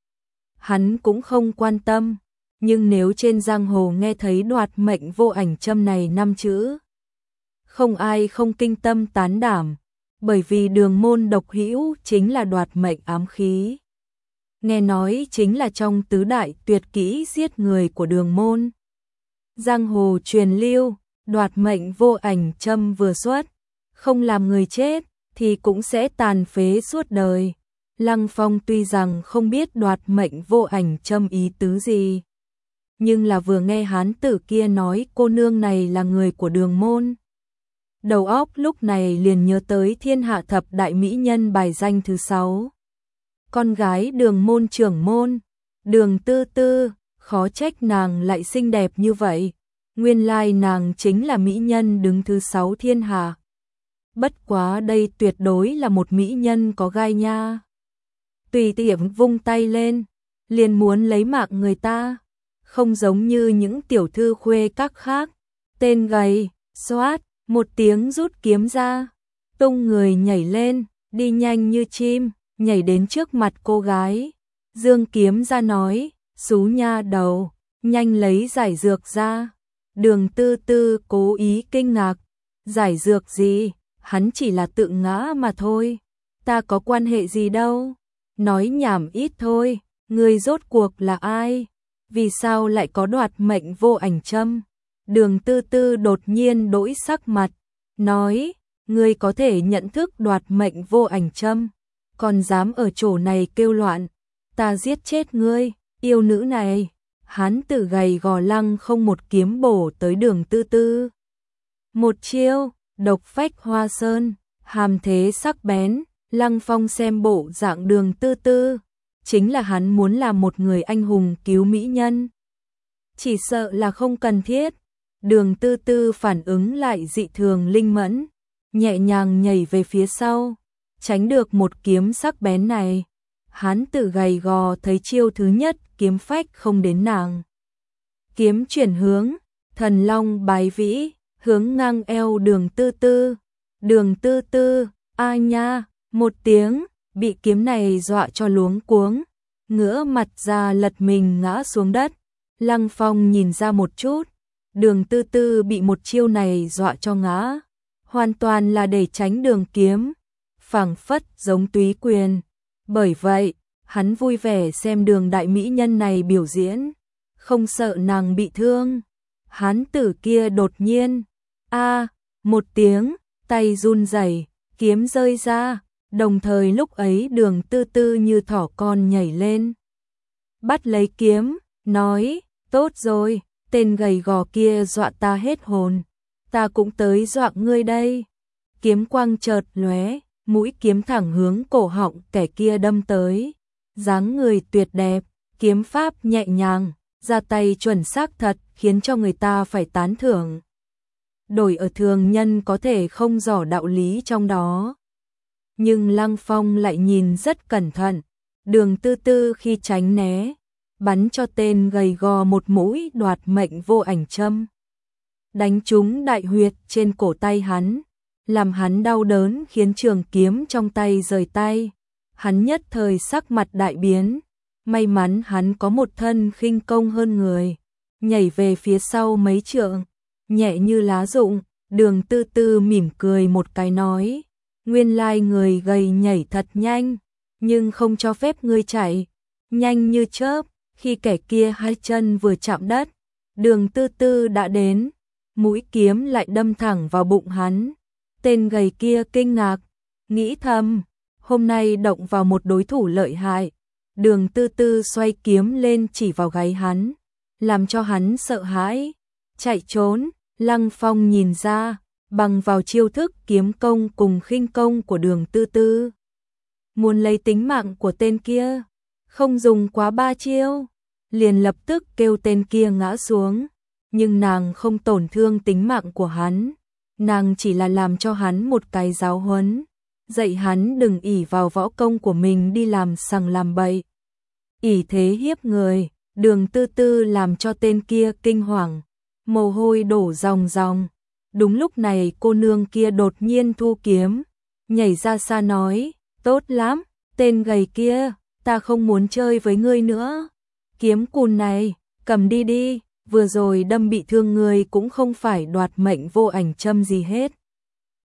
Hắn cũng không quan tâm, nhưng nếu trên giang hồ nghe thấy đoạt mệnh vô ảnh châm này năm chữ, không ai không kinh tâm tán đảm. bởi vì đường môn độc hữu chính là đoạt mệnh ám khí. Nghe nói chính là trong tứ đại tuyệt kỹ giết người của đường môn. Giang hồ truyền lưu, đoạt mệnh vô ảnh châm vừa xuất, không làm người chết thì cũng sẽ tàn phế suốt đời. Lăng Phong tuy rằng không biết đoạt mệnh vô ảnh châm ý tứ gì, nhưng là vừa nghe hán tử kia nói cô nương này là người của đường môn. Đầu óc lúc này liền nhớ tới thiên hạ thập đại mỹ nhân bài danh thứ sáu. Con gái đường môn trưởng môn, đường tư tư, khó trách nàng lại xinh đẹp như vậy. Nguyên lai nàng chính là mỹ nhân đứng thứ sáu thiên hạ. Bất quá đây tuyệt đối là một mỹ nhân có gai nha. Tùy tiện vung tay lên, liền muốn lấy mạng người ta. Không giống như những tiểu thư khuê các khác. Tên gầy, xoát, một tiếng rút kiếm ra. Tung người nhảy lên, đi nhanh như chim, nhảy đến trước mặt cô gái. Dương kiếm ra nói, xú nha đầu, nhanh lấy giải dược ra. Đường tư tư cố ý kinh ngạc. Giải dược gì, hắn chỉ là tự ngã mà thôi. Ta có quan hệ gì đâu. Nói nhảm ít thôi, người rốt cuộc là ai? Vì sao lại có đoạt mệnh vô ảnh châm? Đường tư tư đột nhiên đổi sắc mặt, nói, ngươi có thể nhận thức đoạt mệnh vô ảnh châm, còn dám ở chỗ này kêu loạn, ta giết chết ngươi, yêu nữ này. Hán tử gầy gò Lăng không một kiếm bổ tới đường tư tư. Một chiêu, độc phách hoa sơn, hàm thế sắc bén. Lăng Phong xem bộ dạng đường tư tư, chính là hắn muốn làm một người anh hùng cứu mỹ nhân. Chỉ sợ là không cần thiết. Đường tư tư phản ứng lại dị thường linh mẫn, nhẹ nhàng nhảy về phía sau, tránh được một kiếm sắc bén này. Hán tử gầy gò thấy chiêu thứ nhất kiếm phách không đến nàng. Kiếm chuyển hướng, thần long bái vĩ, hướng ngang eo đường tư tư. Đường tư tư, a nha, một tiếng, bị kiếm này dọa cho luống cuống, ngửa mặt ra lật mình ngã xuống đất. Lăng Phong nhìn ra một chút, đường tư tư bị một chiêu này dọa cho ngã, hoàn toàn là để tránh đường kiếm, phảng phất giống túy quyền. Bởi vậy, hắn vui vẻ xem đường đại mỹ nhân này biểu diễn, không sợ nàng bị thương. Hán tử kia đột nhiên, a, một tiếng, tay run rẩy, kiếm rơi ra, đồng thời lúc ấy đường tư tư như thỏ con nhảy lên, bắt lấy kiếm, nói, tốt rồi, tên gầy gò kia dọa ta hết hồn, ta cũng tới dọa ngươi đây. Kiếm quang chợt lóe, mũi kiếm thẳng hướng cổ họng kẻ kia đâm tới. Dáng người tuyệt đẹp, kiếm pháp nhẹ nhàng, ra tay chuẩn xác thật, khiến cho người ta phải tán thưởng. Đổi ở thường nhân có thể không rõ đạo lý trong đó. Nhưng Lăng Phong lại nhìn rất cẩn thận, đường tư tư khi tránh né, bắn cho tên gầy gò một mũi đoạt mệnh vô ảnh châm. Đánh trúng đại huyệt trên cổ tay hắn, làm hắn đau đớn khiến trường kiếm trong tay rời tay. Hắn nhất thời sắc mặt đại biến, may mắn hắn có một thân khinh công hơn người, nhảy về phía sau mấy trượng, nhẹ như lá rụng. Đường tư tư mỉm cười một cái nói, nguyên lai người gầy nhảy thật nhanh, nhưng không cho phép ngươi chạy, nhanh như chớp. Khi kẻ kia hai chân vừa chạm đất, đường tư tư đã đến, mũi kiếm lại đâm thẳng vào bụng hắn. Tên gầy kia kinh ngạc, nghĩ thầm, hôm nay động vào một đối thủ lợi hại. Đường tư tư xoay kiếm lên chỉ vào gáy hắn, làm cho hắn sợ hãi, chạy trốn. Lăng Phong nhìn ra, bằng vào chiêu thức kiếm công cùng khinh công của đường tư tư, muốn lấy tính mạng của tên kia, không dùng quá ba chiêu, liền lập tức kêu tên kia ngã xuống. Nhưng nàng không tổn thương tính mạng của hắn, nàng chỉ là làm cho hắn một cái giáo huấn, dạy hắn đừng ỷ vào võ công của mình đi làm sằng làm bậy, ỷ thế hiếp người. Đường tư tư làm cho tên kia kinh hoàng, mồ hôi đổ ròng ròng. Đúng lúc này cô nương kia đột nhiên thu kiếm, nhảy ra xa nói, tốt lắm, tên gầy kia, ta không muốn chơi với ngươi nữa. Kiếm cùn này, cầm đi đi, vừa rồi đâm bị thương ngươi cũng không phải đoạt mệnh vô ảnh châm gì hết.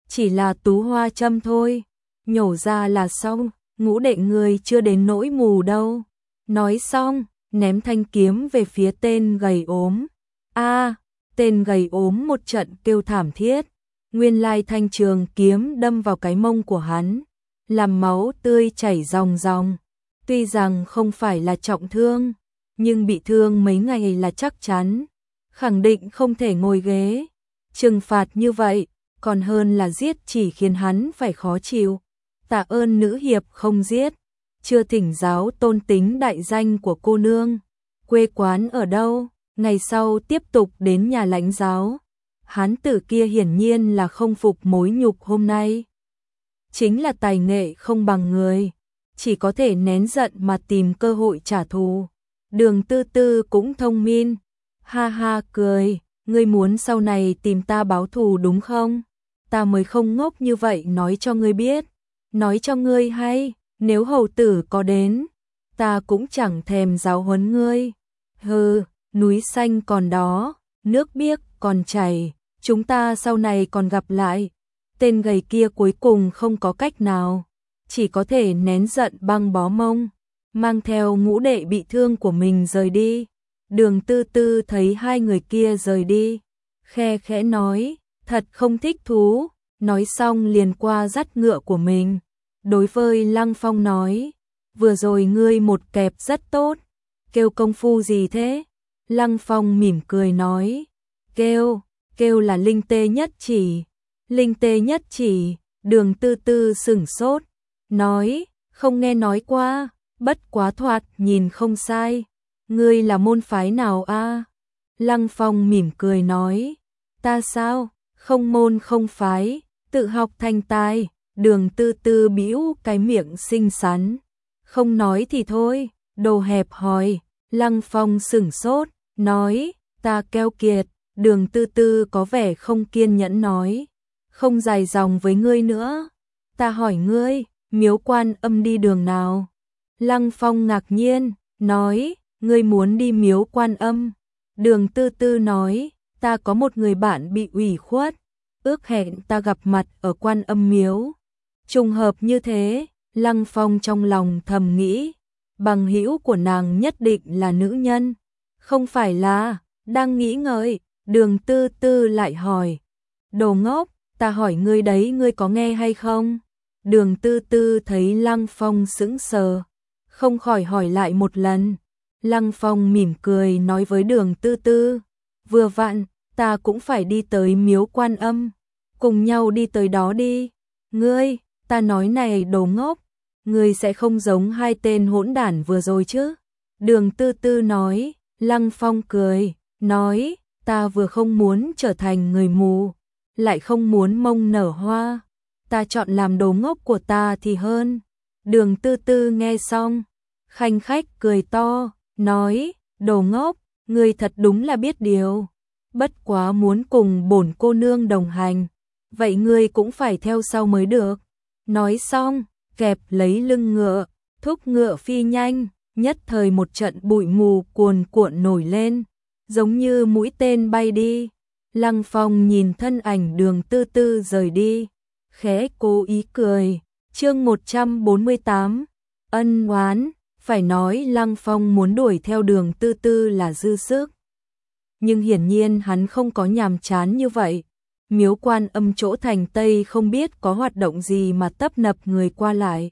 chỉ là tú hoa châm thôi, nhổ ra là xong, Ngũ đệ người chưa đến nỗi mù đâu. Nói xong, ném thanh kiếm về phía tên gầy ốm. A, tên gầy ốm một trận kêu thảm thiết. Nguyên lai thanh trường kiếm đâm vào cái mông của hắn, làm máu tươi chảy ròng ròng. Tuy rằng không phải là trọng thương, nhưng bị thương mấy ngày là chắc chắn, khẳng định không thể ngồi ghế. Trừng phạt như vậy, còn hơn là giết chỉ khiến hắn phải khó chịu. Tạ ơn nữ hiệp không giết, chưa thỉnh giáo tôn tính đại danh của cô nương. Quê quán ở đâu? Ngày sau tiếp tục đến nhà lãnh giáo. Hán tử kia hiển nhiên là không phục mối nhục hôm nay. Chính là tài nghệ không bằng người, chỉ có thể nén giận mà tìm cơ hội trả thù. Đường Tư Tư cũng thông minh, ha ha cười, ngươi muốn sau này tìm ta báo thù đúng không? Ta mới không ngốc như vậy nói cho ngươi biết. Nói cho ngươi hay, nếu hầu tử có đến, ta cũng chẳng thèm giáo huấn ngươi. Hừ, núi xanh còn đó, nước biếc còn chảy, chúng ta sau này còn gặp lại. Tên gầy kia cuối cùng không có cách nào, chỉ có thể nén giận băng bó mông, mang theo ngũ đệ bị thương của mình rời đi. Đường Tư Tư thấy hai người kia rời đi, khe khẽ nói, thật không thích thú. Nói xong liền qua dắt ngựa của mình. Đối với Lăng Phong nói, vừa rồi ngươi một kẹp rất tốt, kêu công phu gì thế? Lăng Phong mỉm cười nói, kêu, kêu là linh tê nhất chỉ. Linh tê nhất chỉ, Đường Tư Tư sửng sốt, nói, không nghe nói qua, bất quá thoạt nhìn không sai. Ngươi là môn phái nào a? Lăng Phong mỉm cười nói, ta sao, không môn không phái, tự học thành tài. Đường Tư Tư bĩu cái miệng xinh xắn, không nói thì thôi, đồ hẹp hòi. Lăng Phong sửng sốt, nói, ta keo kiệt. Đường Tư Tư có vẻ không kiên nhẫn nói, không dài dòng với ngươi nữa, ta hỏi ngươi, Miếu Quan Âm đi đường nào? Lăng Phong ngạc nhiên, nói, ngươi muốn đi Miếu Quan Âm? Đường Tư Tư nói, ta có một người bạn bị ủy khuất, ước hẹn ta gặp mặt ở Quan Âm miếu. Trùng hợp như thế, Lăng Phong trong lòng thầm nghĩ, bằng hữu của nàng nhất định là nữ nhân, không phải là. Đang nghĩ ngợi, Đường Tư Tư lại hỏi, đồ ngốc, ta hỏi ngươi đấy, ngươi có nghe hay không? Đường Tư Tư thấy Lăng Phong sững sờ, không khỏi hỏi lại một lần. Lăng Phong mỉm cười nói với Đường Tư Tư, vừa vặn, ta cũng phải đi tới Miếu Quan Âm, cùng nhau đi tới đó đi. Ngươi, ta nói này đồ ngốc, ngươi sẽ không giống hai tên hỗn đản vừa rồi chứ? Đường Tư Tư nói. Lăng Phong cười, nói, ta vừa không muốn trở thành người mù, lại không muốn mông nở hoa, ta chọn làm đồ ngốc của ta thì hơn. Đường Tư Tư nghe xong, khanh khách cười to, nói, đồ ngốc, ngươi thật đúng là biết điều, bất quá muốn cùng bổn cô nương đồng hành, vậy ngươi cũng phải theo sau mới được. Nói xong, kẹp lấy lưng ngựa, thúc ngựa phi nhanh. Nhất thời một trận bụi mù cuồn cuộn nổi lên, giống như mũi tên bay đi. Lăng Phong nhìn thân ảnh Đường Tư Tư rời đi, khẽ cố ý cười. Chương một trăm bốn mươi tám, ân oán. Phải nói Lăng Phong muốn đuổi theo Đường Tư Tư là dư sức, nhưng hiển nhiên hắn không có nhàm chán như vậy. Miếu Quan Âm chỗ thành Tây không biết có hoạt động gì mà tấp nập người qua lại,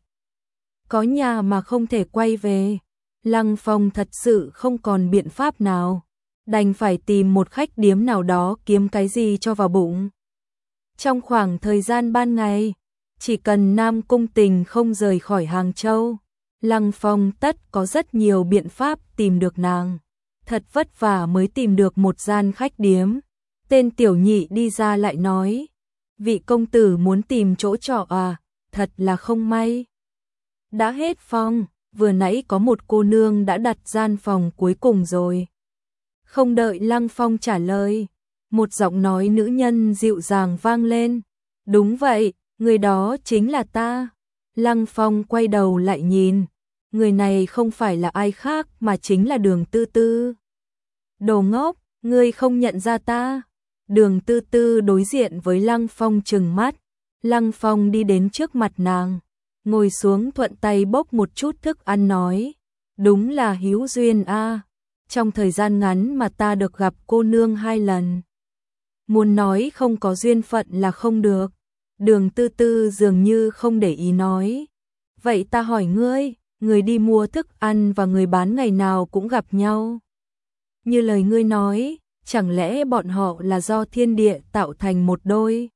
có nhà mà không thể quay về. Lăng Phong thật sự không còn biện pháp nào, đành phải tìm một khách điếm nào đó kiếm cái gì cho vào bụng. Trong khoảng thời gian ban ngày, chỉ cần Nam Cung Tình không rời khỏi Hàng Châu, Lăng Phong tất có rất nhiều biện pháp tìm được nàng. Thật vất vả mới tìm được một gian khách điếm. Tên tiểu nhị đi ra lại nói, vị công tử muốn tìm chỗ trọ à, thật là không may. Đã hết phòng. Vừa nãy có một cô nương đã đặt gian phòng cuối cùng rồi. Không đợi Lăng Phong trả lời, một giọng nói nữ nhân dịu dàng vang lên. Đúng vậy, người đó chính là ta. Lăng Phong quay đầu lại nhìn, người này không phải là ai khác mà chính là Đường Tư Tư. Đồ ngốc, ngươi không nhận ra ta? Đường Tư Tư đối diện với Lăng Phong trừng mắt, Lăng Phong đi đến trước mặt nàng, ngồi xuống thuận tay bốc một chút thức ăn nói, đúng là hữu duyên a, trong thời gian ngắn mà ta được gặp cô nương hai lần. Muốn nói không có duyên phận là không được. Đường Tư Tư dường như không để ý nói, vậy ta hỏi ngươi, người đi mua thức ăn và người bán ngày nào cũng gặp nhau. Như lời ngươi nói, chẳng lẽ bọn họ là do thiên địa tạo thành một đôi?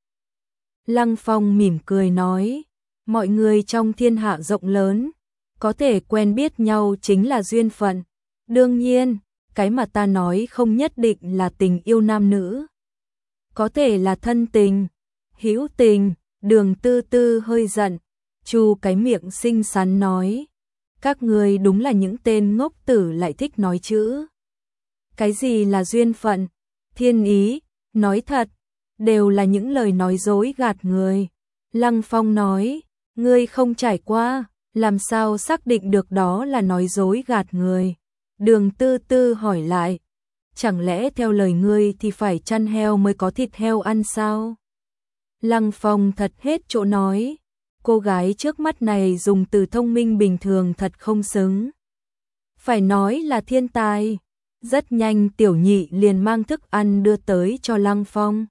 Lăng Phong mỉm cười nói, mọi người trong thiên hạ rộng lớn, có thể quen biết nhau chính là duyên phận. Đương nhiên, cái mà ta nói không nhất định là tình yêu nam nữ. Có thể là thân tình, hữu tình. Đường Tư Tư hơi giận, chu cái miệng xinh xắn nói, các người đúng là những tên ngốc tử lại thích nói chữ. Cái gì là duyên phận, thiên ý, nói thật, đều là những lời nói dối gạt người. Lăng Phong nói, ngươi không trải qua, làm sao xác định được đó là nói dối gạt người. Đường Tư Tư hỏi lại, chẳng lẽ theo lời ngươi thì phải chăn heo mới có thịt heo ăn sao? Lăng Phong thật hết chỗ nói, cô gái trước mắt này dùng từ thông minh bình thường thật không xứng. Phải nói là thiên tài. Rất nhanh Tiểu Nhị liền mang thức ăn đưa tới cho Lăng Phong.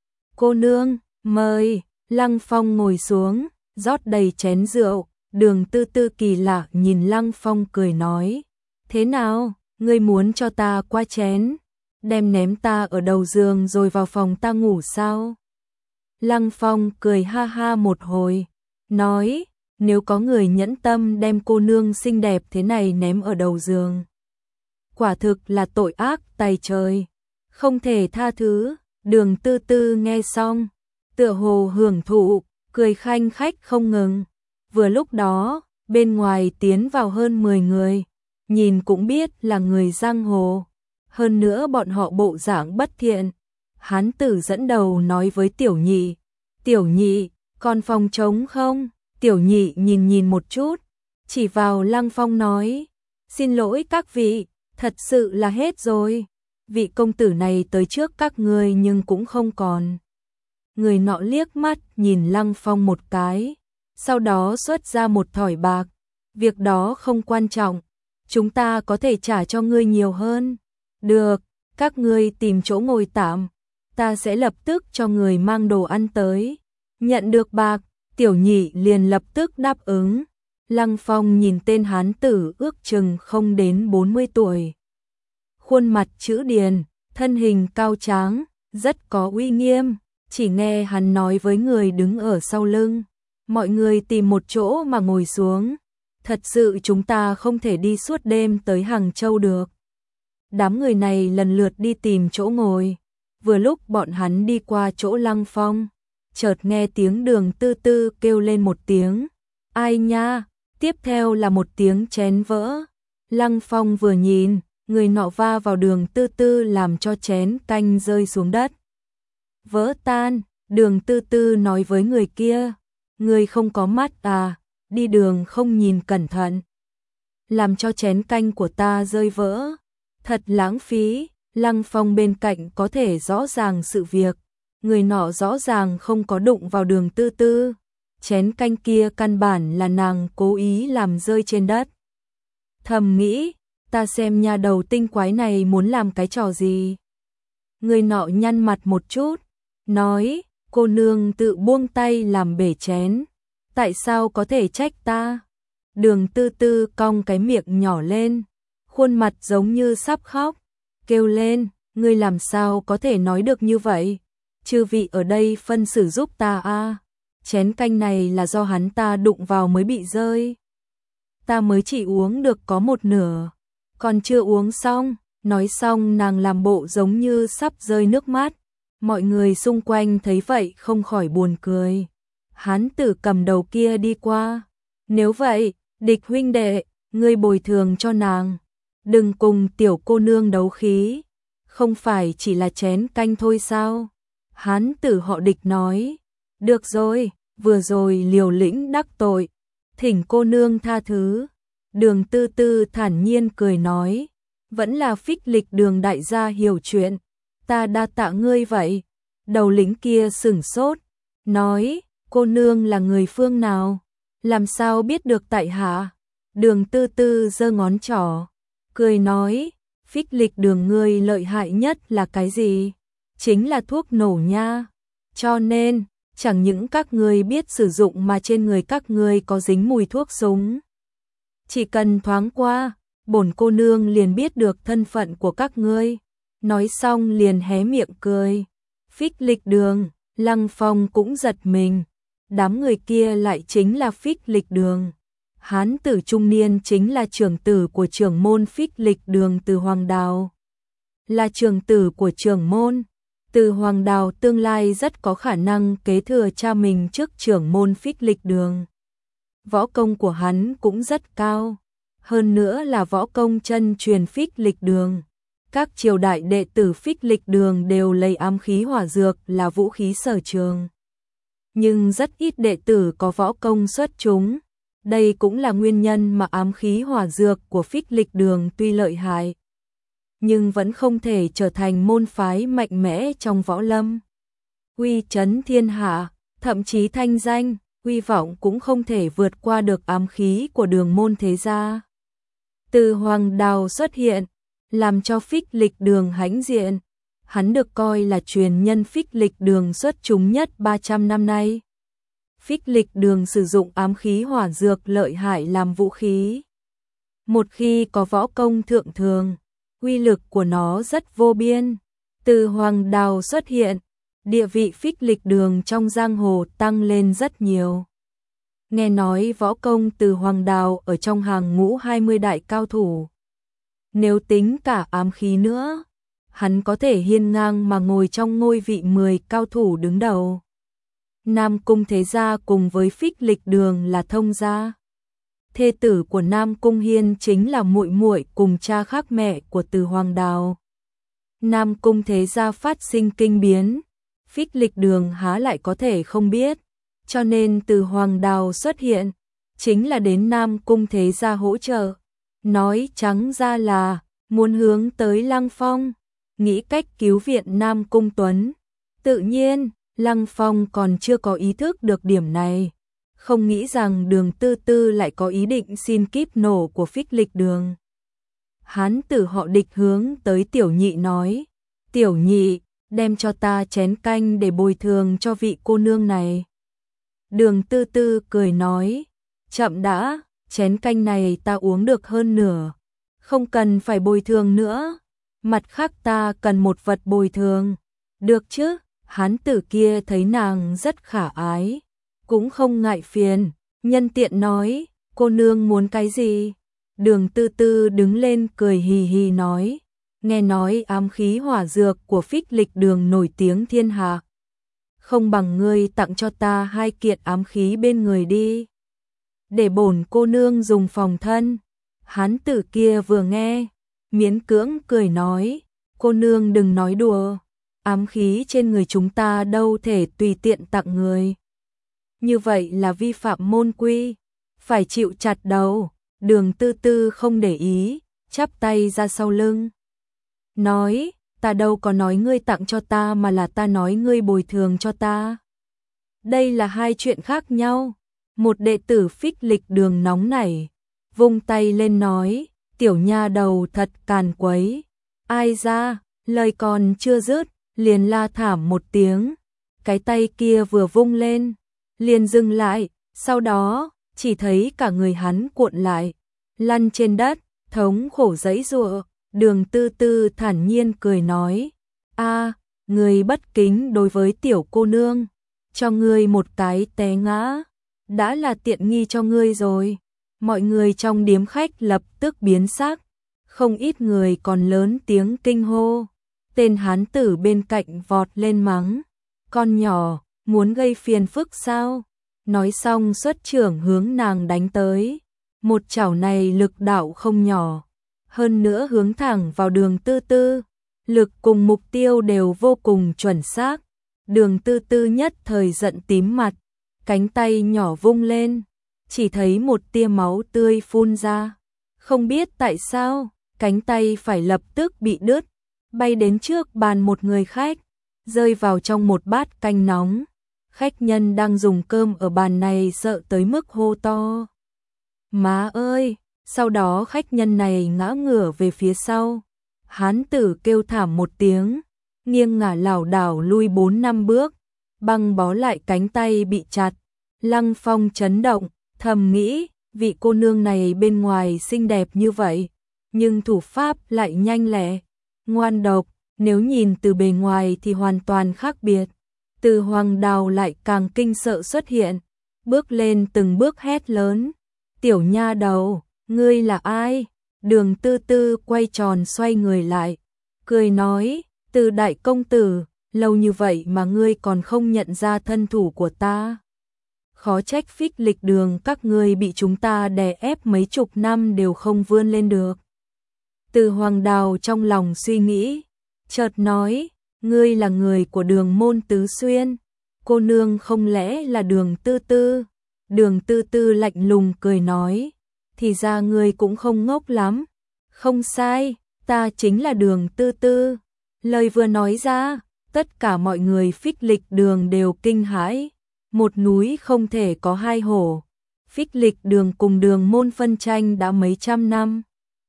Cô nương, mời. Lăng Phong ngồi xuống, rót đầy chén rượu. Đường Tư Tư kỳ lạ nhìn Lăng Phong cười nói, thế nào, ngươi muốn cho ta qua chén, đem ném ta ở đầu giường rồi vào phòng ta ngủ sao? Lăng Phong cười ha ha một hồi, nói, nếu có người nhẫn tâm đem cô nương xinh đẹp thế này ném ở đầu giường, quả thực là tội ác tày trời, không thể tha thứ. Đường Tư Tư nghe xong, tựa hồ hưởng thụ, cười khanh khách không ngừng. Vừa lúc đó, bên ngoài tiến vào hơn mười người, nhìn cũng biết là người giang hồ, hơn nữa bọn họ bộ dạng bất thiện. Hán tử dẫn đầu nói với Tiểu Nhị, Tiểu Nhị, còn phòng trống không? Tiểu Nhị nhìn nhìn một chút, chỉ vào Lăng Phong nói, xin lỗi các vị, thật sự là hết rồi. Vị công tử này tới trước các ngươi nhưng cũng không còn. Người nọ liếc mắt nhìn Lăng Phong một cái, sau đó xuất ra một thỏi bạc, việc đó không quan trọng, chúng ta có thể trả cho ngươi nhiều hơn. Được, các ngươi tìm chỗ ngồi tạm, ta sẽ lập tức cho người mang đồ ăn tới. Nhận được bạc, Tiểu Nhị liền lập tức đáp ứng. Lăng Phong nhìn tên hán tử ước chừng không đến bốn mươi tuổi. Khuôn mặt chữ điền, thân hình cao tráng, rất có uy nghiêm, chỉ nghe hắn nói với người đứng ở sau lưng, mọi người tìm một chỗ mà ngồi xuống. Thật sự chúng ta không thể đi suốt đêm tới Hàng Châu được. Đám người này lần lượt đi tìm chỗ ngồi. Vừa lúc bọn hắn đi qua chỗ Lăng Phong, chợt nghe tiếng Đường Tư Tư kêu lên một tiếng, ai nha, tiếp theo là một tiếng chén vỡ. Lăng Phong vừa nhìn, người nọ va vào Đường Tư Tư làm cho chén canh rơi xuống đất. Vỡ tan, Đường Tư Tư nói với người kia, người không có mắt à, đi đường không nhìn cẩn thận, làm cho chén canh của ta rơi vỡ, thật lãng phí. Lăng Phong bên cạnh có thể rõ ràng sự việc, người nọ rõ ràng không có đụng vào Đường Tư Tư, chén canh kia căn bản là nàng cố ý làm rơi trên đất. Thầm nghĩ, ta xem nhà đầu tinh quái này muốn làm cái trò gì. Người nọ nhăn mặt một chút, nói, cô nương tự buông tay làm bể chén, tại sao có thể trách ta? Đường Tư Tư cong cái miệng nhỏ lên, khuôn mặt giống như sắp khóc, kêu lên, ngươi làm sao có thể nói được như vậy? Chư vị ở đây phân xử giúp ta a, chén canh này là do hắn ta đụng vào mới bị rơi. Ta mới chỉ uống được có một nửa, còn chưa uống xong. Nói xong nàng làm bộ giống như sắp rơi nước mắt. Mọi người xung quanh thấy vậy không khỏi buồn cười. Hán tử cầm đầu kia đi qua, nếu vậy, Địch huynh đệ, ngươi bồi thường cho nàng, đừng cùng tiểu cô nương đấu khí, không phải chỉ là chén canh thôi sao? Hán tử họ Địch nói, được rồi, vừa rồi liều lĩnh đắc tội, thỉnh cô nương tha thứ. Đường Tư Tư thản nhiên cười nói, vẫn là phích lịch Đường đại gia hiểu chuyện, ta đa tạ ngươi vậy. Đầu lĩnh kia sửng sốt, nói, cô nương là người phương nào? Làm sao biết được tại hạ? Đường Tư Tư giơ ngón trỏ, cười nói, Phích Lịch Đường ngươi lợi hại nhất là cái gì? Chính là thuốc nổ nha. Cho nên, chẳng những các ngươi biết sử dụng mà trên người các ngươi có dính mùi thuốc súng. Chỉ cần thoáng qua, bổn cô nương liền biết được thân phận của các ngươi. Nói xong liền hé miệng cười. Phích Lịch Đường, Lăng Phong cũng giật mình. Đám người kia lại chính là Phích Lịch Đường. Hán tử trung niên chính là trưởng tử của trưởng môn Phích Lịch Đường Từ Hoàng Đào. Là trưởng tử của trưởng môn. Từ Hoàng Đào tương lai rất có khả năng kế thừa cha mình trước trưởng môn Phích Lịch Đường. Võ công của hắn cũng rất cao. Hơn nữa là võ công chân truyền Phích Lịch Đường. Các triều đại đệ tử Phích Lịch Đường đều lấy ám khí hỏa dược là vũ khí sở trường. Nhưng rất ít đệ tử có võ công xuất chúng. Đây cũng là nguyên nhân mà ám khí hỏa dược của Phích Lịch Đường tuy lợi hại, nhưng vẫn không thể trở thành môn phái mạnh mẽ trong võ lâm. Uy chấn thiên hạ, thậm chí thanh danh, uy vọng cũng không thể vượt qua được ám khí của Đường môn thế gia. Từ Hoàng Đào xuất hiện, làm cho Phích Lịch Đường hãnh diện. Hắn được coi là truyền nhân Phích Lịch Đường xuất chúng nhất ba trăm năm nay. Phích Lịch Đường sử dụng ám khí hỏa dược lợi hại làm vũ khí. Một khi có võ công thượng thường, uy lực của nó rất vô biên. Từ Hoàng Đào xuất hiện, địa vị Phích Lịch Đường trong giang hồ tăng lên rất nhiều. Nghe nói võ công Từ Hoàng Đào ở trong hàng ngũ hai mươi đại cao thủ. Nếu tính cả ám khí nữa, hắn có thể hiên ngang mà ngồi trong ngôi vị mười cao thủ đứng đầu. Nam Cung Thế Gia cùng với Phích Lịch Đường là thông gia. Thê tử của Nam Cung Hiên chính là muội muội cùng cha khác mẹ của Từ Hoàng Đào. Nam Cung Thế Gia phát sinh kinh biến, Phích Lịch Đường há lại có thể không biết, cho nên Từ Hoàng Đào xuất hiện, chính là đến Nam Cung Thế Gia hỗ trợ. Nói trắng ra là muốn hướng tới Lăng Phong, nghĩ cách cứu viện Nam Cung Tuấn. Tự nhiên, Lăng Phong còn chưa có ý thức được điểm này, không nghĩ rằng Đường Tư Tư lại có ý định xin kíp nổ của Phích Lịch Đường. Hán tử họ Địch hướng tới Tiểu Nhị nói, Tiểu Nhị, đem cho ta chén canh để bồi thường cho vị cô nương này. Đường Tư Tư cười nói, chậm đã, chén canh này ta uống được hơn nửa, không cần phải bồi thường nữa. Mặt khác ta cần một vật bồi thường. Được chứ? Hán tử kia thấy nàng rất khả ái, cũng không ngại phiền, nhân tiện nói, cô nương muốn cái gì? Đường Tư Tư đứng lên cười hì hì nói, nghe nói ám khí hỏa dược của Phích Lịch Đường nổi tiếng thiên hạ. Không bằng ngươi tặng cho ta hai kiện ám khí bên người đi, để bổn cô nương dùng phòng thân. Hán tử kia vừa nghe, miễn cưỡng cười nói, cô nương đừng nói đùa, ám khí trên người chúng ta đâu thể tùy tiện tặng người. Như vậy là vi phạm môn quy, phải chịu chặt đầu. Đường Tư Tư không để ý, chắp tay ra sau lưng. Nói, ta đâu có nói ngươi tặng cho ta mà là ta nói ngươi bồi thường cho ta. Đây là hai chuyện khác nhau. Một đệ tử Phích Lịch Đường nóng nảy, vung tay lên nói, tiểu nha đầu thật càn quấy. Ai ra, lời còn chưa dứt, liền la thảm một tiếng. Cái tay kia vừa vung lên, liền dừng lại, sau đó, chỉ thấy cả người hắn cuộn lại, lăn trên đất, thống khổ giãy giụa. Đường Tư Tư thản nhiên cười nói, a, người bất kính đối với tiểu cô nương, cho ngươi một cái té ngã, đã là tiện nghi cho ngươi rồi. Mọi người trong điếm khách lập tức biến sắc, không ít người còn lớn tiếng kinh hô. Tên hán tử bên cạnh vọt lên mắng, con nhỏ, muốn gây phiền phức sao? Nói xong xuất trưởng hướng nàng đánh tới. Một chảo này lực đạo không nhỏ, hơn nữa hướng thẳng vào Đường Tư Tư, lực cùng mục tiêu đều vô cùng chuẩn xác. Đường Tư Tư nhất thời giận tím mặt, cánh tay nhỏ vung lên, chỉ thấy một tia máu tươi phun ra. Không biết tại sao, cánh tay phải lập tức bị đứt, bay đến trước bàn một người khách, rơi vào trong một bát canh nóng. Khách nhân đang dùng cơm ở bàn này sợ tới mức hô to. Má ơi! Sau đó khách nhân này ngã ngửa về phía sau. Hán tử kêu thảm một tiếng, nghiêng ngả lảo đảo lui bốn năm bước, băng bó lại cánh tay bị chặt. Lăng Phong chấn động, thầm nghĩ, vị cô nương này bên ngoài xinh đẹp như vậy, nhưng thủ pháp lại nhanh lẹ, ngoan độc, nếu nhìn từ bề ngoài thì hoàn toàn khác biệt. Từ Hoàng Đào lại càng kinh sợ xuất hiện, bước lên từng bước hét lớn, tiểu nha đầu, ngươi là ai? Đường Tư Tư quay tròn xoay người lại, cười nói, Từ đại công tử, lâu như vậy mà ngươi còn không nhận ra thân thủ của ta. Khó trách Phích Lịch Đường các ngươi bị chúng ta đè ép mấy chục năm đều không vươn lên được. Từ Hoàng Đào trong lòng suy nghĩ, chợt nói, ngươi là người của Đường môn Tứ Xuyên, cô nương không lẽ là Đường Tư Tư? Đường Tư Tư lạnh lùng cười nói, thì ra ngươi cũng không ngốc lắm. Không sai, ta chính là Đường Tư Tư. Lời vừa nói ra, tất cả mọi người Phích Lịch Đường đều kinh hãi. Một núi không thể có hai hổ. Phích Lịch Đường cùng Đường môn phân tranh đã mấy trăm năm.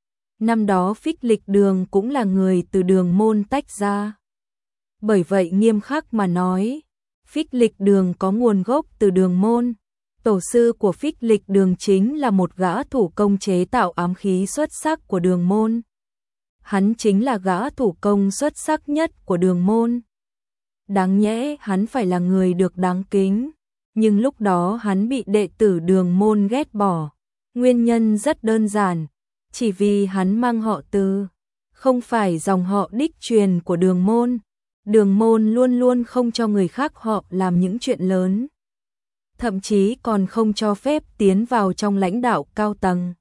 Năm đó Phích Lịch Đường cũng là người từ Đường môn tách ra. Bởi vậy nghiêm khắc mà nói, Phích Lịch Đường có nguồn gốc từ Đường môn. Tổ sư của Phích Lịch Đường chính là một gã thủ công chế tạo ám khí xuất sắc của Đường môn. Hắn chính là gã thủ công xuất sắc nhất của Đường môn. Đáng nhẽ hắn phải là người được đáng kính, nhưng lúc đó hắn bị đệ tử Đường môn ghét bỏ. Nguyên nhân rất đơn giản, chỉ vì hắn mang họ Từ, không phải dòng họ đích truyền của Đường môn. Đường môn luôn luôn không cho người khác họ làm những chuyện lớn, thậm chí còn không cho phép tiến vào trong lãnh đạo cao tầng.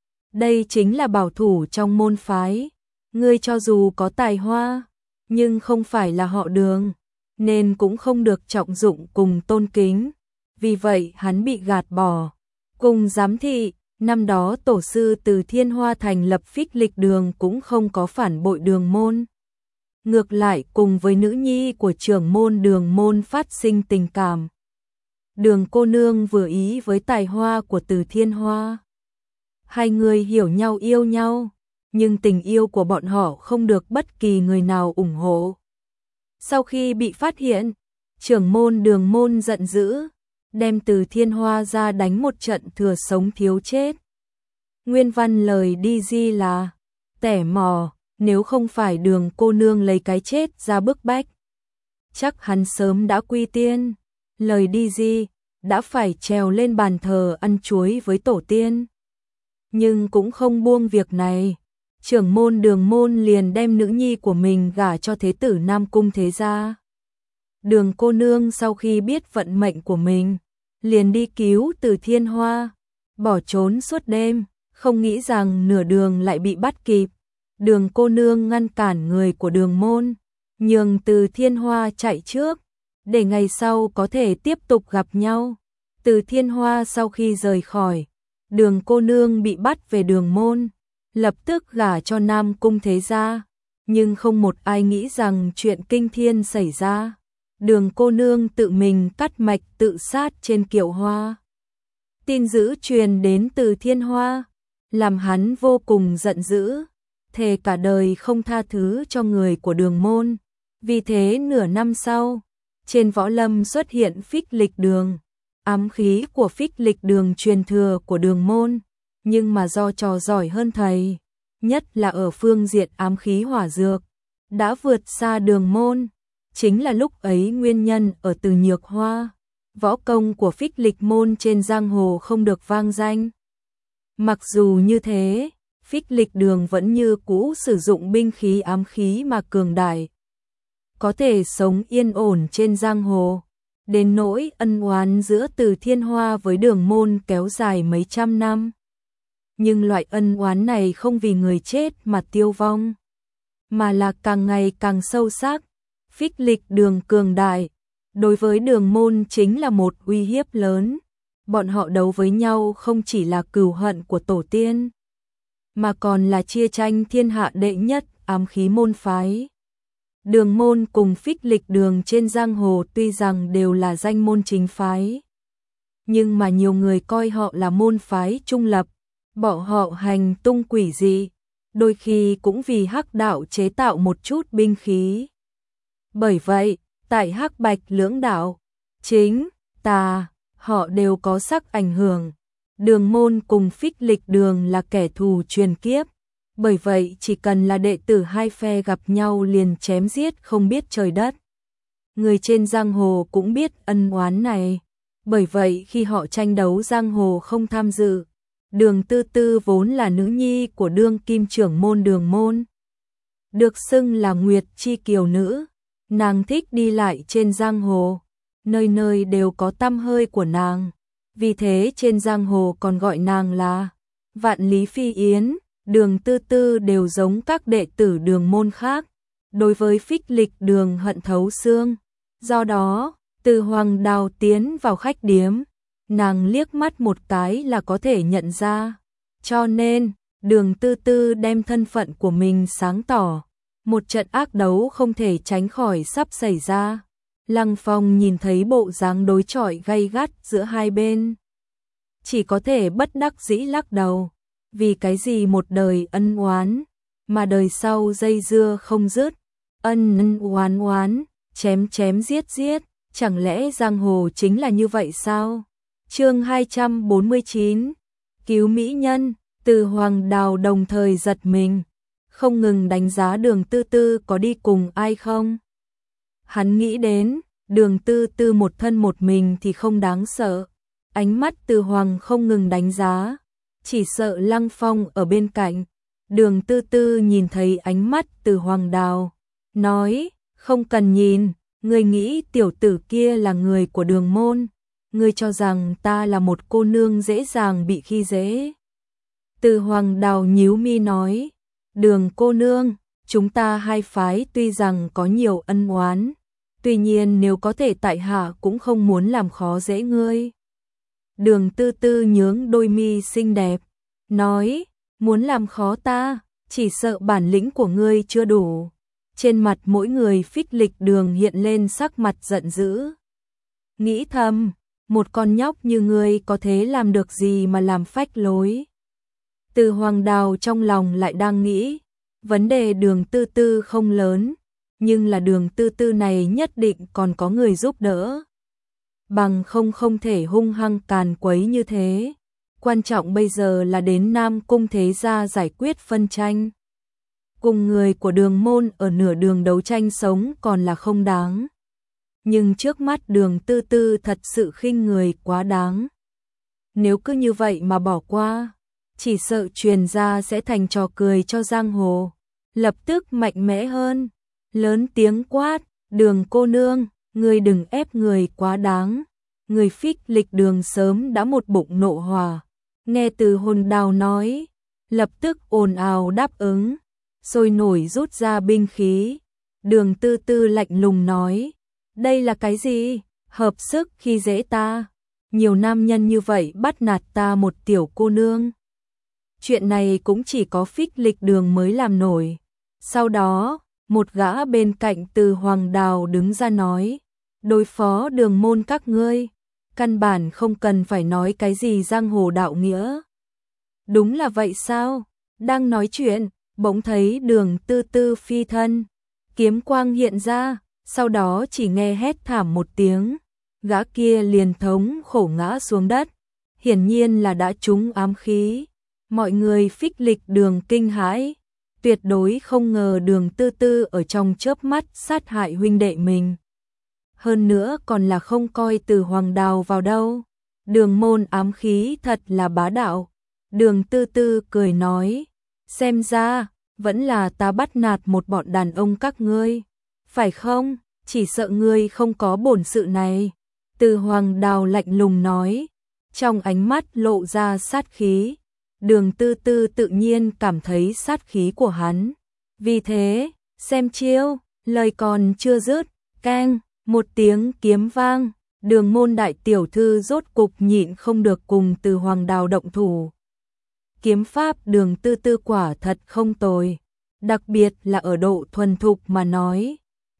Đây chính là bảo thủ trong môn phái. Ngươi cho dù có tài hoa, nhưng không phải là họ Đường, nên cũng không được trọng dụng cùng tôn kính. Vì vậy hắn bị gạt bỏ. Cùng giám thị, năm đó tổ sư từ Thiên Hoa thành lập Phích Lịch Đường cũng không có phản bội Đường môn. Ngược lại cùng với nữ nhi của trưởng môn Đường môn phát sinh tình cảm. Đường cô nương vừa ý với tài hoa của Từ Thiên Hoa. Hai người hiểu nhau yêu nhau, nhưng tình yêu của bọn họ không được bất kỳ người nào ủng hộ. Sau khi bị phát hiện, trưởng môn Đường môn giận dữ, đem Từ Thiên Hoa ra đánh một trận thừa sống thiếu chết. Nguyên văn lời đi di là, tẻ mò, nếu không phải Đường cô nương lấy cái chết ra bức bách, chắc hắn sớm đã quy tiên. Lời đi di, đã phải trèo lên bàn thờ ăn chuối với tổ tiên. Nhưng cũng không buông việc này. Trưởng môn Đường môn liền đem nữ nhi của mình gả cho thế tử Nam Cung Thế Gia. Đường cô nương sau khi biết vận mệnh của mình, liền đi cứu Từ Thiên Hoa, bỏ trốn suốt đêm, không nghĩ rằng nửa đường lại bị bắt kịp. Đường cô nương ngăn cản người của Đường môn, nhường Từ Thiên Hoa chạy trước, để ngày sau có thể tiếp tục gặp nhau. Từ Thiên Hoa sau khi rời khỏi, Đường cô nương bị bắt về Đường môn, lập tức gả cho Nam Cung Thế Gia, nhưng không một ai nghĩ rằng chuyện kinh thiên xảy ra. Đường cô nương tự mình cắt mạch tự sát trên kiệu hoa. Tin dữ truyền đến Từ Thiên Hoa, làm hắn vô cùng giận dữ, thề cả đời không tha thứ cho người của Đường môn. Vì thế nửa năm sau, trên võ lâm xuất hiện Phích Lịch Đường, ám khí của Phích Lịch Đường truyền thừa của Đường môn, nhưng mà do trò giỏi hơn thầy, nhất là ở phương diện ám khí hỏa dược, đã vượt xa Đường môn. Chính là lúc ấy nguyên nhân ở Từ Nhược Hoa, võ công của Phích Lịch môn trên giang hồ không được vang danh. Mặc dù như thế, Phích Lịch Đường vẫn như cũ sử dụng binh khí ám khí mà cường đại, có thể sống yên ổn trên giang hồ. Đến nỗi ân oán giữa Từ Thiên Hoa với Đường môn kéo dài mấy trăm năm. Nhưng loại ân oán này không vì người chết mà tiêu vong, mà là càng ngày càng sâu sắc. Phích Lịch Đường cường đại, đối với Đường môn chính là một uy hiếp lớn. Bọn họ đấu với nhau không chỉ là cừu hận của tổ tiên, mà còn là chia tranh thiên hạ đệ nhất ám khí môn phái. Đường môn cùng Phích Lịch đường trên giang hồ tuy rằng đều là danh môn chính phái, nhưng mà nhiều người coi họ là môn phái trung lập, bỏ họ hành tung quỷ dị, đôi khi cũng vì hắc đạo chế tạo một chút binh khí. Bởi vậy, tại hắc bạch lưỡng đạo, chính, tà, họ đều có sắc ảnh hưởng. Đường môn cùng Phích Lịch đường là kẻ thù truyền kiếp, bởi vậy chỉ cần là đệ tử hai phe gặp nhau liền chém giết không biết trời đất. Người trên giang hồ cũng biết ân oán này, bởi vậy khi họ tranh đấu giang hồ không tham dự. Đường Tư Tư vốn là nữ nhi của đương kim trưởng môn Đường môn, được xưng là Nguyệt Chi Kiều nữ, nàng thích đi lại trên giang hồ, nơi nơi đều có tăm hơi của nàng, vì thế trên giang hồ còn gọi nàng là Vạn Lý Phi Yến. Đường Tư Tư đều giống các đệ tử đường môn khác, đối với Phích Lịch đường hận thấu xương, do đó, từ Hoàng Đào tiến vào khách điếm, nàng liếc mắt một cái là có thể nhận ra, cho nên, Đường Tư Tư đem thân phận của mình sáng tỏ, một trận ác đấu không thể tránh khỏi sắp xảy ra. Lăng Phong nhìn thấy bộ dáng đối chọi gay gắt giữa hai bên, chỉ có thể bất đắc dĩ lắc đầu, vì cái gì một đời ân oán, mà đời sau dây dưa không dứt, ân ân oán oán, chém chém giết giết, chẳng lẽ giang hồ chính là như vậy sao? Chương hai trăm bốn mươi chín, cứu mỹ nhân. Từ Hoàng Đào đồng thời giật mình, không ngừng đánh giá Đường Tư Tư có đi cùng ai không. Hắn nghĩ đến, Đường Tư Tư một thân một mình thì không đáng sợ, ánh mắt Từ Hoàng không ngừng đánh giá, chỉ sợ Lăng Phong ở bên cạnh. Đường Tư Tư nhìn thấy ánh mắt Từ Hoàng Đào, nói, không cần nhìn, ngươi nghĩ tiểu tử kia là người của Đường môn, ngươi cho rằng ta là một cô nương dễ dàng bị khi dễ. Từ Hoàng Đào nhíu mi nói, Đường cô nương, chúng ta hai phái tuy rằng có nhiều ân oán, tuy nhiên nếu có thể tại hạ cũng không muốn làm khó dễ ngươi. Đường Tư Tư nhướng đôi mi xinh đẹp, nói, muốn làm khó ta, chỉ sợ bản lĩnh của ngươi chưa đủ. Trên mặt mỗi người Phích Lịch đường hiện lên sắc mặt giận dữ. Nghĩ thầm, một con nhóc như ngươi có thế làm được gì mà làm phách lối. Từ Hoàng Đào trong lòng lại đang nghĩ, vấn đề Đường Tư Tư không lớn, nhưng là Đường Tư Tư này nhất định còn có người giúp đỡ. Bằng không không thể hung hăng càn quấy như thế. Quan trọng bây giờ là đến Nam Cung thế gia giải quyết phân tranh. Cùng người của Đường môn ở nửa đường đấu tranh sống còn là không đáng. Nhưng trước mắt Đường Tư Tư thật sự khinh người quá đáng. Nếu cứ như vậy mà bỏ qua, chỉ sợ truyền ra sẽ thành trò cười cho giang hồ. Lập tức mạnh mẽ hơn, lớn tiếng quát, Đường cô nương, ngươi đừng ép người quá đáng. Người Phích Lịch đường sớm đã một bụng nộ hỏa, nghe Từ Hồn Đào nói, lập tức ồn ào đáp ứng, sôi nổi rút ra binh khí. Đường Tư Tư lạnh lùng nói, đây là cái gì, hợp sức khi dễ ta, nhiều nam nhân như vậy bắt nạt ta một tiểu cô nương. Chuyện này cũng chỉ có Phích Lịch đường mới làm nổi. Sau đó, một gã bên cạnh Từ Hoàng Đào đứng ra nói, đối phó Đường môn các ngươi, căn bản không cần phải nói cái gì giang hồ đạo nghĩa. Đúng là vậy sao? Đang nói chuyện, bỗng thấy Đường Tư Tư phi thân, kiếm quang hiện ra, sau đó chỉ nghe hét thảm một tiếng, gã kia liền thống khổ ngã xuống đất, hiển nhiên là đã trúng ám khí. Mọi người Phích Lịch đường kinh hãi, tuyệt đối không ngờ Đường Tư Tư ở trong chớp mắt sát hại huynh đệ mình. Hơn nữa còn là không coi Từ Hoàng Đào vào đâu. Đường môn ám khí thật là bá đạo. Đường Tư Tư cười nói, xem ra, vẫn là ta bắt nạt một bọn đàn ông các ngươi. Phải không? Chỉ sợ ngươi không có bổn sự này. Từ Hoàng Đào lạnh lùng nói, trong ánh mắt lộ ra sát khí. Đường Tư Tư tự nhiên cảm thấy sát khí của hắn. Vì thế, xem chiêu, lời còn chưa dứt, keng, một tiếng kiếm vang, Đường môn đại tiểu thư rốt cục nhịn không được cùng Từ Hoàng Đào động thủ. Kiếm pháp Đường Tư Tư quả thật không tồi, đặc biệt là ở độ thuần thục mà nói,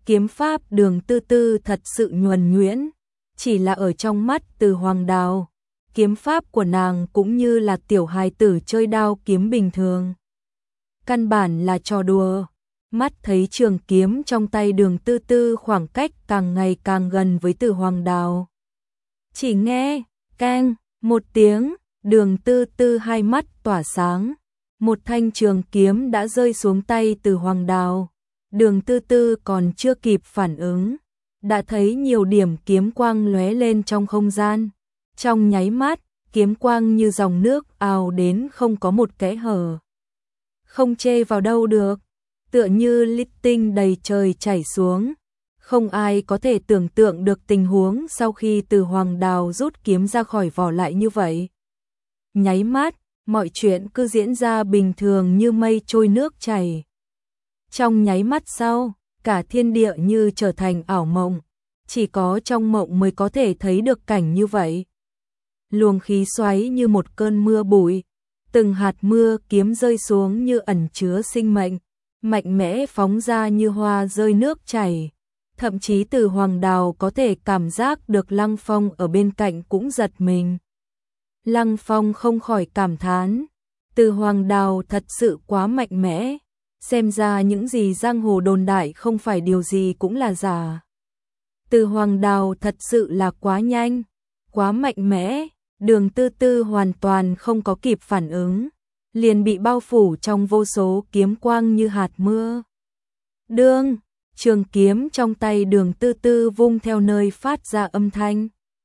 kiếm pháp Đường Tư Tư thật sự nhuần nhuyễn, chỉ là ở trong mắt Từ Hoàng Đào, kiếm pháp của nàng cũng như là tiểu hài tử chơi đao kiếm bình thường. Căn bản là trò đùa. Mắt thấy trường kiếm trong tay Đường Tư Tư khoảng cách càng ngày càng gần với Từ Hoàng Đào. Chỉ nghe, keng, một tiếng, Đường Tư Tư hai mắt tỏa sáng. Một thanh trường kiếm đã rơi xuống tay Từ Hoàng Đào. Đường Tư Tư còn chưa kịp phản ứng, đã thấy nhiều điểm kiếm quang lóe lên trong không gian. Trong nháy mắt, kiếm quang như dòng nước ào đến không có một kẽ hở. Không chê vào đâu được, tựa như lít tinh đầy trời chảy xuống. Không ai có thể tưởng tượng được tình huống sau khi Từ Hoàng Đào rút kiếm ra khỏi vỏ lại như vậy. Nháy mắt, mọi chuyện cứ diễn ra bình thường như mây trôi nước chảy. Trong nháy mắt sau, cả thiên địa như trở thành ảo mộng, chỉ có trong mộng mới có thể thấy được cảnh như vậy. Luồng khí xoáy như một cơn mưa bụi, từng hạt mưa kiếm rơi xuống như ẩn chứa sinh mệnh, mạnh mẽ phóng ra như hoa rơi nước chảy. Thậm chí Từ Hoàng Đào có thể cảm giác được Lăng Phong ở bên cạnh cũng giật mình. Lăng Phong không khỏi cảm thán, Từ Hoàng Đào thật sự quá mạnh mẽ, xem ra những gì giang hồ đồn đại không phải điều gì cũng là giả. Từ Hoàng Đào thật sự là quá nhanh, quá mạnh mẽ, Đường Tư Tư hoàn toàn không có kịp phản ứng, liền bị bao phủ trong vô số kiếm quang như hạt mưa. Đương, trường kiếm trong tay Đường Tư Tư vung theo nơi phát ra âm thanh.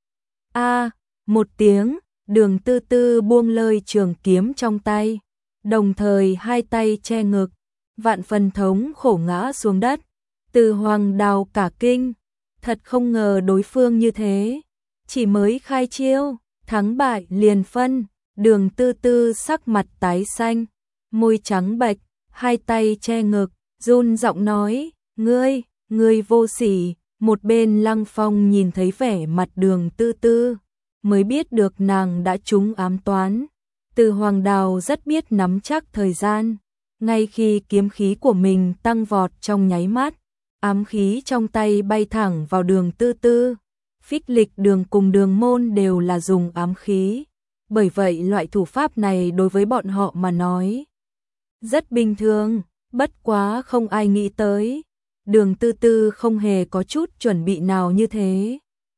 A, một tiếng, Đường Tư Tư buông lơi trường kiếm trong tay, đồng thời hai tay che ngực, vạn phần thống khổ ngã xuống đất. Từ Hoàng Đào cả kinh, thật không ngờ đối phương như thế, chỉ mới khai chiêu, thắng bại liền phân. Đường Tư Tư sắc mặt tái xanh, môi trắng bệch, hai tay che ngực, run giọng nói, ngươi, ngươi vô sỉ. Một bên Lăng Phong nhìn thấy vẻ mặt Đường Tư Tư, mới biết được nàng đã trúng ám toán. Từ Hoàng Đào rất biết nắm chắc thời gian, ngay khi kiếm khí của mình tăng vọt trong nháy mắt, ám khí trong tay bay thẳng vào Đường Tư Tư. Phích Lịch Đường cùng Đường Môn đều là dùng ám khí, bởi vậy loại thủ pháp này đối với bọn họ mà nói rất bình thường, bất quá không ai nghĩ tới, Đường Tư Tư không hề có chút chuẩn bị nào như thế.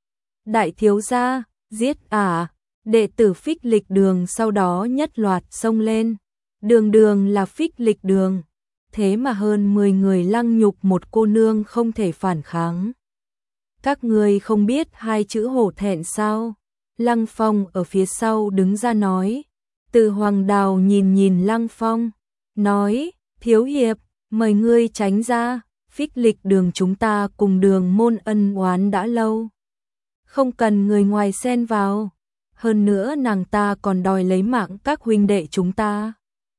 Đại thiếu gia, giết à? Đệ tử Phích Lịch Đường sau đó nhất loạt xông lên. Đường đường là Phích Lịch Đường, thế mà hơn mười người lăng nhục một cô nương không thể phản kháng. Các ngươi không biết hai chữ hổ thẹn sao? Lăng Phong ở phía sau đứng ra nói. Từ Hoàng Đào nhìn nhìn Lăng Phong, nói, thiếu hiệp, mời ngươi tránh ra, Phích Lịch Đường chúng ta cùng Đường Môn ân oán đã lâu, không cần người ngoài xen vào, hơn nữa nàng ta còn đòi lấy mạng các huynh đệ chúng ta.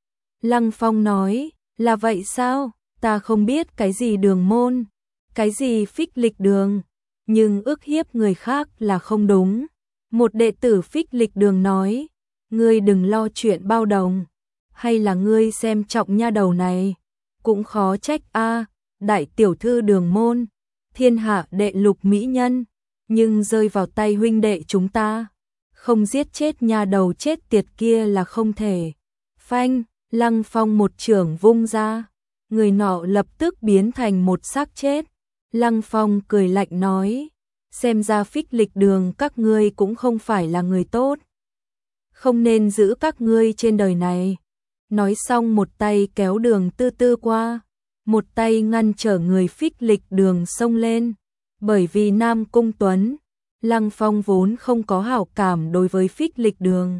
Lăng Phong nói, là vậy sao? Ta không biết cái gì Đường Môn, cái gì Phích Lịch Đường, nhưng ức hiếp người khác là không đúng. Một đệ tử Phích Lịch Đường nói, ngươi đừng lo chuyện bao đồng, hay là ngươi xem trọng nha đầu này, cũng khó trách a, đại tiểu thư Đường Môn, thiên hạ đệ lục mỹ nhân, nhưng rơi vào tay huynh đệ chúng ta, không giết chết nha đầu chết tiệt kia là không thể. Phanh, Lăng Phong một chưởng vung ra, người nọ lập tức biến thành một xác chết. Lăng Phong cười lạnh nói, xem ra Phích Lịch Đường các ngươi cũng không phải là người tốt, không nên giữ các ngươi trên đời này. Nói xong một tay kéo Đường Tư Tư qua, một tay ngăn trở người Phích Lịch Đường xông lên. Bởi vì Nam Cung Tuấn, Lăng Phong vốn không có hảo cảm đối với Phích Lịch Đường.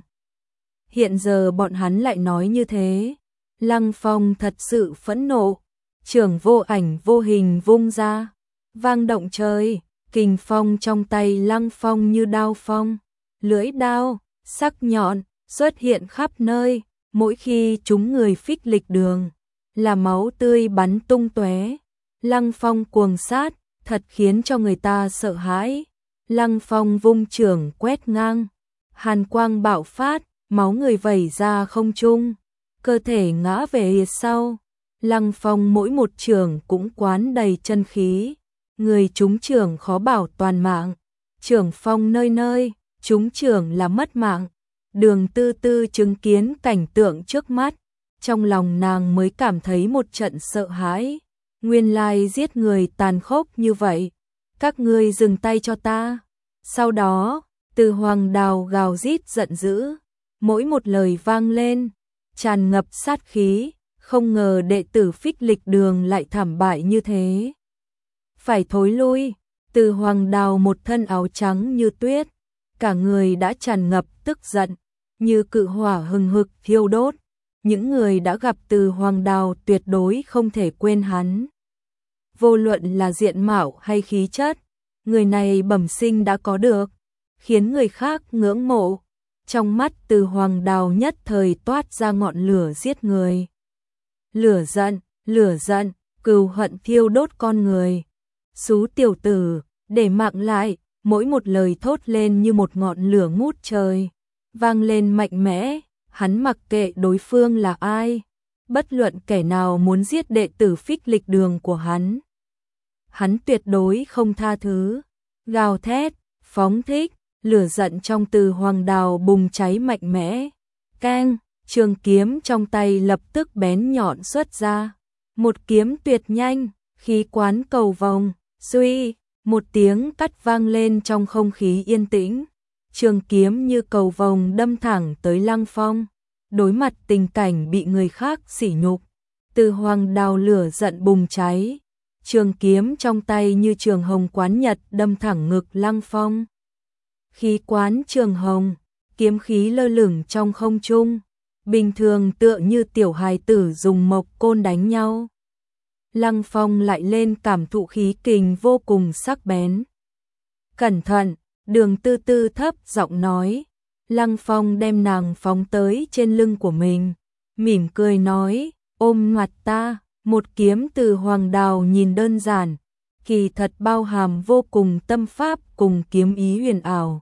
Hiện giờ bọn hắn lại nói như thế, Lăng Phong thật sự phẫn nộ, chưởng vô ảnh vô hình vung ra, vang động trời, kình phong trong tay Lăng Phong như đao phong, lưỡi đao, sắc nhọn, xuất hiện khắp nơi, mỗi khi trúng người Phích Lịch Đường, là máu tươi bắn tung tóe. Lăng Phong cuồng sát, thật khiến cho người ta sợ hãi. Lăng Phong vung chưởng quét ngang, hàn quang bạo phát, máu người vẩy ra không trung, cơ thể ngã về phía sau. Lăng Phong mỗi một chưởng cũng quán đầy chân khí, người trúng trưởng khó bảo toàn mạng, trưởng phong nơi nơi, trúng trưởng là mất mạng. Đường Tư Tư chứng kiến cảnh tượng trước mắt, trong lòng nàng mới cảm thấy một trận sợ hãi. Nguyên lai giết người tàn khốc như vậy, các ngươi dừng tay cho ta. Sau đó, Từ Hoàng Đào gào rít giận dữ, mỗi một lời vang lên, tràn ngập sát khí, không ngờ đệ tử Phích Lịch Đường lại thảm bại như thế. Phải thối lui, Từ Hoàng Đào một thân áo trắng như tuyết, cả người đã tràn ngập tức giận, như cự hỏa hừng hực thiêu đốt. Những người đã gặp Từ Hoàng Đào tuyệt đối không thể quên hắn. Vô luận là diện mạo hay khí chất, người này bẩm sinh đã có được, khiến người khác ngưỡng mộ. Trong mắt Từ Hoàng Đào nhất thời toát ra ngọn lửa giết người. Lửa giận, lửa giận, cừu hận thiêu đốt con người. Xú tiểu tử, để mạng lại, mỗi một lời thốt lên như một ngọn lửa ngút trời, vang lên mạnh mẽ. Hắn mặc kệ đối phương là ai, bất luận kẻ nào muốn giết đệ tử Phích Lịch Đường của hắn, hắn tuyệt đối không tha thứ. Gào thét, phóng thích, lửa giận trong Từ Hoàng Đào bùng cháy mạnh mẽ. Keng, trường kiếm trong tay lập tức bén nhọn xuất ra, một kiếm tuyệt nhanh, khí quán cầu vồng, suy, một tiếng cắt vang lên trong không khí yên tĩnh. Trường kiếm như cầu vồng đâm thẳng tới Lăng Phong. Đối mặt tình cảnh bị người khác sỉ nhục, Từ Hoàng Đào lửa giận bùng cháy. Trường kiếm trong tay như trường hồng quán nhật đâm thẳng ngực Lăng Phong. Khí quán trường hồng, kiếm khí lơ lửng trong không trung, bình thường tựa như tiểu hài tử dùng mộc côn đánh nhau. Lăng Phong lại lên cảm thụ khí kình vô cùng sắc bén. Cẩn thận, Đường Tư Tư thấp giọng nói. Lăng Phong đem nàng phóng tới trên lưng của mình, mỉm cười nói, ôm mặt ta. Một kiếm Từ Hoàng Đào nhìn đơn giản, kỳ thật bao hàm vô cùng tâm pháp cùng kiếm ý huyền ảo.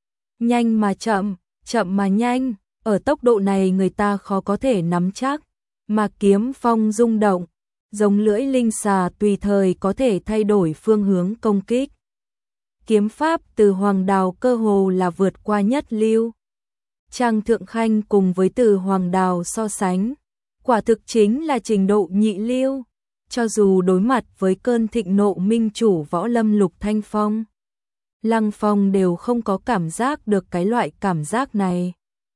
Nhanh mà chậm, chậm mà nhanh, ở tốc độ này người ta khó có thể nắm chắc, mà kiếm phong rung động, giống lưỡi linh xà tùy thời có thể thay đổi phương hướng công kích. Kiếm pháp Từ Hoàng Đào cơ hồ là vượt qua nhất lưu. Trang Thượng Khanh cùng với Từ Hoàng Đào so sánh, quả thực chính là trình độ nhị lưu. Cho dù đối mặt với cơn thịnh nộ minh chủ võ lâm Lục Thanh Phong, Lăng Phong đều không có cảm giác được cái loại cảm giác này.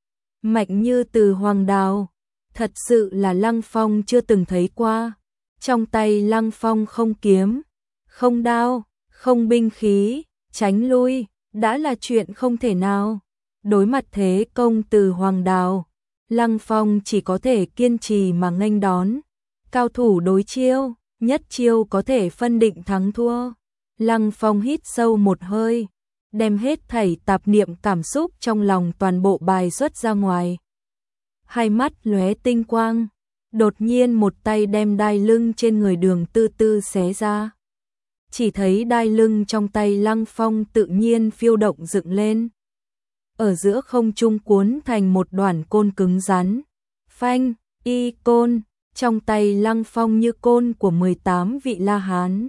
Mạnh như Từ Hoàng Đào, thật sự là Lăng Phong chưa từng thấy qua. Trong tay Lăng Phong không kiếm, không đao, không binh khí, tránh lui, đã là chuyện không thể nào. Đối mặt thế công Từ Hoàng Đào, Lăng Phong chỉ có thể kiên trì mà nghênh đón. Cao thủ đối chiêu, nhất chiêu có thể phân định thắng thua. Lăng Phong hít sâu một hơi, đem hết thảy tạp niệm cảm xúc trong lòng toàn bộ bài xuất ra ngoài. Hai mắt lóe tinh quang, đột nhiên một tay đem đai lưng trên người Đường Tư Tư xé ra. Chỉ thấy đai lưng trong tay Lăng Phong tự nhiên phiêu động dựng lên, ở giữa không trung cuốn thành một đoàn côn cứng rắn. Phanh, y côn, trong tay Lăng Phong như côn của mười tám vị La Hán.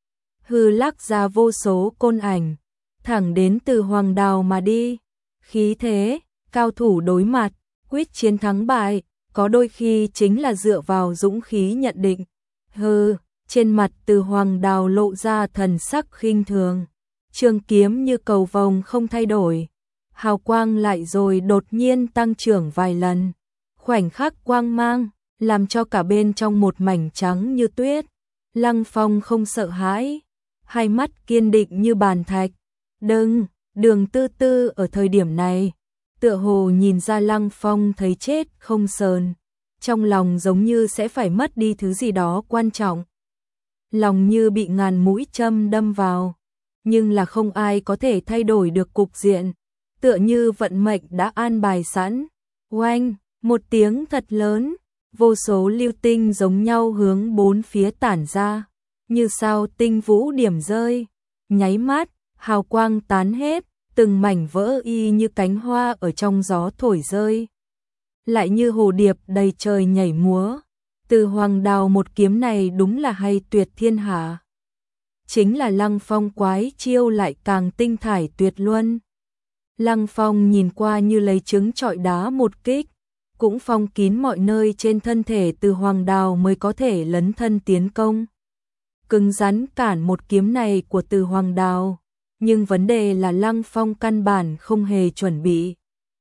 Hư lắc ra vô số côn ảnh, thẳng đến Từ Hoàng Đào mà đi. Khí thế, cao thủ đối mặt, quyết chiến thắng bại, có đôi khi chính là dựa vào dũng khí nhận định. Hừ, trên mặt Từ Hoàng Đào lộ ra thần sắc khinh thường. Trường kiếm như cầu vồng không thay đổi, hào quang lại rồi đột nhiên tăng trưởng vài lần. Khoảnh khắc quang mang, làm cho cả bên trong một mảnh trắng như tuyết. Lăng Phong không sợ hãi, hai mắt kiên định như bàn thạch. Đừng, Đường Tư Tư ở thời điểm này, tựa hồ nhìn ra Lăng Phong thấy chết không sờn, trong lòng giống như sẽ phải mất đi thứ gì đó quan trọng. Lòng như bị ngàn mũi châm đâm vào, nhưng là không ai có thể thay đổi được cục diện, tựa như vận mệnh đã an bài sẵn. Oanh, một tiếng thật lớn, vô số lưu tinh giống nhau hướng bốn phía tản ra, như sao tinh vũ điểm rơi. Nháy mắt, hào quang tán hết, từng mảnh vỡ y như cánh hoa ở trong gió thổi rơi, lại như hồ điệp đầy trời nhảy múa. Từ Hoàng Đào một kiếm này đúng là hay tuyệt thiên hạ. chính là Lăng Phong quái chiêu lại càng tinh thải tuyệt luân. Lăng Phong nhìn qua như lấy trứng trọi đá một kích, cũng phong kín mọi nơi trên thân thể Từ Hoàng Đào mới có thể lấn thân tiến công. Cứng rắn cản một kiếm này của Từ Hoàng Đào, nhưng vấn đề là Lăng Phong căn bản không hề chuẩn bị.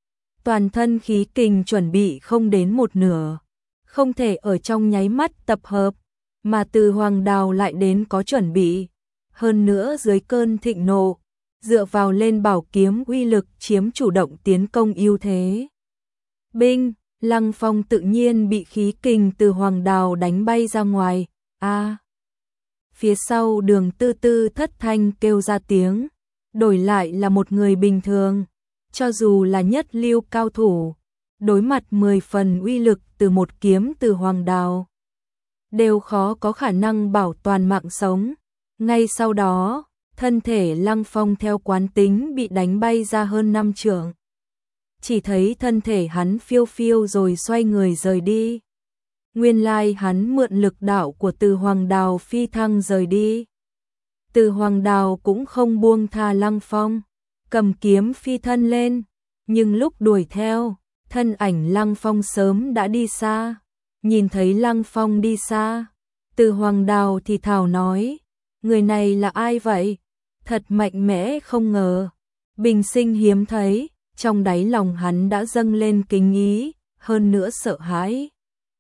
Toàn thân khí kình chuẩn bị không đến một nửa, không thể ở trong nháy mắt tập hợp, mà Từ Hoàng Đào lại đến có chuẩn bị. Hơn nữa dưới cơn thịnh nộ, dựa vào lên bảo kiếm uy lực chiếm chủ động tiến công ưu thế. Binh, Lăng Phong tự nhiên bị khí kình Từ Hoàng Đào đánh bay ra ngoài. A! À, phía sau Đường Tư Tư thất thanh kêu ra tiếng, đổi lại là một người bình thường, cho dù là nhất lưu cao thủ, đối mặt mười phần uy lực từ một kiếm Từ Hoàng Đào, đều khó có khả năng bảo toàn mạng sống. Ngay sau đó, thân thể Lăng Phong theo quán tính bị đánh bay ra hơn năm trượng. Chỉ thấy thân thể hắn phiêu phiêu rồi xoay người rời đi. Nguyên lai hắn mượn lực đạo của Từ Hoàng Đào phi thăng rời đi. Từ Hoàng Đào cũng không buông tha Lăng Phong, cầm kiếm phi thân lên, nhưng lúc đuổi theo, thân ảnh Lăng Phong sớm đã đi xa. Nhìn thấy Lăng Phong đi xa, Từ Hoàng Đào thì thào nói, người này là ai vậy? Thật mạnh mẽ không ngờ, bình sinh hiếm thấy. Trong đáy lòng hắn đã dâng lên kính ý, hơn nữa sợ hãi.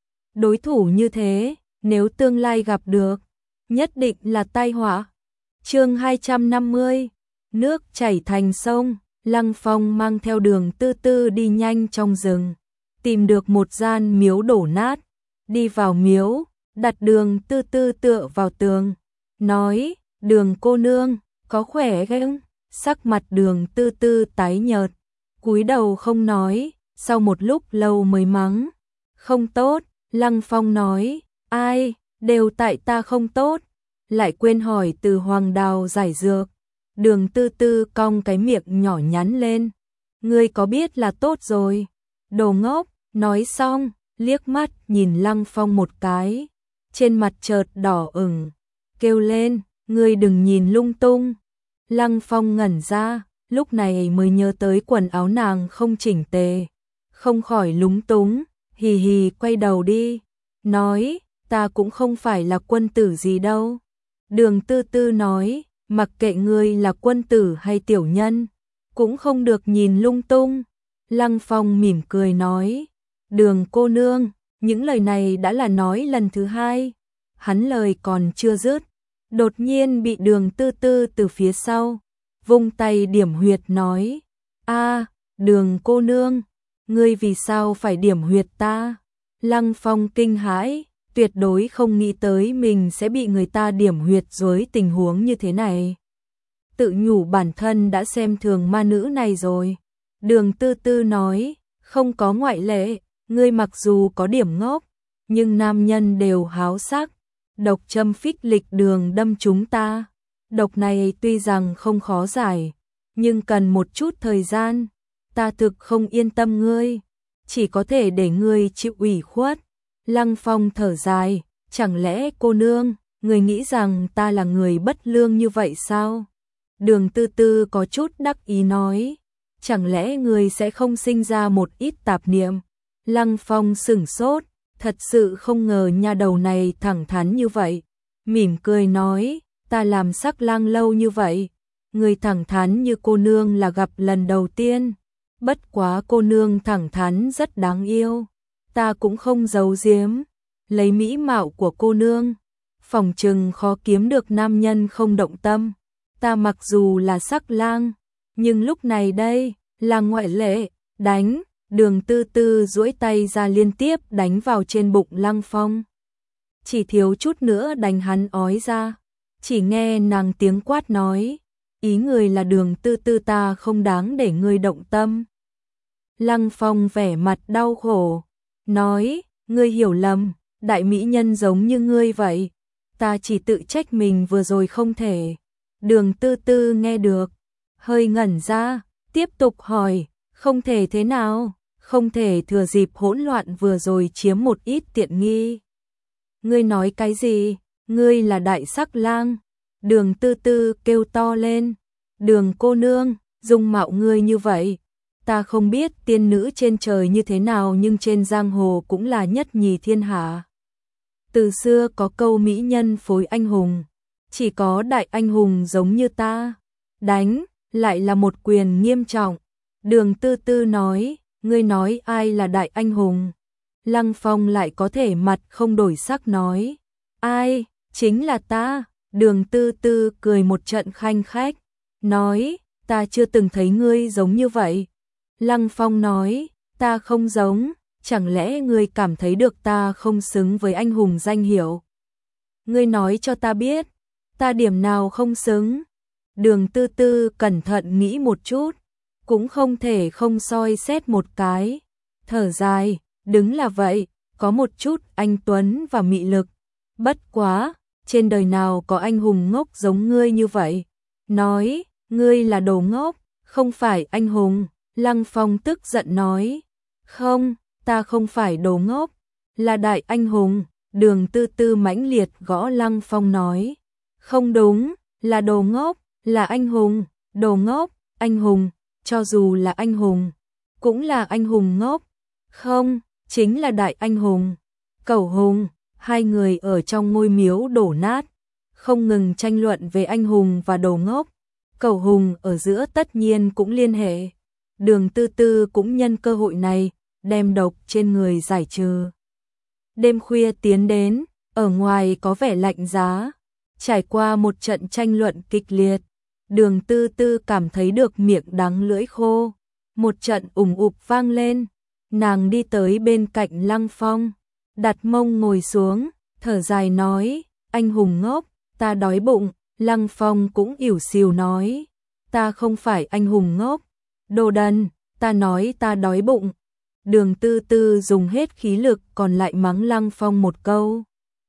Đối thủ như thế, nếu tương lai gặp được, nhất định là tai họa. Chương hai trăm năm mươi, nước chảy thành sông. Lăng Phong mang theo Đường Tư Tư đi nhanh trong rừng, tìm được một gian miếu đổ nát, đi vào miếu, đặt Đường Tư Tư tựa vào tường, nói, Đường cô nương, có khỏe không? Sắc mặt Đường Tư Tư tái nhợt, cúi đầu không nói, sau một lúc lâu mới mắng, không tốt. Lăng Phong nói, ai, đều tại ta không tốt, lại quên hỏi Từ Hoàng Đào giải dược. Đường Tư Tư cong cái miệng nhỏ nhắn lên, ngươi có biết là tốt rồi, đồ ngốc. Nói xong, liếc mắt nhìn Lăng Phong một cái, trên mặt chợt đỏ ửng, kêu lên, ngươi đừng nhìn lung tung. Lăng Phong ngẩn ra, lúc này mới nhớ tới quần áo nàng không chỉnh tề, không khỏi lúng túng, hì hì quay đầu đi, nói, ta cũng không phải là quân tử gì đâu. Đường Tư Tư nói, mặc kệ ngươi là quân tử hay tiểu nhân, cũng không được nhìn lung tung. Lăng Phong mỉm cười nói, Đường cô nương, những lời này đã là nói lần thứ hai. Hắn lời còn chưa dứt, đột nhiên bị Đường Tư Tư từ phía sau vung tay điểm huyệt nói, a, Đường cô nương, ngươi vì sao phải điểm huyệt ta? Lăng Phong kinh hãi, tuyệt đối không nghĩ tới mình sẽ bị người ta điểm huyệt dưới tình huống như thế này. Tự nhủ bản thân đã xem thường ma nữ này rồi. Đường Tư Tư nói, không có ngoại lệ, ngươi mặc dù có điểm ngốc, nhưng nam nhân đều háo sắc, độc châm phích lịch đường đâm chúng ta. Độc này tuy rằng không khó giải, nhưng cần một chút thời gian, ta thực không yên tâm ngươi, chỉ có thể để ngươi chịu ủy khuất. Lăng Phong thở dài, chẳng lẽ cô nương, người nghĩ rằng ta là người bất lương như vậy sao? Đường Tư Tư có chút đắc ý nói, chẳng lẽ người sẽ không sinh ra một ít tạp niệm? Lăng Phong sửng sốt, thật sự không ngờ nha đầu này thẳng thắn như vậy, mỉm cười nói, ta làm sắc lang lâu như vậy, người thẳng thắn như cô nương là gặp lần đầu tiên, bất quá cô nương thẳng thắn rất đáng yêu. Ta cũng không giấu giếm, lấy mỹ mạo của cô nương, phỏng chừng khó kiếm được nam nhân không động tâm. Ta mặc dù là sắc lang, nhưng lúc này đây, là ngoại lệ, đánh. Đường Tư Tư duỗi tay ra liên tiếp đánh vào trên bụng Lăng Phong. Chỉ thiếu chút nữa đánh hắn ói ra, chỉ nghe nàng tiếng quát nói, ý người là Đường Tư Tư ta không đáng để ngươi động tâm. Lăng Phong vẻ mặt đau khổ, nói, ngươi hiểu lầm, đại mỹ nhân giống như ngươi vậy, ta chỉ tự trách mình vừa rồi không thể. Đường Tư Tư nghe được, hơi ngẩn ra, tiếp tục hỏi, không thể thế nào, không thể thừa dịp hỗn loạn vừa rồi chiếm một ít tiện nghi. Ngươi nói cái gì, ngươi là đại sắc lang. Đường Tư Tư kêu to lên, Đường cô nương, dung mạo ngươi như vậy, ta không biết tiên nữ trên trời như thế nào nhưng trên giang hồ cũng là nhất nhì thiên hạ. Từ xưa có câu mỹ nhân phối anh hùng, chỉ có đại anh hùng giống như ta. Đánh, lại là một quyền nghiêm trọng. Đường Tư Tư nói, ngươi nói ai là đại anh hùng? Lăng Phong lại có thể mặt không đổi sắc nói, ai, chính là ta. Đường Tư Tư cười một trận khanh khách, nói, ta chưa từng thấy ngươi giống như vậy. Lăng Phong nói, ta không giống, chẳng lẽ ngươi cảm thấy được ta không xứng với anh hùng danh hiệu? Ngươi nói cho ta biết, ta điểm nào không xứng? Đường Tư Tư cẩn thận nghĩ một chút, cũng không thể không soi xét một cái, thở dài, đứng là vậy, có một chút anh tuấn và mị lực, bất quá, trên đời nào có anh hùng ngốc giống ngươi như vậy? Nói, ngươi là đồ ngốc, không phải anh hùng. Lăng Phong tức giận nói, không, ta không phải đồ ngốc, là đại anh hùng. Đường Tư Tư mãnh liệt gõ Lăng Phong nói, không đúng, là đồ ngốc, là anh hùng, đồ ngốc, anh hùng, cho dù là anh hùng, cũng là anh hùng ngốc, không, chính là đại anh hùng. Cẩu hùng, hai người ở trong ngôi miếu đổ nát, không ngừng tranh luận về anh hùng và đồ ngốc. Cẩu hùng ở giữa tất nhiên cũng liên hệ. Đường Tư Tư cũng nhân cơ hội này, đem độc trên người giải trừ. Đêm khuya tiến đến, ở ngoài có vẻ lạnh giá. Trải qua một trận tranh luận kịch liệt, Đường Tư Tư cảm thấy được miệng đắng lưỡi khô. Một trận ủng ụp vang lên, nàng đi tới bên cạnh Lăng Phong, đặt mông ngồi xuống, thở dài nói, anh hùng ngốc, ta đói bụng. Lăng Phong cũng ỉu xìu nói, ta không phải anh hùng ngốc, đồ đần, ta nói ta đói bụng. Đường Tư Tư dùng hết khí lực còn lại mắng Lăng Phong một câu.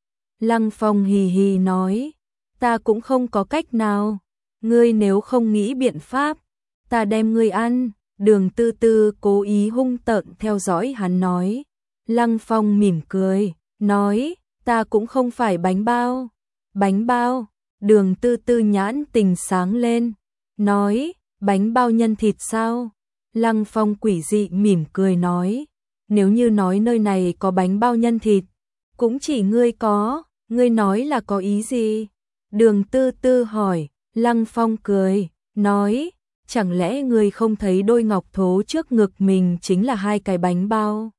Lăng Phong hì hì nói, ta cũng không có cách nào, ngươi nếu không nghĩ biện pháp, ta đem ngươi ăn. Đường Tư Tư cố ý hung tợn theo dõi hắn nói. Lăng Phong mỉm cười, nói, ta cũng không phải bánh bao. Bánh bao? Đường Tư Tư nhãn tình sáng lên, nói, bánh bao nhân thịt sao? Lăng Phong quỷ dị mỉm cười nói, nếu như nói nơi này có bánh bao nhân thịt, cũng chỉ ngươi có, ngươi nói là có ý gì? Đường Tư Tư hỏi. Lăng Phong cười, nói, chẳng lẽ ngươi không thấy đôi ngọc thố trước ngực mình chính là hai cái bánh bao?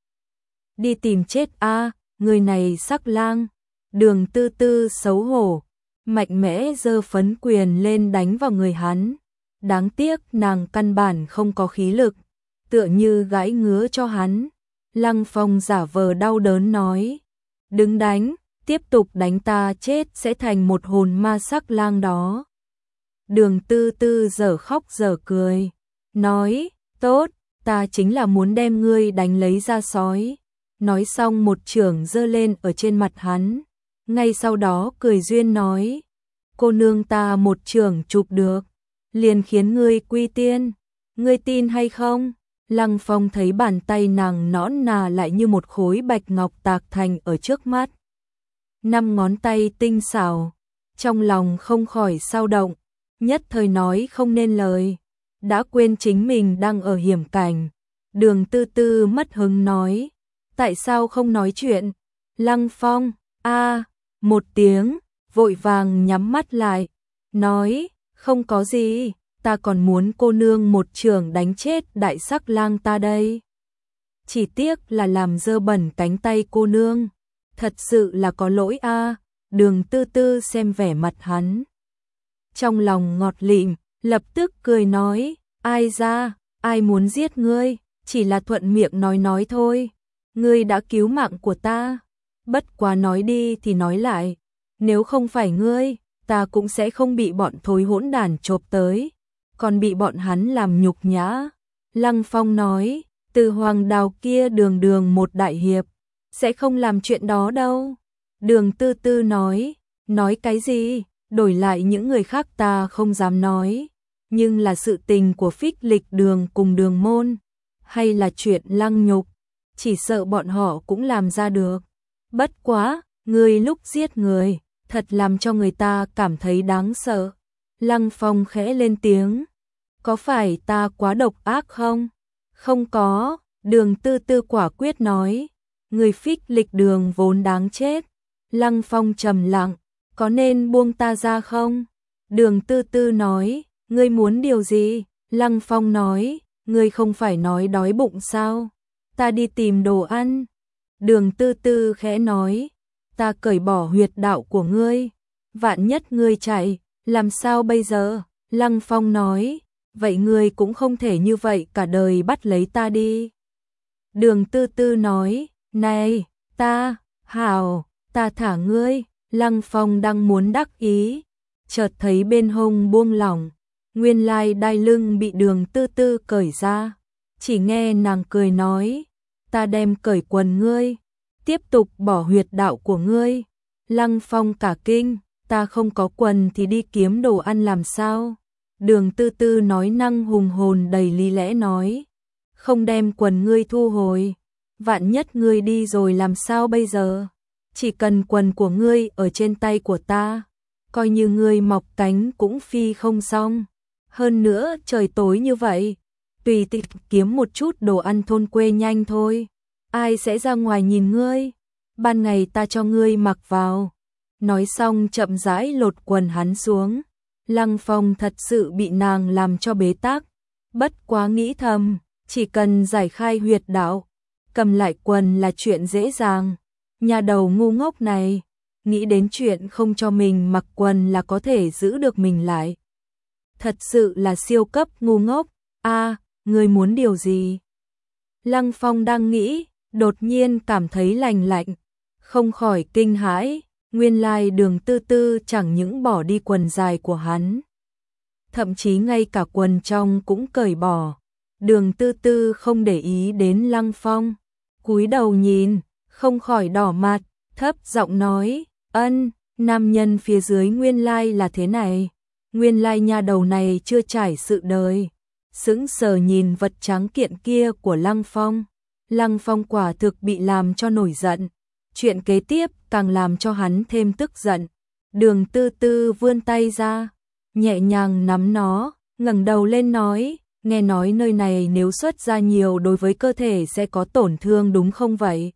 Đi tìm chết a, à, người này sắc lang. Đường Tư Tư xấu hổ, mạnh mẽ giơ phấn quyền lên đánh vào người hắn. Đáng tiếc nàng căn bản không có khí lực, tựa như gãi ngứa cho hắn. Lăng Phong giả vờ đau đớn nói, đừng đánh, tiếp tục đánh ta chết sẽ thành một hồn ma sắc lang đó. Đường Tư Tư dở khóc dở cười, nói, tốt, ta chính là muốn đem ngươi đánh lấy ra sói. Nói xong một chưởng giơ lên ở trên mặt hắn, ngay sau đó cười duyên nói, cô nương ta một chưởng chụp được, liền khiến ngươi quy tiên, ngươi tin hay không? Lăng Phong thấy bàn tay nàng nõn nà lại như một khối bạch ngọc tạc thành ở trước mắt. Năm ngón tay tinh xảo, trong lòng không khỏi sao động, nhất thời nói không nên lời, đã quên chính mình đang ở hiểm cảnh. Đường Tư Tư mất hứng nói, tại sao không nói chuyện? Lăng Phong, a, một tiếng, vội vàng nhắm mắt lại, nói, không có gì, ta còn muốn cô nương một chưởng đánh chết đại sắc lang ta đây. Chỉ tiếc là làm dơ bẩn cánh tay cô nương, thật sự là có lỗi a. À. Đường Tư Tư xem vẻ mặt hắn, trong lòng ngọt lịm, lập tức cười nói, ai ra, ai muốn giết ngươi, chỉ là thuận miệng nói nói thôi. Ngươi đã cứu mạng của ta, bất quá nói đi thì nói lại, nếu không phải ngươi, ta cũng sẽ không bị bọn thối hỗn đản chộp tới, còn bị bọn hắn làm nhục nhã. Lăng Phong nói, từ Hoàng Đào kia đường đường một đại hiệp, sẽ không làm chuyện đó đâu. Đường Tư Tư nói, nói cái gì, đổi lại những người khác ta không dám nói, nhưng là sự tình của Phích Lịch Đường cùng Đường Môn, hay là chuyện lăng nhục, chỉ sợ bọn họ cũng làm ra được. Bất quá, ngươi lúc giết người, thật làm cho người ta cảm thấy đáng sợ. Lăng Phong khẽ lên tiếng, có phải ta quá độc ác không? Không có, Đường Tư Tư quả quyết nói, người phích lịch đường vốn đáng chết. Lăng Phong trầm lặng, có nên buông ta ra không? Đường Tư Tư nói, ngươi muốn điều gì? Lăng Phong nói, ngươi không phải nói đói bụng sao? Ta đi tìm đồ ăn. Đường Tư Tư khẽ nói, ta cởi bỏ huyệt đạo của ngươi, vạn nhất ngươi chạy, làm sao bây giờ? Lăng Phong nói, vậy ngươi cũng không thể như vậy cả đời bắt lấy ta đi. Đường Tư Tư nói, này, ta, hảo, ta thả ngươi. Lăng Phong đang muốn đắc ý, chợt thấy bên hông buông lỏng, nguyên lai đai lưng bị Đường Tư Tư cởi ra, chỉ nghe nàng cười nói, ta đem cởi quần ngươi, tiếp tục bỏ huyệt đạo của ngươi. Lăng Phong cả kinh, ta không có quần thì đi kiếm đồ ăn làm sao? Đường Tư Tư nói năng hùng hồn đầy lý lẽ nói, không đem quần ngươi thu hồi, vạn nhất ngươi đi rồi làm sao bây giờ? Chỉ cần quần của ngươi ở trên tay của ta, coi như ngươi mọc cánh cũng phi không xong. Hơn nữa trời tối như vậy, tùy tiện kiếm một chút đồ ăn thôn quê nhanh thôi. Ai sẽ ra ngoài nhìn ngươi? Ban ngày ta cho ngươi mặc vào. Nói xong chậm rãi lột quần hắn xuống. Lăng Phong thật sự bị nàng làm cho bế tắc. Bất quá nghĩ thầm, chỉ cần giải khai huyệt đạo, cầm lại quần là chuyện dễ dàng. Nhà đầu ngu ngốc này, nghĩ đến chuyện không cho mình mặc quần là có thể giữ được mình lại. Thật sự là siêu cấp ngu ngốc. A, ngươi muốn điều gì? Lăng Phong đang nghĩ, đột nhiên cảm thấy lành lạnh, không khỏi kinh hãi, nguyên lai Đường Tư Tư chẳng những bỏ đi quần dài của hắn, thậm chí ngay cả quần trong cũng cởi bỏ. Đường Tư Tư không để ý đến Lăng Phong, cúi đầu nhìn, không khỏi đỏ mặt, thấp giọng nói, ân, nam nhân phía dưới nguyên lai là thế này, nguyên lai nha đầu này chưa trải sự đời. Sững sờ nhìn vật trắng kiện kia của Lăng Phong, Lăng Phong quả thực bị làm cho nổi giận, chuyện kế tiếp càng làm cho hắn thêm tức giận. Đường Tư Tư vươn tay ra, nhẹ nhàng nắm nó, ngẩng đầu lên nói, nghe nói nơi này nếu xuất ra nhiều đối với cơ thể sẽ có tổn thương đúng không vậy?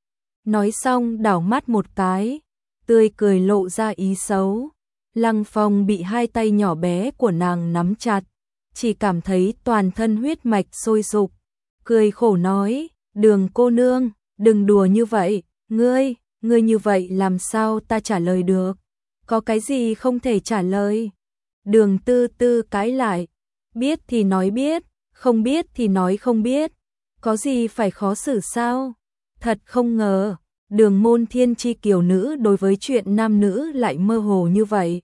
Nói xong đảo mắt một cái, tươi cười lộ ra ý xấu. Lăng Phong bị hai tay nhỏ bé của nàng nắm chặt, chỉ cảm thấy toàn thân huyết mạch sôi sục, cười khổ nói, Đường cô nương, đừng đùa như vậy, ngươi, ngươi như vậy làm sao ta trả lời được, có cái gì không thể trả lời? Đường Tư Tư cãi lại, biết thì nói biết, không biết thì nói không biết, có gì phải khó xử sao? Thật không ngờ, Đường môn thiên chi kiều nữ đối với chuyện nam nữ lại mơ hồ như vậy.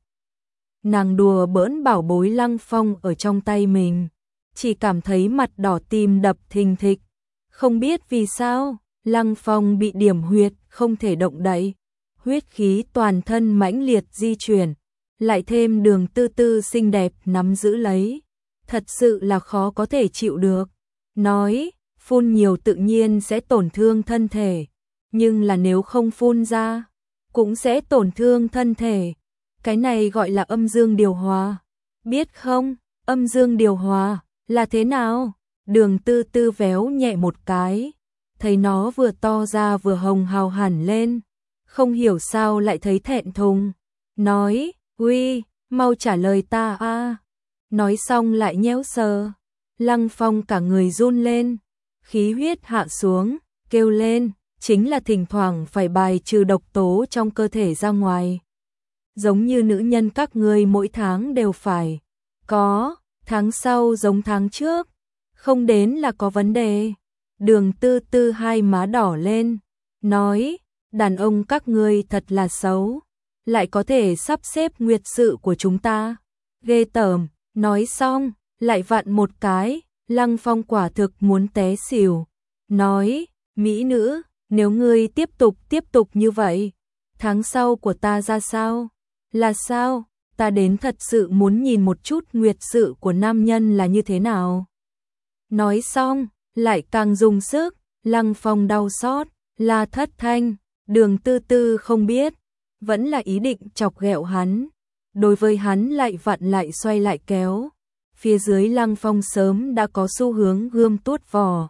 Nàng đùa bỡn bảo bối Lăng Phong ở trong tay mình, chỉ cảm thấy mặt đỏ tim đập thình thịch. Không biết vì sao, Lăng Phong bị điểm huyệt, không thể động đậy. Huyết khí toàn thân mãnh liệt di chuyển, lại thêm Đường Tư Tư xinh đẹp nắm giữ lấy. Thật sự là khó có thể chịu được. Nói, phun nhiều tự nhiên sẽ tổn thương thân thể, nhưng là nếu không phun ra, cũng sẽ tổn thương thân thể. Cái này gọi là âm dương điều hòa. Biết không, âm dương điều hòa là thế nào? Đường Tư Tư véo nhẹ một cái, thấy nó vừa to ra vừa hồng hào hẳn lên, không hiểu sao lại thấy thẹn thùng, nói, uy, mau trả lời ta a. Nói xong lại nhéo sờ. Lăng Phong cả người run lên, khí huyết hạ xuống, kêu lên, chính là thỉnh thoảng phải bài trừ độc tố trong cơ thể ra ngoài. Giống như nữ nhân các ngươi mỗi tháng đều phải có, tháng sau giống tháng trước, không đến là có vấn đề. Đường Tư Tư hai má đỏ lên, nói, đàn ông các ngươi thật là xấu, lại có thể sắp xếp nguyệt sự của chúng ta, ghê tởm. Nói xong, lại vặn một cái, Lăng Phong quả thực muốn té xỉu, nói, mỹ nữ, nếu ngươi tiếp tục tiếp tục như vậy, tháng sau của ta ra sao? Là sao? Ta đến thật sự muốn nhìn một chút nguyệt sự của nam nhân là như thế nào. Nói xong, lại càng dùng sức, Lăng Phong đau xót, la thất thanh. Đường Tư Tư không biết, vẫn là ý định chọc ghẹo hắn. Đối với hắn lại vặn lại xoay lại kéo. Phía dưới Lăng Phong sớm đã có xu hướng gươm tuốt vò.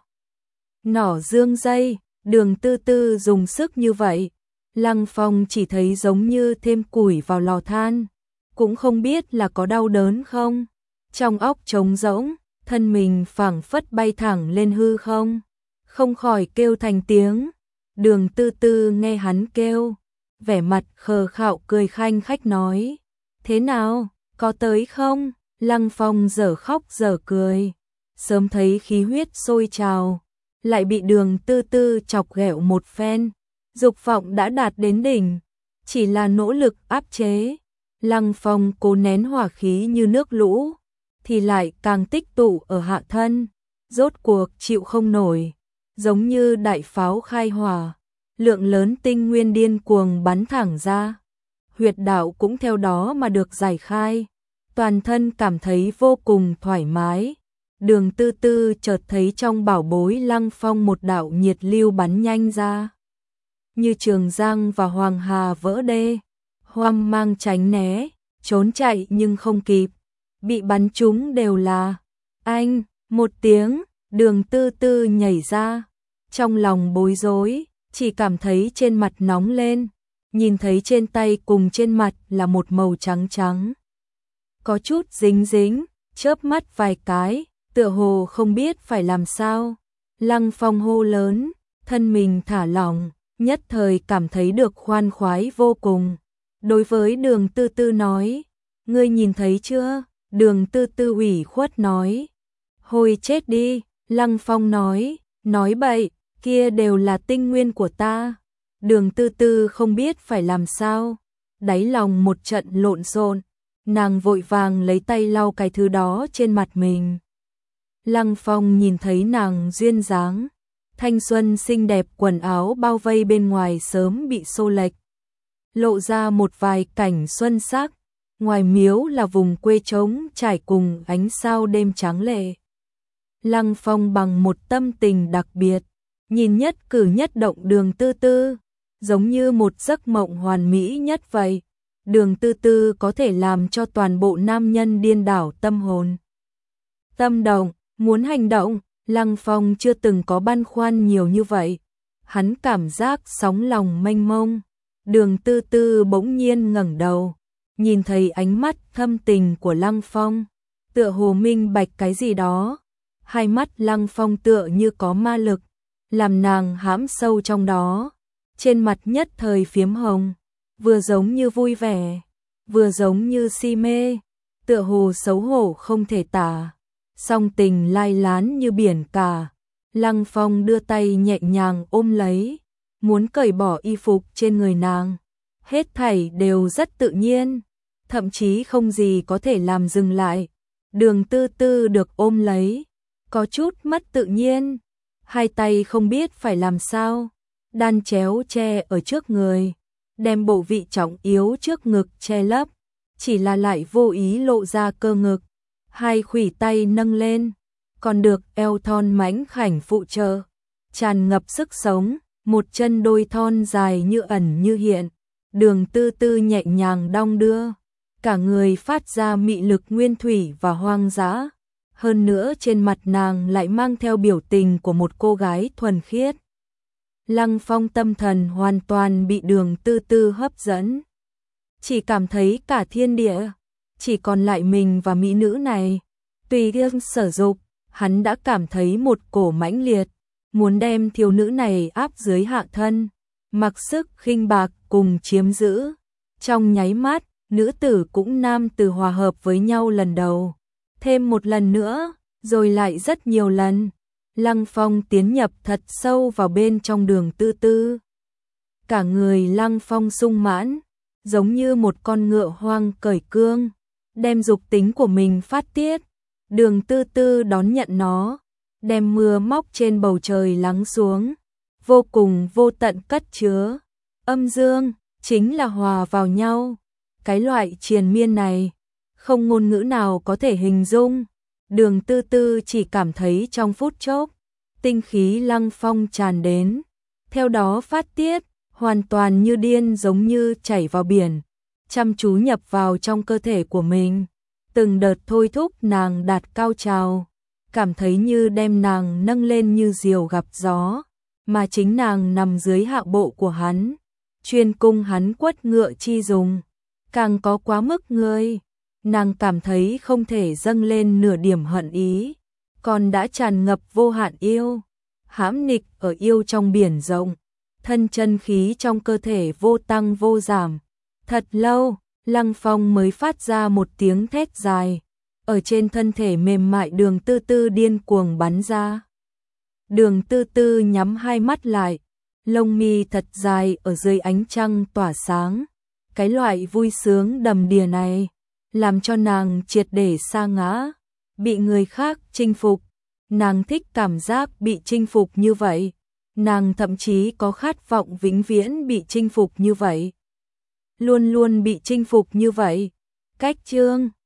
Nỏ dương dây, Đường Tư Tư dùng sức như vậy. Lăng Phong chỉ thấy giống như thêm củi vào lò than. Cũng không biết là có đau đớn không. Trong óc trống rỗng, thân mình phảng phất bay thẳng lên hư không. Không khỏi kêu thành tiếng. Đường Tư Tư nghe hắn kêu. Vẻ mặt khờ khạo cười khanh khách nói. Thế nào, có tới không? Lăng Phong dở khóc dở cười. Sớm thấy khí huyết sôi trào. Lại bị Đường Tư Tư chọc ghẹo một phen. Dục vọng đã đạt đến đỉnh. Chỉ là nỗ lực áp chế. Lăng Phong cố nén hỏa khí như nước lũ. Thì lại càng tích tụ ở hạ thân. Rốt cuộc chịu không nổi. Giống như đại pháo khai hỏa. Lượng lớn tinh nguyên điên cuồng bắn thẳng ra. Huyệt đạo cũng theo đó mà được giải khai. Toàn thân cảm thấy vô cùng thoải mái. Đường Tư Tư chợt thấy trong bảo bối Lăng Phong một đạo nhiệt lưu bắn nhanh ra. Như Trường Giang và Hoàng Hà vỡ đê. Hoang mang tránh né, trốn chạy nhưng không kịp. Bị bắn trúng đều là anh, một tiếng, Đường Tư Tư nhảy ra. Trong lòng bối rối, chỉ cảm thấy trên mặt nóng lên. Nhìn thấy trên tay cùng trên mặt là một màu trắng trắng. Có chút dính dính, chớp mắt vài cái, tựa hồ không biết phải làm sao. Lăng Phong hô lớn, thân mình thả lỏng, nhất thời cảm thấy được khoan khoái vô cùng. Đối với Đường Tư Tư nói, ngươi nhìn thấy chưa? Đường Tư Tư ủy khuất nói, hồi chết đi. Lăng Phong nói, nói bậy, kia đều là tinh nguyên của ta. Đường Tư Tư không biết phải làm sao, đáy lòng một trận lộn xộn, nàng vội vàng lấy tay lau cái thứ đó trên mặt mình. Lăng Phong nhìn thấy nàng duyên dáng, thanh xuân xinh đẹp, quần áo bao vây bên ngoài sớm bị xô lệch, lộ ra một vài cảnh xuân sắc. Ngoài miếu là vùng quê trống trải cùng ánh sao đêm trắng lệ. Lăng Phong bằng một tâm tình đặc biệt, nhìn nhất cử nhất động Đường Tư Tư, giống như một giấc mộng hoàn mỹ nhất vậy. Đường Tư Tư có thể làm cho toàn bộ nam nhân điên đảo tâm hồn. Tâm động, muốn hành động, Lăng Phong chưa từng có băn khoăn nhiều như vậy. Hắn cảm giác sóng lòng mênh mông. Đường Tư Tư bỗng nhiên ngẩng đầu, nhìn thấy ánh mắt thâm tình của Lăng Phong, tựa hồ minh bạch cái gì đó. Hai mắt Lăng Phong tựa như có ma lực, làm nàng hãm sâu trong đó. Trên mặt nhất thời phiếm hồng, vừa giống như vui vẻ, vừa giống như si mê, tựa hồ xấu hổ không thể tả, song tình lai lán như biển cả. Lăng Phong đưa tay nhẹ nhàng ôm lấy, muốn cởi bỏ y phục trên người nàng. Hết thảy đều rất tự nhiên, thậm chí không gì có thể làm dừng lại. Đường Tư Tư được ôm lấy, có chút mất tự nhiên, hai tay không biết phải làm sao, đan chéo che ở trước người, đem bộ vị trọng yếu trước ngực che lấp, chỉ là lại vô ý lộ ra cơ ngực. Hai khuỷu tay nâng lên, còn được eo thon mảnh khảnh phụ trợ, tràn ngập sức sống, một chân đôi thon dài như ẩn như hiện. Đường Tư Tư nhẹ nhàng đong đưa, cả người phát ra mị lực nguyên thủy và hoang dã. Hơn nữa trên mặt nàng lại mang theo biểu tình của một cô gái thuần khiết. Lăng Phong tâm thần hoàn toàn bị Đường Tư Tư hấp dẫn. Chỉ cảm thấy cả thiên địa chỉ còn lại mình và mỹ nữ này. Tùy riêng sở dục, hắn đã cảm thấy một cổ mãnh liệt, muốn đem thiếu nữ này áp dưới hạ thân, mặc sức khinh bạc cùng chiếm giữ. Trong nháy mắt, nữ tử cũng nam tử hòa hợp với nhau lần đầu, thêm một lần nữa, rồi lại rất nhiều lần. Lăng Phong tiến nhập thật sâu vào bên trong Đường Tư Tư. Cả người Lăng Phong sung mãn, giống như một con ngựa hoang cởi cương, đem dục tính của mình phát tiết. Đường Tư Tư đón nhận nó, đem mưa móc trên bầu trời lắng xuống, vô cùng vô tận cất chứa. Âm dương chính là hòa vào nhau. Cái loại triền miên này, không ngôn ngữ nào có thể hình dung. Đường Tư Tư chỉ cảm thấy trong phút chốc, tinh khí Lăng Phong tràn đến, theo đó phát tiết, hoàn toàn như điên, giống như chảy vào biển, chăm chú nhập vào trong cơ thể của mình, từng đợt thôi thúc nàng đạt cao trào, cảm thấy như đem nàng nâng lên như diều gặp gió, mà chính nàng nằm dưới hạ bộ của hắn, chuyên cung hắn quất ngựa chi dùng, càng có quá mức người, nàng cảm thấy không thể dâng lên nửa điểm hận ý, còn đã tràn ngập vô hạn yêu, hãm nịch ở yêu trong biển rộng, thân chân khí trong cơ thể vô tăng vô giảm. Thật lâu, Lăng Phong mới phát ra một tiếng thét dài, ở trên thân thể mềm mại Đường Tư Tư điên cuồng bắn ra. Đường Tư Tư nhắm hai mắt lại, lông mi thật dài ở dưới ánh trăng tỏa sáng, cái loại vui sướng đầm đìa này, làm cho nàng triệt để sa ngã, bị người khác chinh phục, nàng thích cảm giác bị chinh phục như vậy, nàng thậm chí có khát vọng vĩnh viễn bị chinh phục như vậy. Luôn luôn bị chinh phục như vậy. Cách chương